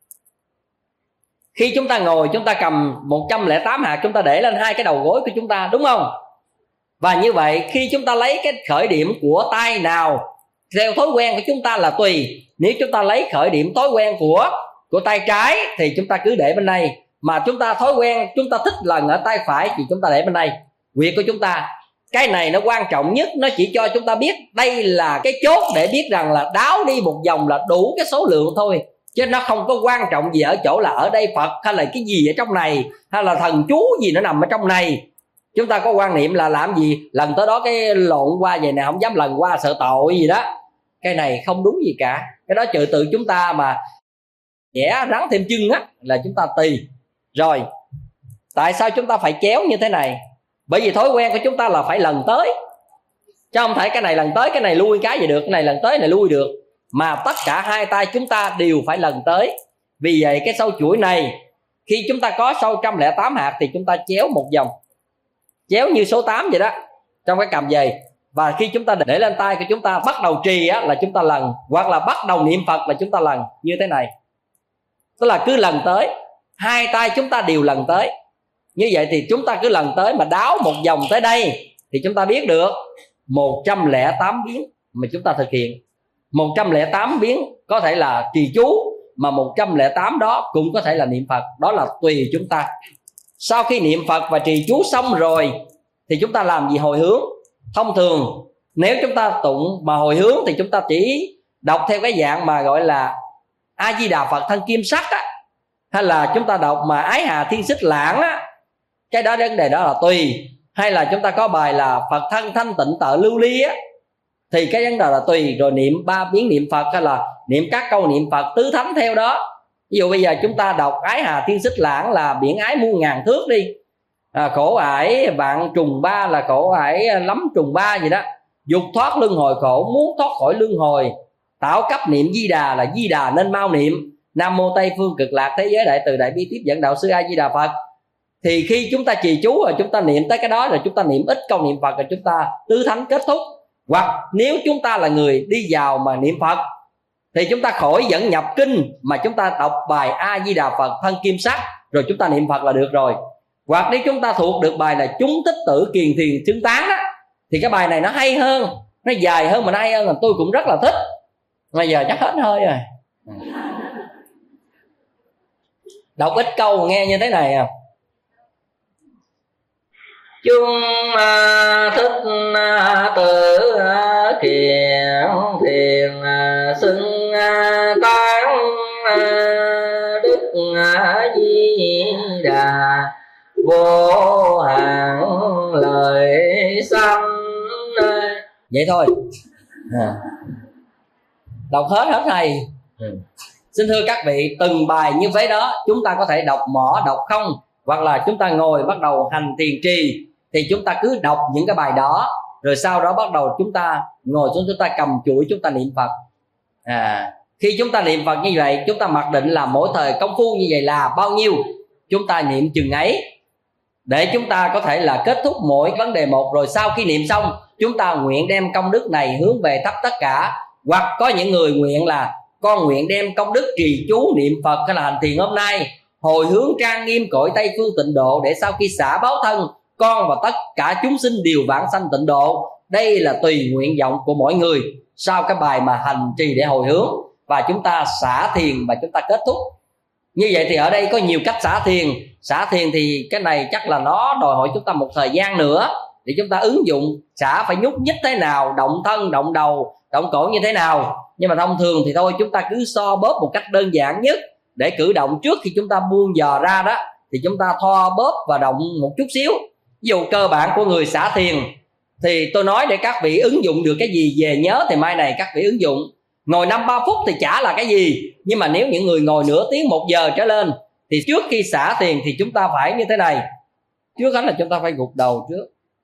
Khi chúng ta ngồi chúng ta cầm 108 hạt, chúng ta để lên hai cái đầu gối của chúng ta, đúng không? Và như vậy khi chúng ta lấy cái khởi điểm của tay nào theo thói quen của chúng ta là tùy. Nếu chúng ta lấy khởi điểm thói quen của tay trái thì chúng ta cứ để bên đây. mà chúng ta thói quen chúng ta thích lần ở tay phải thì chúng ta để bên đây. Huyệt của chúng ta, cái này nó quan trọng nhất, nó chỉ cho chúng ta biết đây là cái chốt để biết rằng là đáo đi một vòng là đủ cái số lượng thôi, chứ nó không có quan trọng gì ở chỗ là ở đây Phật hay là cái gì ở trong này, hay là thần chú gì nó nằm ở trong này. Chúng ta có quan niệm là làm gì lần tới đó cái lộn qua vậy nè, không dám lần qua sợ tội gì đó. Cái này không đúng gì cả. Cái đó trừ tự chúng ta mà vẽ rắn thêm chân á là chúng ta tùy. Rồi tại sao chúng ta phải chéo như thế này? Bởi vì thói quen của chúng ta là phải lần tới, chứ không thể cái này lần tới cái này lui cái gì được, cái này lần tới cái này lui được, mà tất cả hai tay chúng ta đều phải lần tới. Vì vậy cái sâu chuỗi này khi chúng ta có sâu 108 hạt thì chúng ta chéo một vòng, chéo như số 8 vậy đó trong cái cầm giày. Và khi chúng ta để lên tay của chúng ta bắt đầu trì á, là chúng ta lần, hoặc là bắt đầu niệm Phật là chúng ta lần như thế này. Tức là cứ lần tới, hai tay chúng ta đều lần tới. Như vậy thì chúng ta cứ lần tới mà đáo một vòng tới đây thì chúng ta biết được 108 biến mà chúng ta thực hiện. 108 biến có thể là trì chú, mà 108 đó cũng có thể là niệm Phật. Đó là tùy chúng ta. Sau khi niệm Phật và trì chú xong rồi thì chúng ta làm gì? Hồi hướng. Thông thường nếu chúng ta tụng mà hồi hướng thì chúng ta chỉ đọc theo cái dạng mà gọi là A Di Đà Phật Thân Kim Sắc á, hay là chúng ta đọc mà Ái Hà Thiên Xích Lãng á, cái đó vấn đề đó là tùy. Hay là chúng ta có bài là Phật Thân Thanh Tịnh Tợ Lưu Ly á, thì cái vấn đề là tùy. Rồi niệm 3 biến niệm Phật, hay là niệm các câu niệm Phật tứ thánh theo đó. Ví dụ bây giờ chúng ta đọc Ái Hà Thiên Xích Lãng là biển ái muôn ngàn thước đi, khổ ải vạn trùng ba là khổ ải lắm trùng ba gì đó, dục thoát luân hồi khổ, muốn thoát khỏi luân hồi, tạo cấp niệm Di Đà là Di Đà nên mau niệm, Nam Mô Tây Phương Cực Lạc Thế Giới Đại Từ Đại Bi Tiếp Dẫn Đạo Sư A Di Đà Phật. Thì khi chúng ta trì chú rồi chúng ta niệm tới cái đó, rồi chúng ta niệm ít câu niệm Phật, rồi chúng ta tứ thánh kết thúc. Hoặc nếu chúng ta là người đi vào mà niệm Phật thì chúng ta khỏi dẫn nhập kinh, mà chúng ta đọc bài A Di Đà Phật Thân Kim Sắc rồi chúng ta niệm Phật là được rồi. Hoặc nếu chúng ta thuộc được bài là Chúng Tích Tử Kiền Thiền Xứng Tán đó, thì cái bài này nó hay hơn, nó dài hơn mà nó hay hơn, là tôi cũng rất là thích. Bây giờ chắc hết hơi rồi. Đọc ít câu nghe như thế này à. Chúng thích tự kiền thiền xưng tán Đức Di Đà vô hạn lời sanh. Vậy thôi đọc hết hay. Xin thưa các vị, từng bài như vậy đó chúng ta có thể đọc mỏ đọc không, hoặc là chúng ta ngồi bắt đầu hành thiền trì thì chúng ta cứ đọc những cái bài đó, rồi sau đó bắt đầu chúng ta ngồi xuống, chúng ta cầm chuỗi chúng ta niệm Phật. Khi chúng ta niệm Phật như vậy, chúng ta mặc định là mỗi thời công phu như vậy là bao nhiêu, chúng ta niệm chừng ấy, để chúng ta có thể là kết thúc mỗi vấn đề một. Rồi sau khi niệm xong, chúng ta nguyện đem công đức này hướng về khắp tất cả. Hoặc có những người nguyện là con nguyện đem công đức trì chú niệm Phật hay là hành thiền hôm nay hồi hướng trang nghiêm cõi Tây Phương Tịnh Độ, để sau khi xả báo thân, con và tất cả chúng sinh đều vãng sanh tịnh độ. Đây là tùy nguyện vọng của mỗi người sau cái bài mà hành trì để hồi hướng, và chúng ta xả thiền và chúng ta kết thúc. Như vậy thì ở đây có nhiều cách xả thiền. Xả thiền thì cái này chắc là nó đòi hỏi chúng ta một thời gian nữa để chúng ta ứng dụng. Xả phải nhúc nhích thế nào, động thân, động đầu, động cổ như thế nào. Nhưng mà thông thường thì thôi, chúng ta cứ so bóp một cách đơn giản nhất để cử động trước khi chúng ta buông giò ra đó, thì chúng ta thoa bóp và động một chút xíu. Ví dụ cơ bản của người xả thiền thì tôi nói để các vị ứng dụng được cái gì về nhớ thì mai này các vị ứng dụng. Ngồi 5-3 phút thì chả là cái gì, nhưng mà nếu những người ngồi nửa tiếng 1 giờ trở lên thì trước khi xả thiền thì chúng ta phải như thế này. Trước hết là chúng ta phải gục đầu trước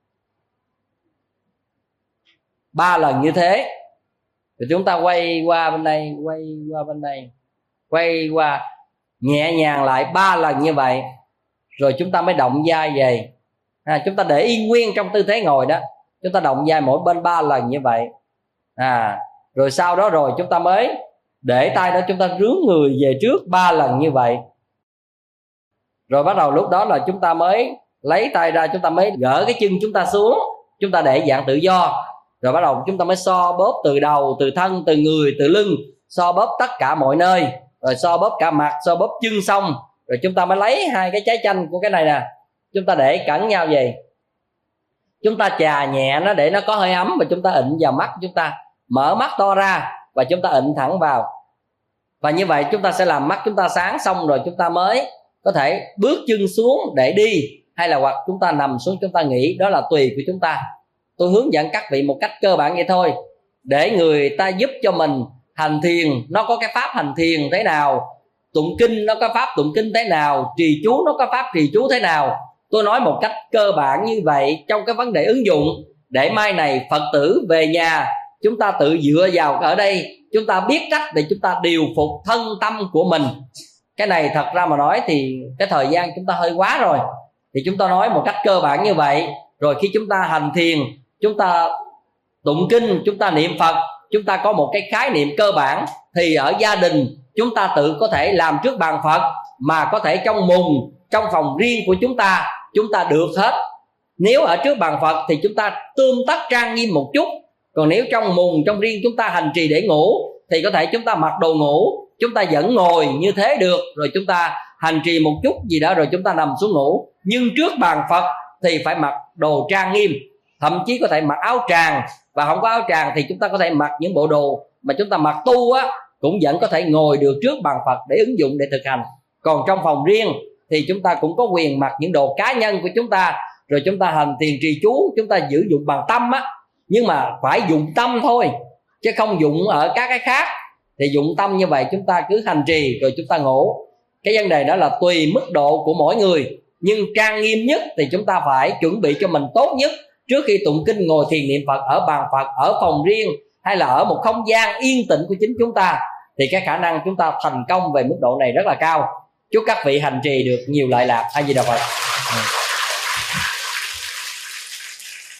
3 lần như thế, rồi chúng ta quay qua bên đây, quay qua bên đây, quay qua nhẹ nhàng lại 3 lần như vậy. Rồi chúng ta mới động vai về. Chúng ta để yên nguyên trong tư thế ngồi đó, chúng ta động vai mỗi bên 3 lần như vậy. Rồi sau đó rồi chúng ta mới để tay đó, chúng ta rướn người về trước 3 lần như vậy. Rồi bắt đầu lúc đó là chúng ta mới lấy tay ra, chúng ta mới gỡ cái chân chúng ta xuống, chúng ta để dạng tự do. Rồi bắt đầu chúng ta mới so bóp từ đầu, từ thân, từ người, từ lưng, so bóp tất cả mọi nơi. Rồi so bóp cả mặt, so bóp chân xong rồi chúng ta mới lấy hai cái trái chanh của cái này nè, chúng ta để cẩn nhau vậy, chúng ta chà nhẹ nó để nó có hơi ấm, và chúng ta ịn vào mắt, chúng ta mở mắt to ra và chúng ta ịn thẳng vào. Và như vậy chúng ta sẽ làm mắt chúng ta sáng, xong rồi chúng ta mới có thể bước chân xuống để đi, hay là hoặc chúng ta nằm xuống chúng ta nghỉ, đó là tùy của chúng ta. Tôi hướng dẫn các vị một cách cơ bản vậy thôi, để người ta giúp cho mình hành thiền nó có cái pháp hành thiền thế nào, tụng kinh nó có pháp tụng kinh thế nào, trì chú nó có pháp trì chú thế nào. Tôi nói một cách cơ bản như vậy trong cái vấn đề ứng dụng, để mai này Phật tử về nhà chúng ta tự dựa vào ở đây, chúng ta biết cách để chúng ta điều phục thân tâm của mình. Cái này thật ra mà nói thì cái thời gian chúng ta hơi quá rồi, thì chúng ta nói một cách cơ bản như vậy. Rồi khi chúng ta hành thiền, chúng ta tụng kinh, chúng ta niệm Phật, chúng ta có một cái khái niệm cơ bản, thì ở gia đình chúng ta tự có thể làm trước bàn Phật, mà có thể trong mùng, trong phòng riêng của chúng ta được hết. Nếu ở trước bàn Phật thì chúng ta tươm tất trang nghiêm một chút, còn nếu trong mùng, trong riêng chúng ta hành trì để ngủ thì có thể chúng ta mặc đồ ngủ, chúng ta vẫn ngồi như thế được, rồi chúng ta hành trì một chút gì đó rồi chúng ta nằm xuống ngủ. Nhưng trước bàn Phật thì phải mặc đồ trang nghiêm, thậm chí có thể mặc áo tràng, và không có áo tràng thì chúng ta có thể mặc những bộ đồ mà chúng ta mặc tu á, cũng vẫn có thể ngồi được trước bàn Phật để ứng dụng, để thực hành. Còn trong phòng riêng thì chúng ta cũng có quyền mặc những đồ cá nhân của chúng ta, rồi chúng ta hành thiền trì chú, chúng ta sử dụng bằng tâm á, nhưng mà phải dùng tâm thôi, chứ không dụng ở các cái khác. Thì dụng tâm như vậy chúng ta cứ hành trì rồi chúng ta ngủ. Cái vấn đề đó là tùy mức độ của mỗi người, nhưng trang nghiêm nhất thì chúng ta phải chuẩn bị cho mình tốt nhất. Trước khi tụng kinh ngồi thiền niệm Phật ở bàn Phật, ở phòng riêng, hay là ở một không gian yên tĩnh của chính chúng ta, thì cái khả năng chúng ta thành công về mức độ này rất là cao. Chúc các vị hành trì được nhiều lợi lạc. A Di Đà Phật.